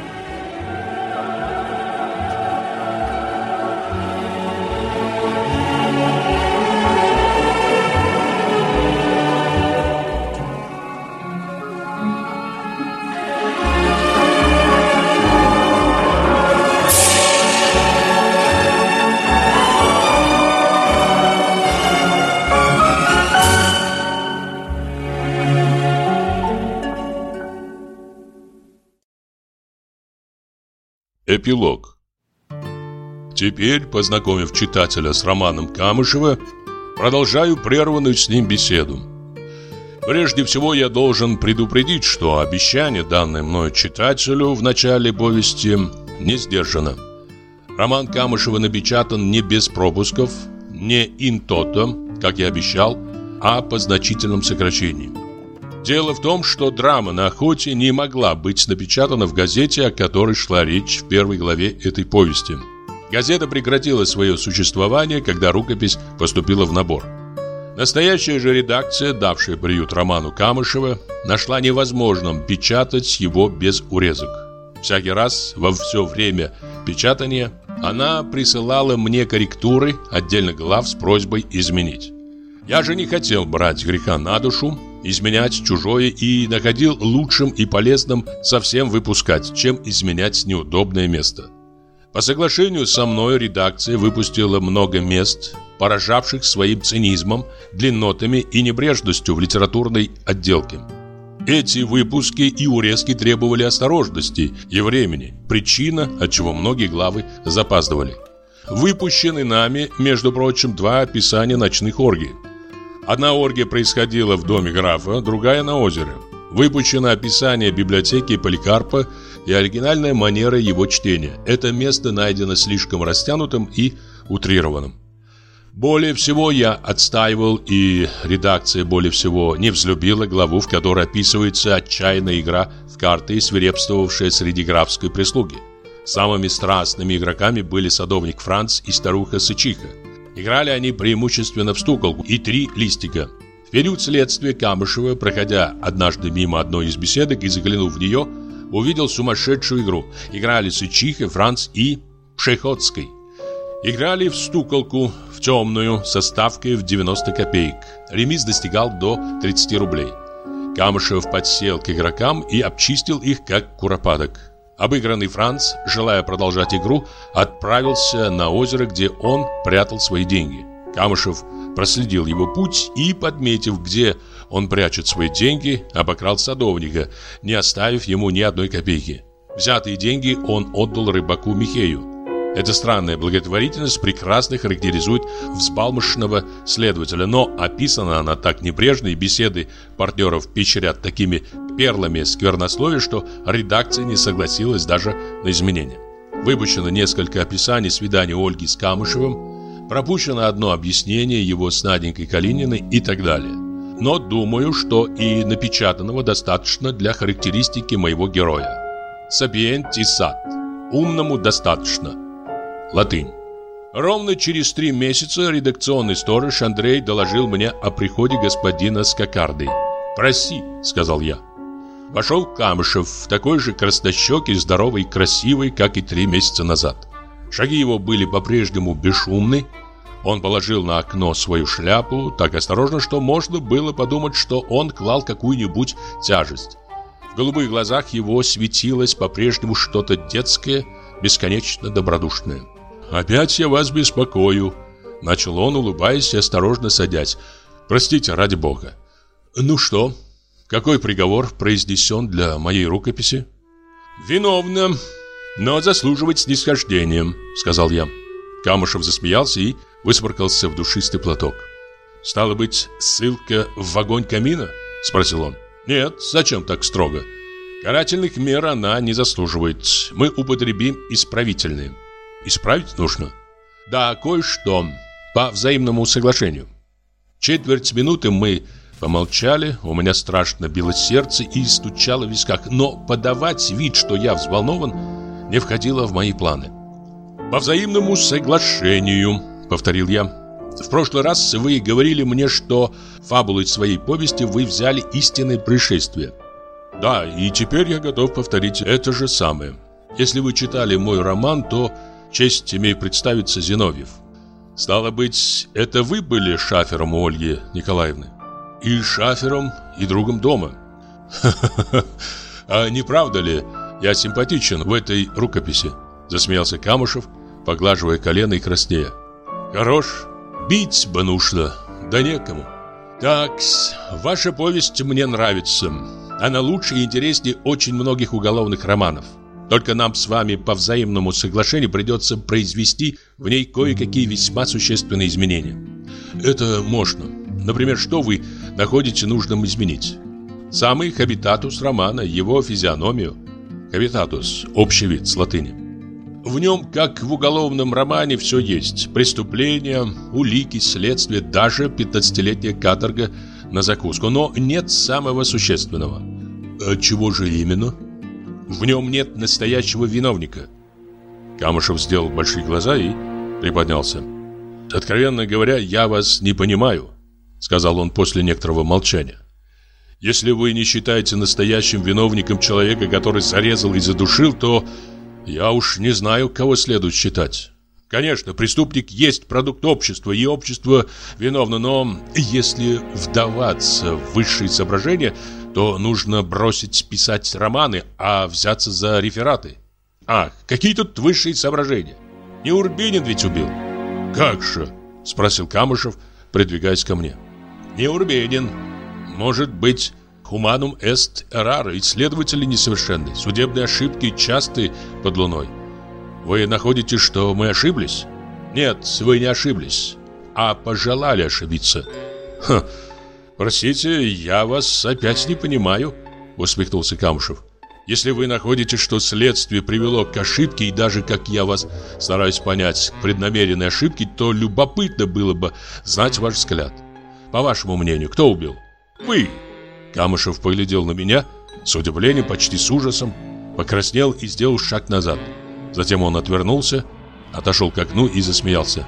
Эпилог. Теперь, познакомив читателя с романом Камышева, продолжаю прерванную с ним беседу. Прежде всего я должен предупредить, что обещание, данное мною читателю в начале повести, не сдержано. Роман Камышева напечатан не без пропусков, не ин-тото, как я обещал, а по значительном сокращении. Дело в том, что драма на охоте не могла быть напечатана в газете, о которой шла речь в первой главе этой повести. Газета прекратила свое существование, когда рукопись поступила в набор. Настоящая же редакция, давшая приют роману Камышева, нашла невозможным печатать его без урезок. Всякий раз, во все время печатания, она присылала мне корректуры отдельных глав с просьбой изменить. Я же не хотел брать греха на душу, изменять чужое и находил лучшим и полезным совсем выпускать, чем изменять неудобное место. По соглашению со мной редакция выпустила много мест, поражавших своим цинизмом, длиннотами и небрежностью в литературной отделке. Эти выпуски и урезки требовали осторожности и времени, причина, отчего многие главы запаздывали. Выпущены нами, между прочим, два описания ночных оргий. Одна оргия происходила в доме графа, другая на озере. Выпущено описание библиотеки Поликарпа и оригинальная манера его чтения. Это место найдено слишком растянутым и утрированным. Более всего я отстаивал, и редакция более всего не взлюбила главу, в которой описывается отчаянная игра в карты, свирепствовавшая среди графской прислуги. Самыми страстными игроками были садовник Франц и старуха Сычиха. Играли они преимущественно в стуколку и три листика. В период следствия Камышева, проходя однажды мимо одной из беседок и заглянув в нее, увидел сумасшедшую игру. Играли Сычиха, Франц и Пшеходский. Играли в стуколку, в темную, со ставкой в девяносто копеек. Ремиз достигал до тридцати рублей. Камышев подсел к игрокам и обчистил их, как куропаток. Обыгранный Франц, желая продолжать игру, отправился на озеро, где он прятал свои деньги. Камышев проследил его путь и, подметив, где он прячет свои деньги, обокрал садовника, не оставив ему ни одной копейки. Взятые деньги он отдал рыбаку Михею. Эта странная благотворительность прекрасно характеризует взбалмошного следователя, но описана она так небрежно, и беседы партнеров пещерят такими перлами сквернословия, что редакция не согласилась даже на изменения. Выпущено несколько описаний свидания Ольги с Камышевым, пропущено одно объяснение его с Наденькой Калининой и так далее. но думаю, что и напечатанного достаточно для характеристики моего героя. Сапиенти сат. Умному достаточно. Латынь. Ровно через три месяца редакционный сторож Андрей доложил мне о приходе господина Скакарды. «Проси», — сказал я. Вошел Камышев, такой же краснощекий, здоровый и красивый, как и три месяца назад. Шаги его были по-прежнему бесшумны. Он положил на окно свою шляпу так осторожно, что можно было подумать, что он клал какую-нибудь тяжесть. В голубых глазах его светилось по-прежнему что-то детское, бесконечно добродушное. «Опять я вас беспокою», — начал он, улыбаясь и осторожно садясь. «Простите, ради бога. Ну что, какой приговор произнесен для моей рукописи?» «Виновна, но заслуживает снисхождения», — сказал я. Камышев засмеялся и высморкался в душистый платок. «Стало быть, ссылка в огонь камина?» — спросил он. «Нет, зачем так строго? Карательных мер она не заслуживает. Мы употребим исправительные». «Исправить нужно?» «Да, кое-что. По взаимному соглашению». Четверть минуты мы помолчали, у меня страшно било сердце и стучало в висках, но подавать вид, что я взволнован, не входило в мои планы. «По взаимному соглашению», — повторил я. «В прошлый раз вы говорили мне, что фабулой своей повести вы взяли истинное происшествие». «Да, и теперь я готов повторить это же самое. Если вы читали мой роман, то честь имею представиться Зиновьев. Стало быть, это вы были шафером у Ольги Николаевны? И шафером, и другом дома. Ха-ха-ха. А не правда ли, я симпатичен в этой рукописи?» Засмеялся Камышев, поглаживая колено и краснея. «Хорош, бить бы нужно, да некому. Так-с, ваша повесть мне нравится. Она лучше и интереснее очень многих уголовных романов. Только нам с вами по взаимному соглашению придется произвести в ней кое-какие весьма существенные изменения. Это можно. Например, что вы находите нужным изменить? Самый хабитатус романа, его физиономию. Хабитатус – общий вид с латыни. В нем, как в уголовном романе, все есть. Преступления, улики, следствие, даже пятнадцатилетняя каторга на закуску. Но нет самого существенного. А чего же именно? В нем нет настоящего виновника. Камышев сделал большие глаза и приподнялся. «Откровенно говоря, я вас не понимаю», — сказал он после некоторого молчания. «Если вы не считаете настоящим виновником человека, который зарезал и задушил, то я уж не знаю, кого следует считать. Конечно, преступник есть продукт общества, и общество виновно, но если вдаваться в высшие соображения, то нужно бросить писать романы, а взяться за рефераты. Ах, какие тут высшие соображения? Не Урбенин ведь убил?» «Как же?» — спросил Камышев, придвигаясь ко мне. «Не Урбенин. Может быть, humanum est errare, исследователи несовершенны, судебные ошибки часты под луной. Вы находите, что мы ошиблись? Нет, вы не ошиблись, а пожелали ошибиться». «Ха, простите, я вас опять не понимаю», — усмехнулся Камышев. «Если вы находите, что следствие привело к ошибке, и даже, как я вас стараюсь понять, к преднамеренной ошибке, то любопытно было бы знать ваш взгляд. По вашему мнению, кто убил? Вы!» Камышев поглядел на меня с удивлением, почти с ужасом, покраснел и сделал шаг назад. Затем он отвернулся, отошел к окну и засмеялся.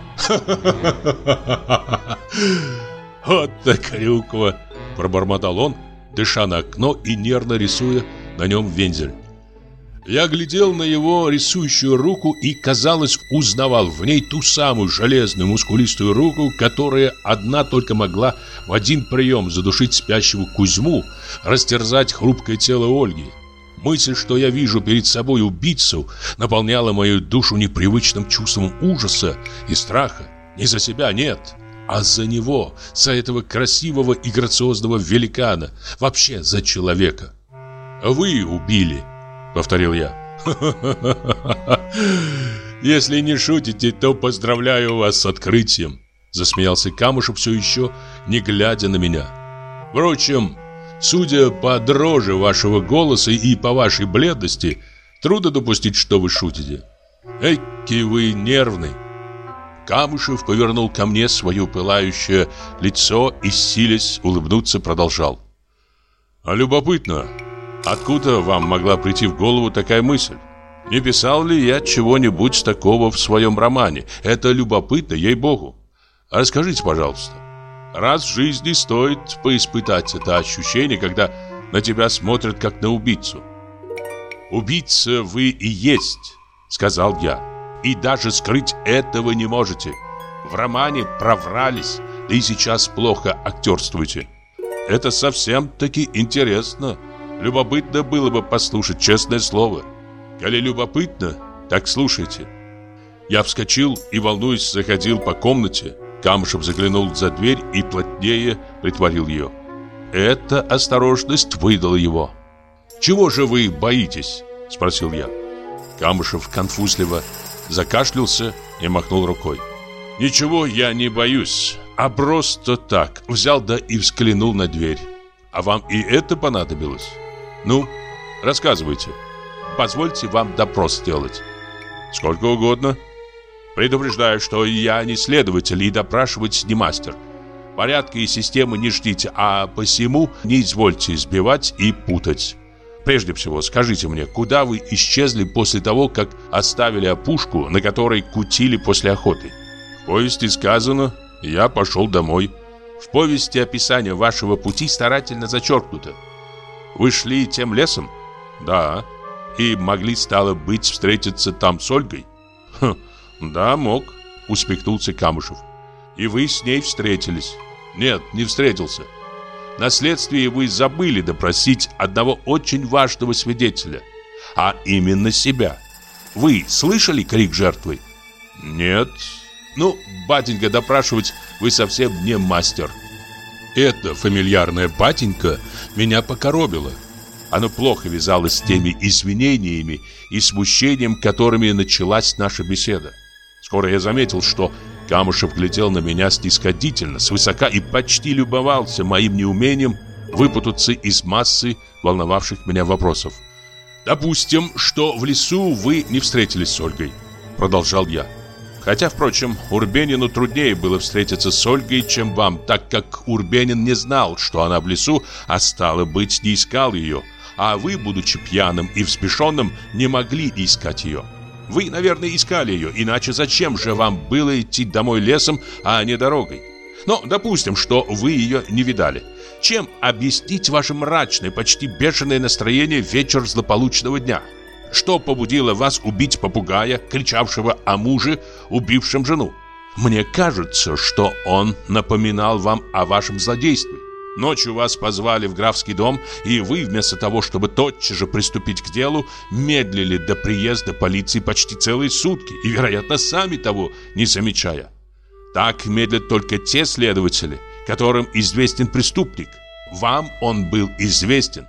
«Вот так клюква!» – пробормотал он, дыша на окно и нервно рисуя на нем вензель. Я глядел на его рисующую руку и, казалось, узнавал в ней ту самую железную мускулистую руку, которая одна только могла в один прием задушить спящего Кузьму, растерзать хрупкое тело Ольги. Мысль, что я вижу перед собой убийцу, наполняла мою душу непривычным чувством ужаса и страха. Не за себя, нет, а за него, за этого красивого и грациозного великана, вообще за человека. «Вы убили», — повторил я. «Если не шутите, то поздравляю вас с открытием», — засмеялся Камышев, все еще не глядя на меня. «Впрочем, судя по дрожи вашего голоса и по вашей бледности, трудно допустить, что вы шутите. Эки вы нервный». Камышев повернул ко мне свое пылающее лицо и, силясь улыбнуться, продолжал. А любопытно, откуда вам могла прийти в голову такая мысль? Не писал ли я чего-нибудь такого в своем романе? Это любопытно, ей-богу. Расскажите, пожалуйста. Раз в жизни стоит поиспытать это ощущение, когда на тебя смотрят как на убийцу. «Убийца вы и есть», — сказал я. «И даже скрыть этого не можете. В романе проврались, да и сейчас плохо актерствуете. Это совсем-таки интересно. Любопытно было бы послушать, честное слово. Коли любопытно, так слушайте». Я вскочил и, волнуясь, заходил по комнате. Камышев заглянул за дверь и плотнее притворил ее. Эта осторожность выдала его. «Чего же вы боитесь?» – спросил я. Камышев конфузливо закашлялся и махнул рукой. «Ничего я не боюсь, а просто так взял да и взглянул на дверь. А вам и это понадобилось? Ну, рассказывайте. Позвольте вам допрос сделать». «Сколько угодно. Предупреждаю, что я не следователь и допрашивать не мастер. Порядка и системы не ждите, а посему не извольте сбивать и путать. Прежде всего, скажите мне, куда вы исчезли после того, как оставили опушку, на которой кутили после охоты?» «В повести сказано, я пошел домой». «В повести описание вашего пути старательно зачеркнуто. Вы шли тем лесом?» «Да». «И могли, стало быть, встретиться там с Ольгой?» «Хм, да, мог», — усмехнулся Камышев. «И вы с ней встретились?» «Нет, не встретился. На следствии вы забыли допросить одного очень важного свидетеля, а именно себя. Вы слышали крик жертвы?» «Нет». «Ну, батенька, допрашивать вы совсем не мастер». Это фамильярное «батенька» меня покоробило. Оно плохо вязалось с теми извинениями и смущением, которыми началась наша беседа. Скоро я заметил, что Камышев глядел на меня снисходительно, свысока и почти любовался моим неумением выпутаться из массы волновавших меня вопросов. «Допустим, что в лесу вы не встретились с Ольгой», — продолжал я. «Хотя, впрочем, Урбенину труднее было встретиться с Ольгой, чем вам, так как Урбенин не знал, что она в лесу, а стало быть, не искал ее, а вы, будучи пьяным и взбешенным, не могли искать ее. Вы, наверное, искали ее, иначе зачем же вам было идти домой лесом, а не дорогой? Но допустим, что вы ее не видали. Чем объяснить ваше мрачное, почти бешеное настроение в вечер злополучного дня? Что побудило вас убить попугая, кричавшего о муже, убившем жену? Мне кажется, что он напоминал вам о вашем злодействе. Ночью вас позвали в графский дом, и вы, вместо того, чтобы тотчас же приступить к делу, медлили до приезда полиции почти целые сутки, и, вероятно, сами того не замечая. Так медлят только те следователи, которым известен преступник. Вам он был известен.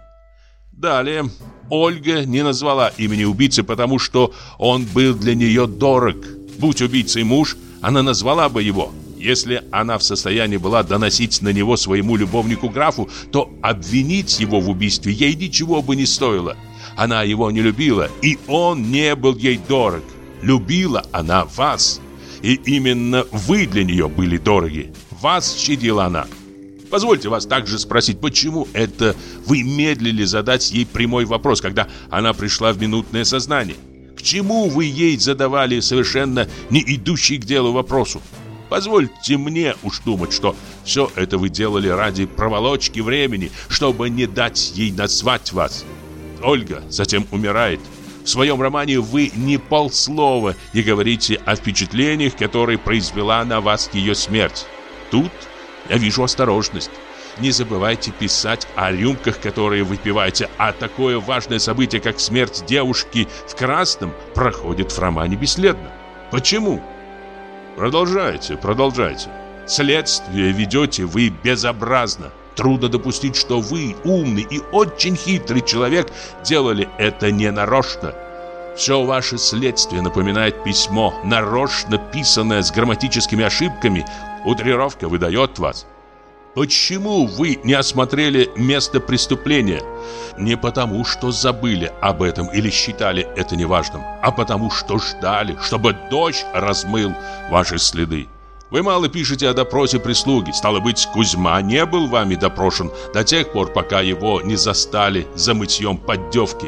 Далее, Ольга не назвала имени убийцы, потому что он был для нее дорог. Будь убийцей муж, она назвала бы его. Если она в состоянии была доносить на него своему любовнику-графу, то обвинить его в убийстве ей ничего бы не стоило. Она его не любила, и он не был ей дорог. Любила она вас, и именно вы для нее были дороги. Вас щадила она. Позвольте вас также спросить, почему это вы медлили задать ей прямой вопрос, когда она пришла в минутное сознание? К чему вы ей задавали совершенно не идущий к делу вопросу? Позвольте мне уж думать, что все это вы делали ради проволочки времени, чтобы не дать ей назвать вас. Ольга затем умирает. В своем романе вы ни полслова не говорите о впечатлениях, которые произвела на вас ее смерть. Тут я вижу осторожность. Не забывайте писать о рюмках, которые выпиваете, а такое важное событие, как смерть девушки в красном, проходит в романе бесследно. Почему? Продолжайте, продолжайте. Следствие ведете вы безобразно. Трудно допустить, что вы, умный и очень хитрый человек, делали это ненарочно. Все ваше следствие напоминает письмо, нарочно писанное с грамматическими ошибками. Утрировка выдает вас. Почему вы не осмотрели место преступления? Не потому, что забыли об этом или считали это неважным, а потому, что ждали, чтобы дождь размыл ваши следы. Вы мало пишете о допросе прислуги. Стало быть, Кузьма не был вами допрошен до тех пор, пока его не застали за мытьем поддевки.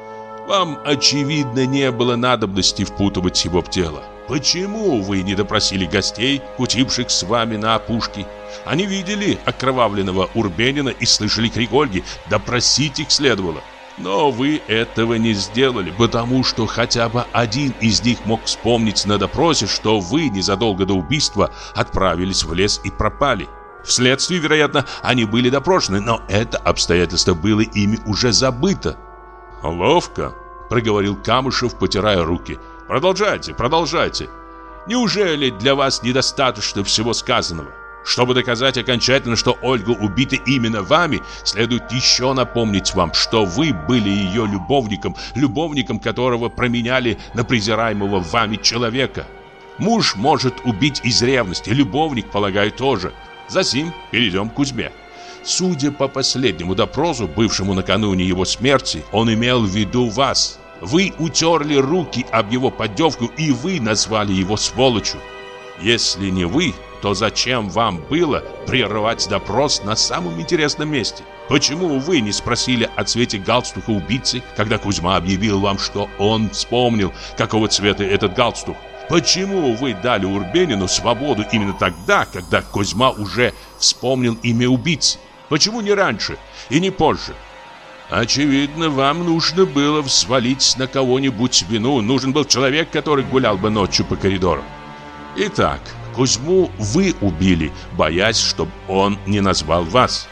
Вам, очевидно, не было надобности впутывать его в дело. Почему вы не допросили гостей, кутивших с вами на опушке? Они видели окровавленного Урбенина и слышали крик Ольги. Допросить их следовало. Но вы этого не сделали, потому что хотя бы один из них мог вспомнить на допросе, что вы незадолго до убийства отправились в лес и пропали. Вследствие, вероятно, они были допрошены, но это обстоятельство было ими уже забыто. «Ловко», — проговорил Камышев, потирая руки. «Продолжайте, продолжайте. Неужели для вас недостаточно всего сказанного? Чтобы доказать окончательно, что Ольга убита именно вами, следует еще напомнить вам, что вы были ее любовником, любовником которого променяли на презираемого вами человека. Муж может убить из ревности, любовник, полагаю, тоже. Засим перейдем к Кузьме. Судя по последнему допросу, бывшему накануне его смерти, он имел в виду вас. Вы утерли руки об его поддевку, и вы назвали его сволочью. Если не вы, то зачем вам было прерывать допрос на самом интересном месте? Почему вы не спросили о цвете галстука убийцы, когда Кузьма объявил вам, что он вспомнил, какого цвета этот галстук? Почему вы дали Урбенину свободу именно тогда, когда Кузьма уже вспомнил имя убийцы? Почему не раньше и не позже? Очевидно, вам нужно было взвалить на кого-нибудь вину. Нужен был человек, который гулял бы ночью по коридору. Итак, Кузьму вы убили, боясь, чтобы он не назвал вас.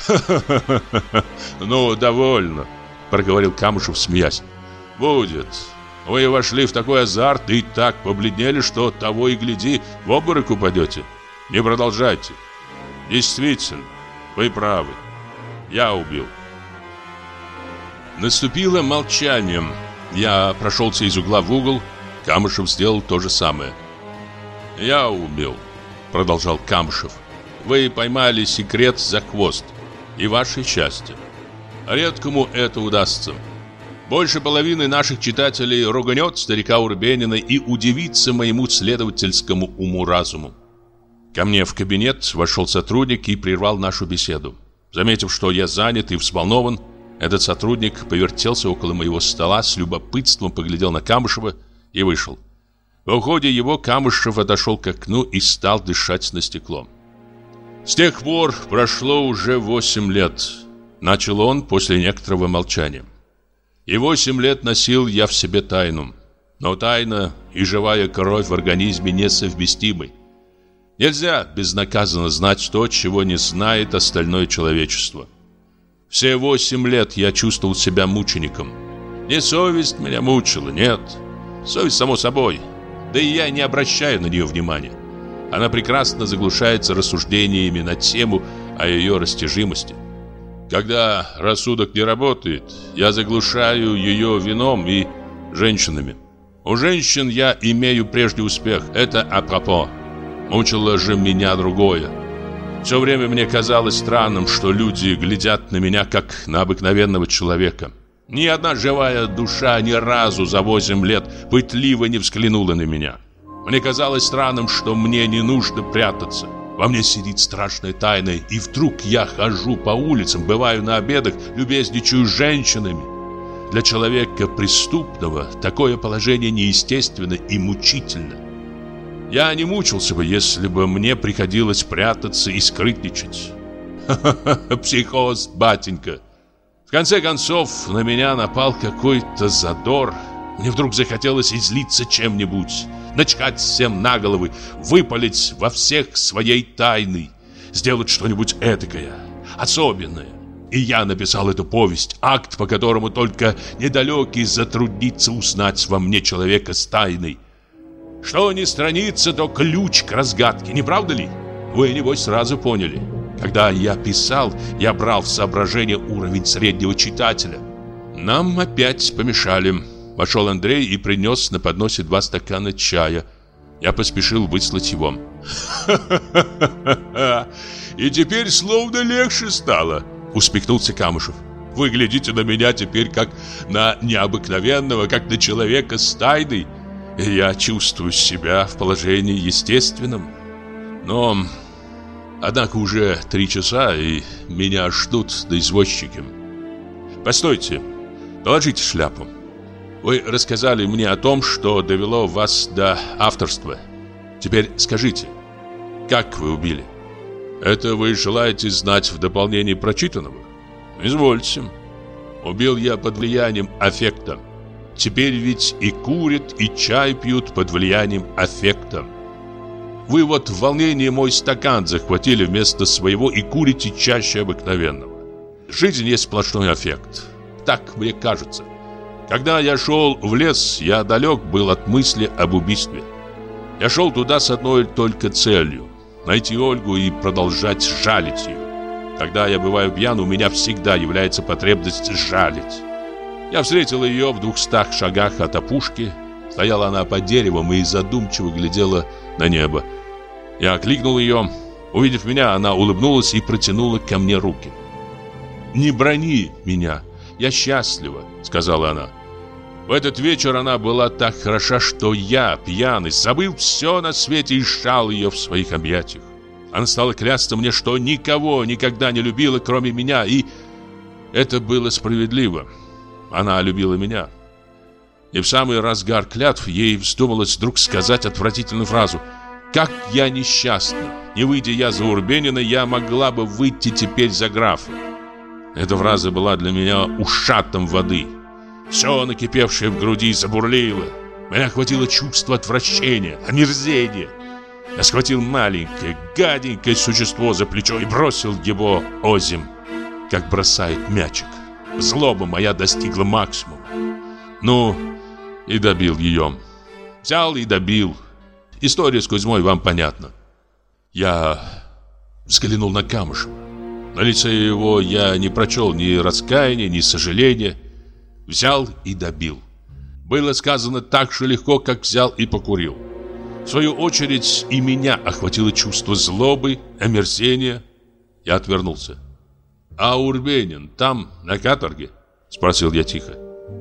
«Ха-ха-ха! Ну, довольно», — проговорил Камышев, смеясь. «Будет. Вы вошли в такой азарт и так побледнели, что того и гляди, в обморок упадете. Не продолжайте. Действительно, вы правы. Я убил». Наступило молчание. Я прошелся из угла в угол. Камышев сделал то же самое. «Я убил», — продолжал Камышев. «Вы поймали секрет за хвост. И ваше счастье. Редкому это удастся. Больше половины наших читателей ругнет старика Урбенина и удивится моему следовательскому уму-разуму». Ко мне в кабинет вошел сотрудник и прервал нашу беседу. Заметив, что я занят и взволнован, этот сотрудник повертелся около моего стола, с любопытством поглядел на Камышева и вышел. В уходе его Камышев отошел к окну и стал дышать на стекло. «С тех пор прошло уже восемь лет», — начал он после некоторого молчания. «И восемь лет носил я в себе тайну. Но тайна и живая кровь в организме несовместимы. Нельзя безнаказанно знать то, чего не знает остальное человечество. Все восемь лет я чувствовал себя мучеником. Не совесть меня мучила, нет. Совесть, само собой. Да и я не обращаю на нее внимания. Она прекрасно заглушается рассуждениями на тему о ее растяжимости. Когда рассудок не работает, я заглушаю ее вином и женщинами. У женщин я имею прежде успех, это апропо. Мучило же меня другое. Все время мне казалось странным, что люди глядят на меня, как на обыкновенного человека. Ни одна живая душа ни разу за восемь лет пытливо не взглянула на меня. Мне казалось странным, что мне не нужно прятаться. Во мне сидит страшная тайна, и вдруг я хожу по улицам, бываю на обедах, любезничаю с женщинами. Для человека преступного такое положение неестественно и мучительно. Я не мучился бы, если бы мне приходилось прятаться и скрытничать. Ха-ха-ха, психоз, батенька. В конце концов, на меня напал какой-то задор. Мне вдруг захотелось излиться чем-нибудь, начкать всем на головы, выпалить во всех своей тайны, сделать что-нибудь этакое, особенное. И я написал эту повесть, акт, по которому только недалекий затруднится узнать во мне человека с тайной. Что ни страница, то ключ к разгадке, не правда ли? Вы, небось, сразу поняли. Когда я писал, я брал в соображение уровень среднего читателя. Нам опять помешали. Вошел Андрей и принес на подносе два стакана чая. Я поспешил выслать его. И теперь словно легче стало, усмехнулся Камышев. Вы глядите на меня теперь как на необыкновенного, как на человека с тайной. И я чувствую себя в положении естественном. Но, однако, уже три часа, и меня ждут до извозчики. Постойте, положите шляпу. Вы рассказали мне о том, что довело вас до авторства. Теперь скажите, как вы убили? Это вы желаете знать в дополнении прочитанного? Извольте. Убил я под влиянием аффекта. Теперь ведь и курят, и чай пьют под влиянием аффекта. Вы вот в волнении мой стакан захватили вместо своего и курите чаще обыкновенного. Жизнь есть сплошной аффект. Так мне кажется. Когда я шел в лес, я далек был от мысли об убийстве. Я шел туда с одной только целью — найти Ольгу и продолжать жалить ее. Когда я бываю пьян, у меня всегда является потребность жалить. Я встретил ее в двухстах шагах от опушки. Стояла она под деревом и задумчиво глядела на небо. Я окликнул ее. Увидев меня, она улыбнулась и протянула ко мне руки. «Не брони меня, я счастлива», — сказала она. В этот вечер она была так хороша, что я, пьяный, забыл все на свете и сжал ее в своих объятиях. Она стала клясться мне, что никого никогда не любила, кроме меня, и это было справедливо. Она любила меня. И в самый разгар клятв ей вздумалось вдруг сказать отвратительную фразу: «Как я несчастна! Не выйдя я за Урбенина, я могла бы выйти теперь за графа». Эта фраза была для меня ушатом воды. Все накипевшее в груди забурлило. Меня охватило чувство отвращения, омерзения. Я схватил маленькое, гаденькое существо за плечо и бросил его озимь, как бросает мячик. Злоба моя достигла максимума. Ну, и добил ее. Взял и добил. История с Кузьмой вам понятна. Я взглянул на Камышева. На лице его я не прочел ни раскаяния, ни сожаления. Взял и добил. Было сказано так же легко, как взял и покурил. В свою очередь и меня охватило чувство злобы, омерзения. Я отвернулся. «А Урбенин там, на каторге?» — спросил я тихо.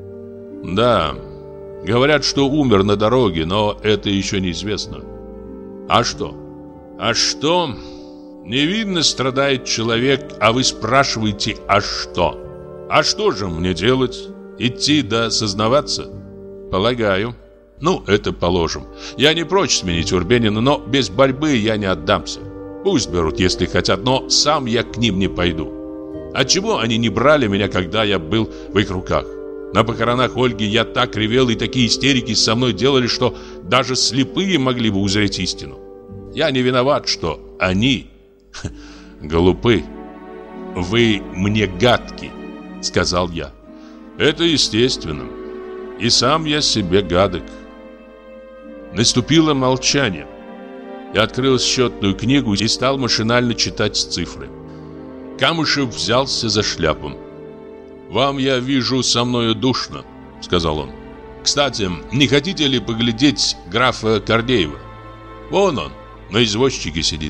«Да, говорят, что умер на дороге, но это еще неизвестно». «А что?» «А что? Невинно страдает человек, а вы спрашиваете, а что? А что же мне делать? Идти да сознаваться?» «Полагаю». «Ну, это положим. Я не прочь сменить Урбенина, но без борьбы я не отдамся. Пусть берут, если хотят, но сам я к ним не пойду. Отчего они не брали меня, когда я был в их руках? На похоронах Ольги я так ревел, и такие истерики со мной делали, что даже слепые могли бы узреть истину. Я не виноват, что они глупы. Вы мне гадки», — сказал я. «Это естественно. И сам я себе гадок». Наступило молчание. Я открыл счетную книгу и стал машинально читать цифры. Камышев взялся за шляпу. «Вам, я вижу, со мною душно», — сказал он. «Кстати, не хотите ли поглядеть графа Кордеева? Вон он, на извозчике сидит».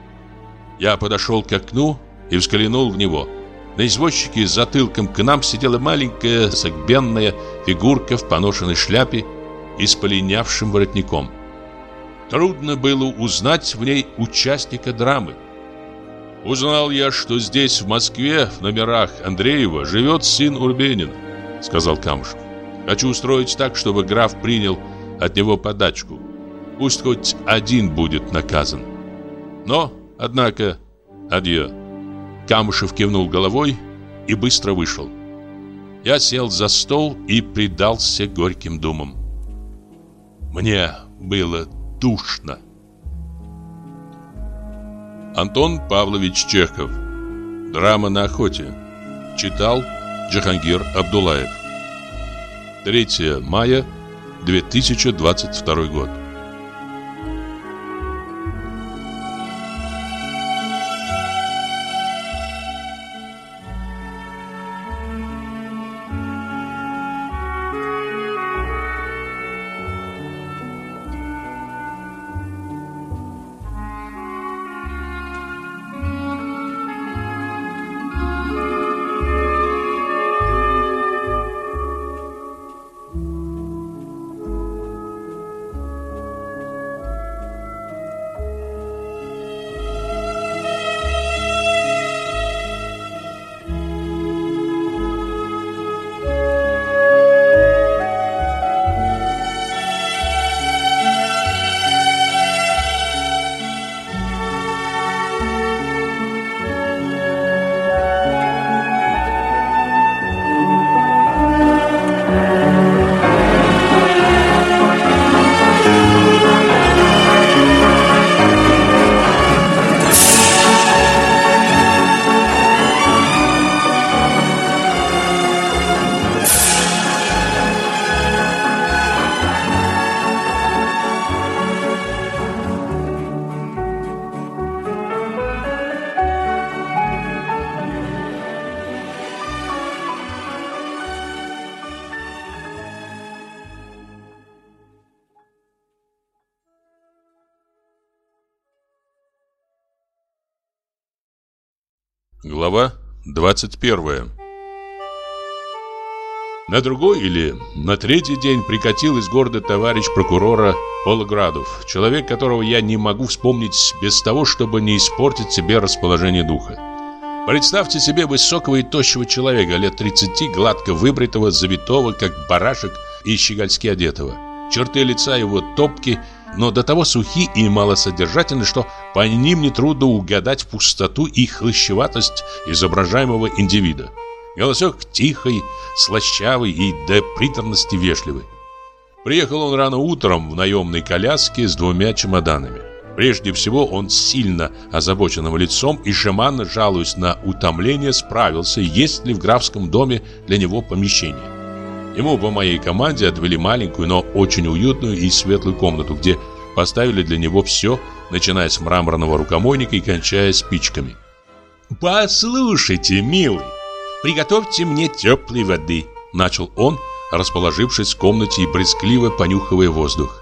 Я подошел к окну и взглянул в него. На извозчике с затылком к нам сидела маленькая согбенная фигурка в поношенной шляпе и с полинявшим воротником. Трудно было узнать в ней участника драмы. «Узнал я, что здесь, в Москве, в номерах Андреева, живет сын Урбенина», — сказал Камышев. «Хочу устроить так, чтобы граф принял от него подачку. Пусть хоть один будет наказан. Но, однако, адьё». Камышев кивнул головой и быстро вышел. Я сел за стол и предался горьким думам. Мне было душно. Антон Павлович Чехов. Драма на охоте. Читал Джахангир Абдулаев. третьего мая две тысячи двадцать второй год. Глава двадцать первая. На другой или на третий день прикатил из города товарищ прокурора Полоградов, человек, которого я не могу вспомнить без того, чтобы не испортить себе расположение духа. Представьте себе высокого и тощего человека лет тридцати, гладко выбритого, завитого, как барашек, и щегольски одетого. Черты лица его топки, но до того сухи и малосодержательны, что по ним нетрудно угадать пустоту и хлыщеватость изображаемого индивида. Голосок тихий, слащавый и до приторности вежливый. Приехал он рано утром в наемной коляске с двумя чемоданами. Прежде всего он с сильно озабоченным лицом и жеманно, жалуясь на утомление, справился, есть ли в графском доме для него помещение. Ему по моей команде отвели маленькую, но очень уютную и светлую комнату, где поставили для него все, начиная с мраморного рукомойника и кончая спичками. «Послушайте, милый, приготовьте мне теплой воды», — начал он, расположившись в комнате и брезгливо понюхивая воздух.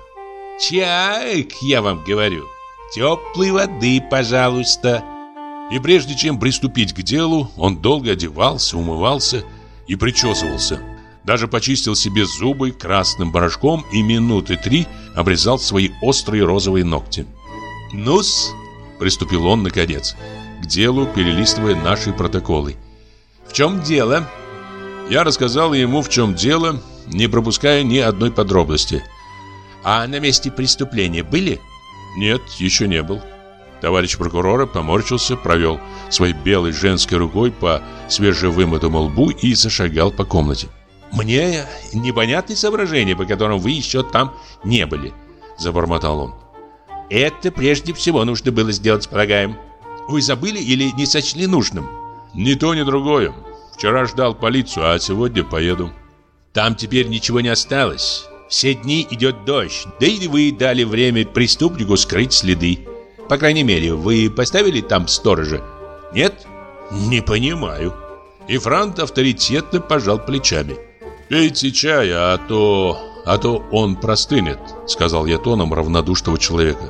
«Чаек, я вам говорю, теплой воды, пожалуйста». И прежде чем приступить к делу, он долго одевался, умывался и причесывался. Даже почистил себе зубы красным порошком и минуты три обрезал свои острые розовые ногти. «Ну-с», — приступил он, наконец, к делу, перелистывая наши протоколы. «В чем дело?» Я рассказал ему, в чем дело, не пропуская ни одной подробности. «А на месте преступления были?» «Нет, еще не был». Товарищ прокурора поморщился, провел своей белой женской рукой по свежевымытому лбу и зашагал по комнате. «Мне непонятны соображения, по которым вы еще там не были», — забормотал он. «Это прежде всего нужно было сделать, полагаем. Вы забыли или не сочли нужным?» «Ни то, ни другое. Вчера ждал полицию, а сегодня поеду». «Там теперь ничего не осталось. Все дни идет дождь, да и вы дали время преступнику скрыть следы. По крайней мере, вы поставили там сторожа? Нет? Не понимаю». И Франт авторитетно пожал плечами. «Пейте чай, а то... а то он простынет», — сказал я тоном равнодушного человека.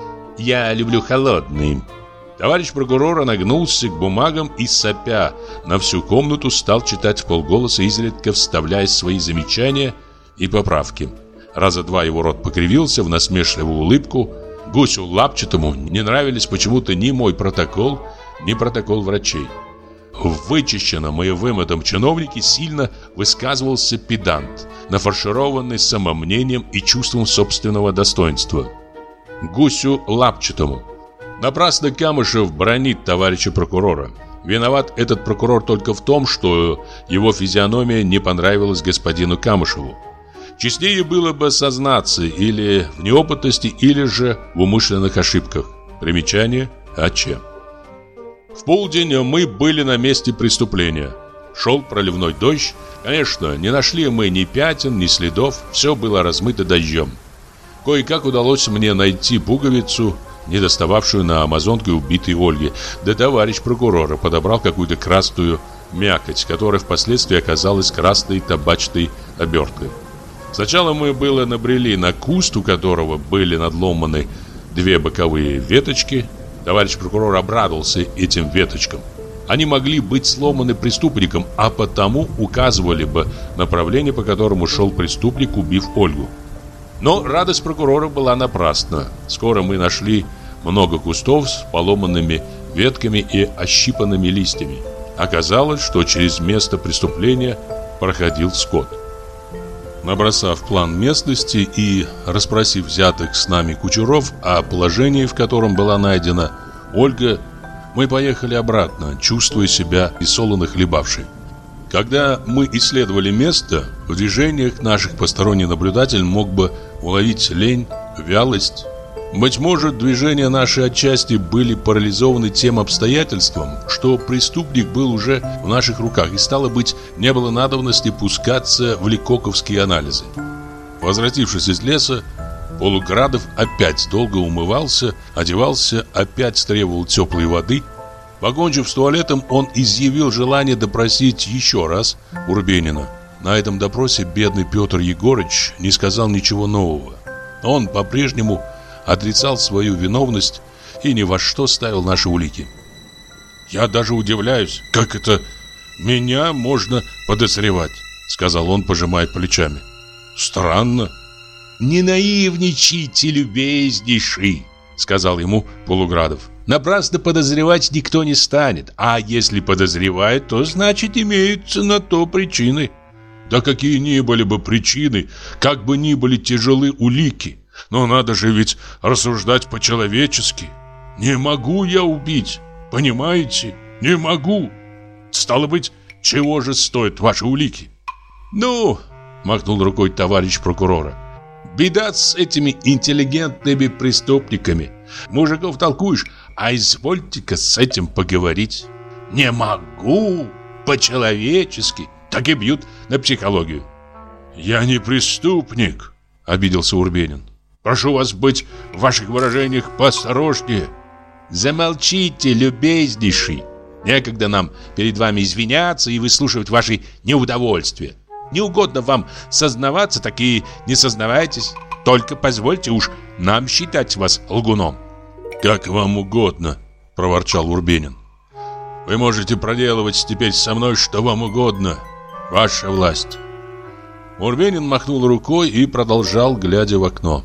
«Я люблю холодный». Товарищ прокурора нагнулся к бумагам и, сопя на всю комнату, стал читать вполголоса, изредка вставляя свои замечания и поправки. Раза два его рот покривился в насмешливую улыбку. Гусю Лапчатому не нравились почему-то ни мой протокол, ни протокол врачей. В вычищенном и вымытом чиновнике сильно высказывался педант, нафаршированный самомнением и чувством собственного достоинства. Гусю Лапчатому. Напрасно Камышев бранит товарища прокурора. Виноват этот прокурор только в том, что его физиономия не понравилась господину Камышеву. Честнее было бы сознаться или в неопытности, или же в умышленных ошибках. Примечание А.Ч. В полдень мы были на месте преступления. Шел проливной дождь. Конечно, не нашли мы ни пятен, ни следов. Все было размыто дождем. Кое-как удалось мне найти пуговицу, не достававшую на амазонке убитой Ольги. Да товарищ прокурора подобрал какую-то красную мякоть, которая впоследствии оказалась красной табачной оберткой. Сначала мы было набрели на куст, у которого были надломаны две боковые веточки. Товарищ прокурор обрадовался этим веточкам. Они могли быть сломаны преступником, а потому указывали бы направление, по которому шел преступник, убив Ольгу. Но радость прокурора была напрасна. Скоро мы нашли много кустов с поломанными ветками и ощипанными листьями. Оказалось, что через место преступления проходил скот. Набросав план местности и расспросив взятых с нами кучеров о положении, в котором была найдена Ольга, мы поехали обратно, чувствуя себя несолоно хлебавши. Когда мы исследовали место, в движениях наших посторонний наблюдатель мог бы уловить лень, вялость. Быть может, движения наши отчасти были парализованы тем обстоятельством, что преступник был уже в наших руках, и, стало быть, не было надобности пускаться в лекоковские анализы. Возвратившись из леса, Полоградов опять долго умывался, одевался, опять требовал теплой воды. Покончив с туалетом, он изъявил желание допросить еще раз Урбенина. На этом допросе бедный Петр Егорыч не сказал ничего нового. Он по-прежнему отрицал свою виновность и ни во что ставил наши улики. Я даже удивляюсь, как это меня можно подозревать, сказал он, пожимая плечами. Странно. Не наивничайте, любезнейший, сказал ему Полуградов. Напрасно подозревать никто не станет, а если подозревает, то значит имеются на то причины. Да какие ни были бы причины, как бы ни были тяжелы улики, но надо же ведь рассуждать по-человечески. Не могу я убить, понимаете? Не могу. Стало быть, чего же стоят ваши улики? Ну, махнул рукой товарищ прокурора. Беда с этими интеллигентными преступниками. Мужиков толкуешь, а извольте-ка с этим поговорить. Не могу, по-человечески. Так и бьют на психологию. Я не преступник, обиделся Урбенин. Прошу вас быть в ваших выражениях поосторожнее. Замолчите, любезнейший. Некогда нам перед вами извиняться и выслушивать ваши неудовольствия. Не угодно вам сознаваться, так и не сознавайтесь. Только позвольте уж нам считать вас лгуном. Как вам угодно, проворчал Урбенин. Вы можете проделывать теперь со мной что вам угодно. Ваша власть. Урбенин махнул рукой и продолжал, глядя в окно.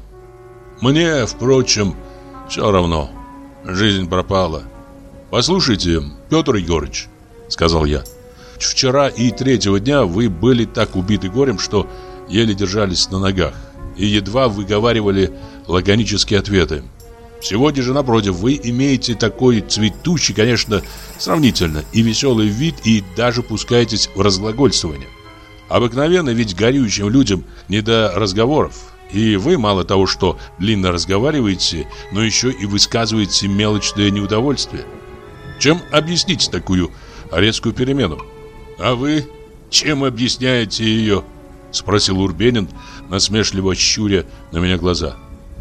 Мне, впрочем, все равно. Жизнь пропала. Послушайте, Петр Егорыч, сказал я. Вчера и третьего дня вы были так убиты горем, что еле держались на ногах и едва выговаривали лаконические ответы. Сегодня же, напротив, вы имеете такой цветущий, конечно, сравнительно, и веселый вид, и даже пускаетесь в разглагольствование. Обыкновенно ведь горюющим людям не до разговоров. И вы мало того, что длинно разговариваете, но еще и высказываете мелочное неудовольствие. Чем объяснить такую резкую перемену? А вы чем объясняете ее? Спросил Урбенин, насмешливо щуря на меня глаза.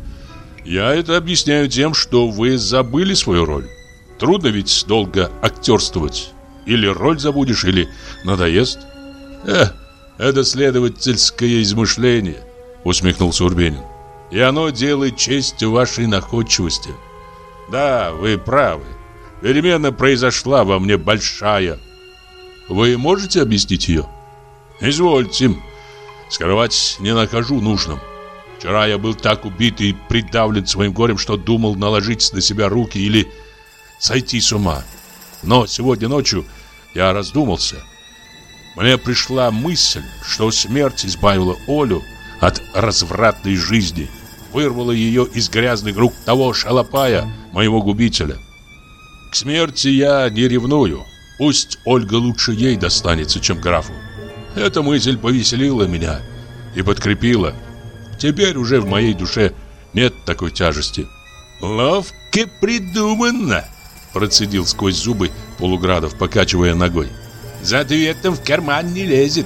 Я это объясняю тем, что вы забыли свою роль. Трудно ведь долго актерствовать. Или роль забудешь, или надоест. Эх, это следовательское измышление, усмехнулся Урбенин. И оно делает честь вашей находчивости. Да, вы правы. Перемена произошла во мне большая. Вы можете объяснить ее? Извольте. Скрывать не нахожу нужным. Вчера я был так убит и придавлен своим горем, что думал наложить на себя руки или сойти с ума. Но сегодня ночью я раздумался. Мне пришла мысль, что смерть избавила Олю от развратной жизни, вырвала ее из грязных рук того шалопая, моего губителя. К смерти я не ревную. Пусть Ольга лучше ей достанется, чем графу. Эта мысль повеселила меня и подкрепила. Теперь уже в моей душе нет такой тяжести. Ловко придумано, процедил сквозь зубы Полуградов, покачивая ногой. За ответом в карман не лезет.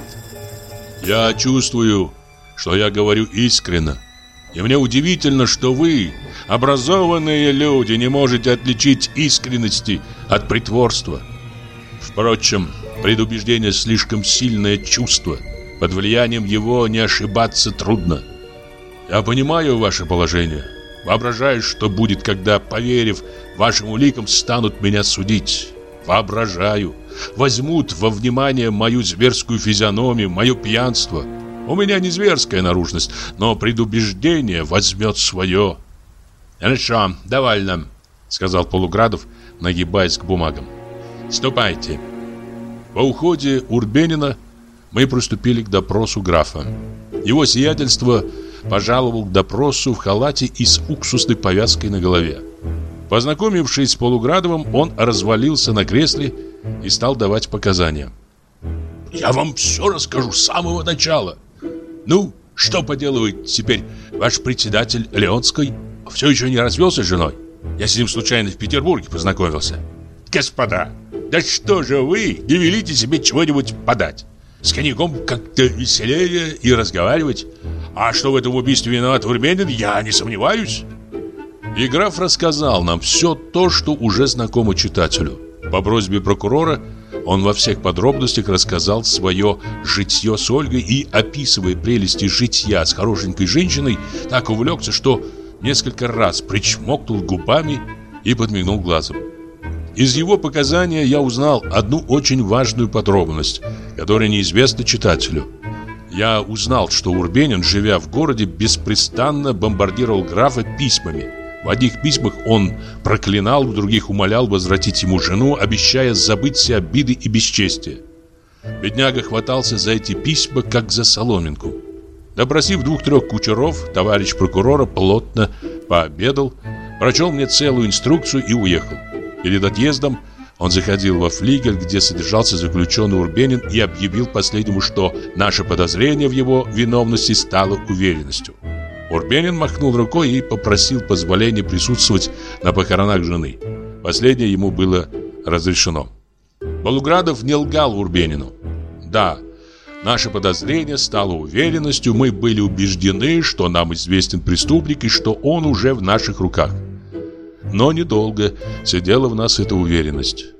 Я чувствую, что я говорю искренне. И мне удивительно, что вы, образованные люди, не можете отличить искренности от притворства. Впрочем, предубеждение слишком сильное чувство. Под влиянием его не ошибаться трудно. Я понимаю ваше положение. Воображаю, что будет, когда, поверив вашим уликам, станут меня судить. Воображаю. Возьмут во внимание мою зверскую физиономию, мое пьянство. У меня не зверская наружность, но предубеждение возьмет свое. Хорошо, довольно, сказал Полуградов, нагибаясь к бумагам. Ступайте. По уходе Урбенина мы приступили к допросу графа. Его сиятельство пожаловал к допросу в халате и с уксусной повязкой на голове. Познакомившись с Полуградовым, он развалился на кресле и стал давать показания. «Я вам все расскажу с самого начала. Ну, что поделывает теперь ваш председатель Леонской? Все еще не развелся с женой? Я с ним случайно в Петербурге познакомился. Господа, да что же вы не велите себе чего-нибудь подать? С коньяком как-то веселее и разговаривать. А что в этом убийстве виноват Урбенин, я не сомневаюсь». И граф рассказал нам все то, что уже знакомо читателю. По просьбе прокурора он во всех подробностях рассказал свое житье с Ольгой и, описывая прелести житья с хорошенькой женщиной, так увлекся, что несколько раз причмокнул губами и подмигнул глазом. Из его показания я узнал одну очень важную подробность, которая неизвестна читателю. Я узнал, что Урбенин, живя в городе, беспрестанно бомбардировал графа письмами. В одних письмах он проклинал, в других умолял возвратить ему жену, обещая забыть все обиды и бесчестие. Бедняга хватался за эти письма, как за соломинку. Допросив двух-трех кучеров, товарищ прокурора плотно пообедал, прочел мне целую инструкцию и уехал. Перед отъездом он заходил во флигель, где содержался заключенный Урбенин, и объявил последнему, что наше подозрение в его виновности стало уверенностью. Урбенин махнул рукой и попросил позволения присутствовать на похоронах жены. Последнее ему было разрешено. Полуградов не лгал Урбенину. Да, наше подозрение стало уверенностью, мы были убеждены, что нам известен преступник и что он уже в наших руках. Но недолго сидела в нас эта уверенность.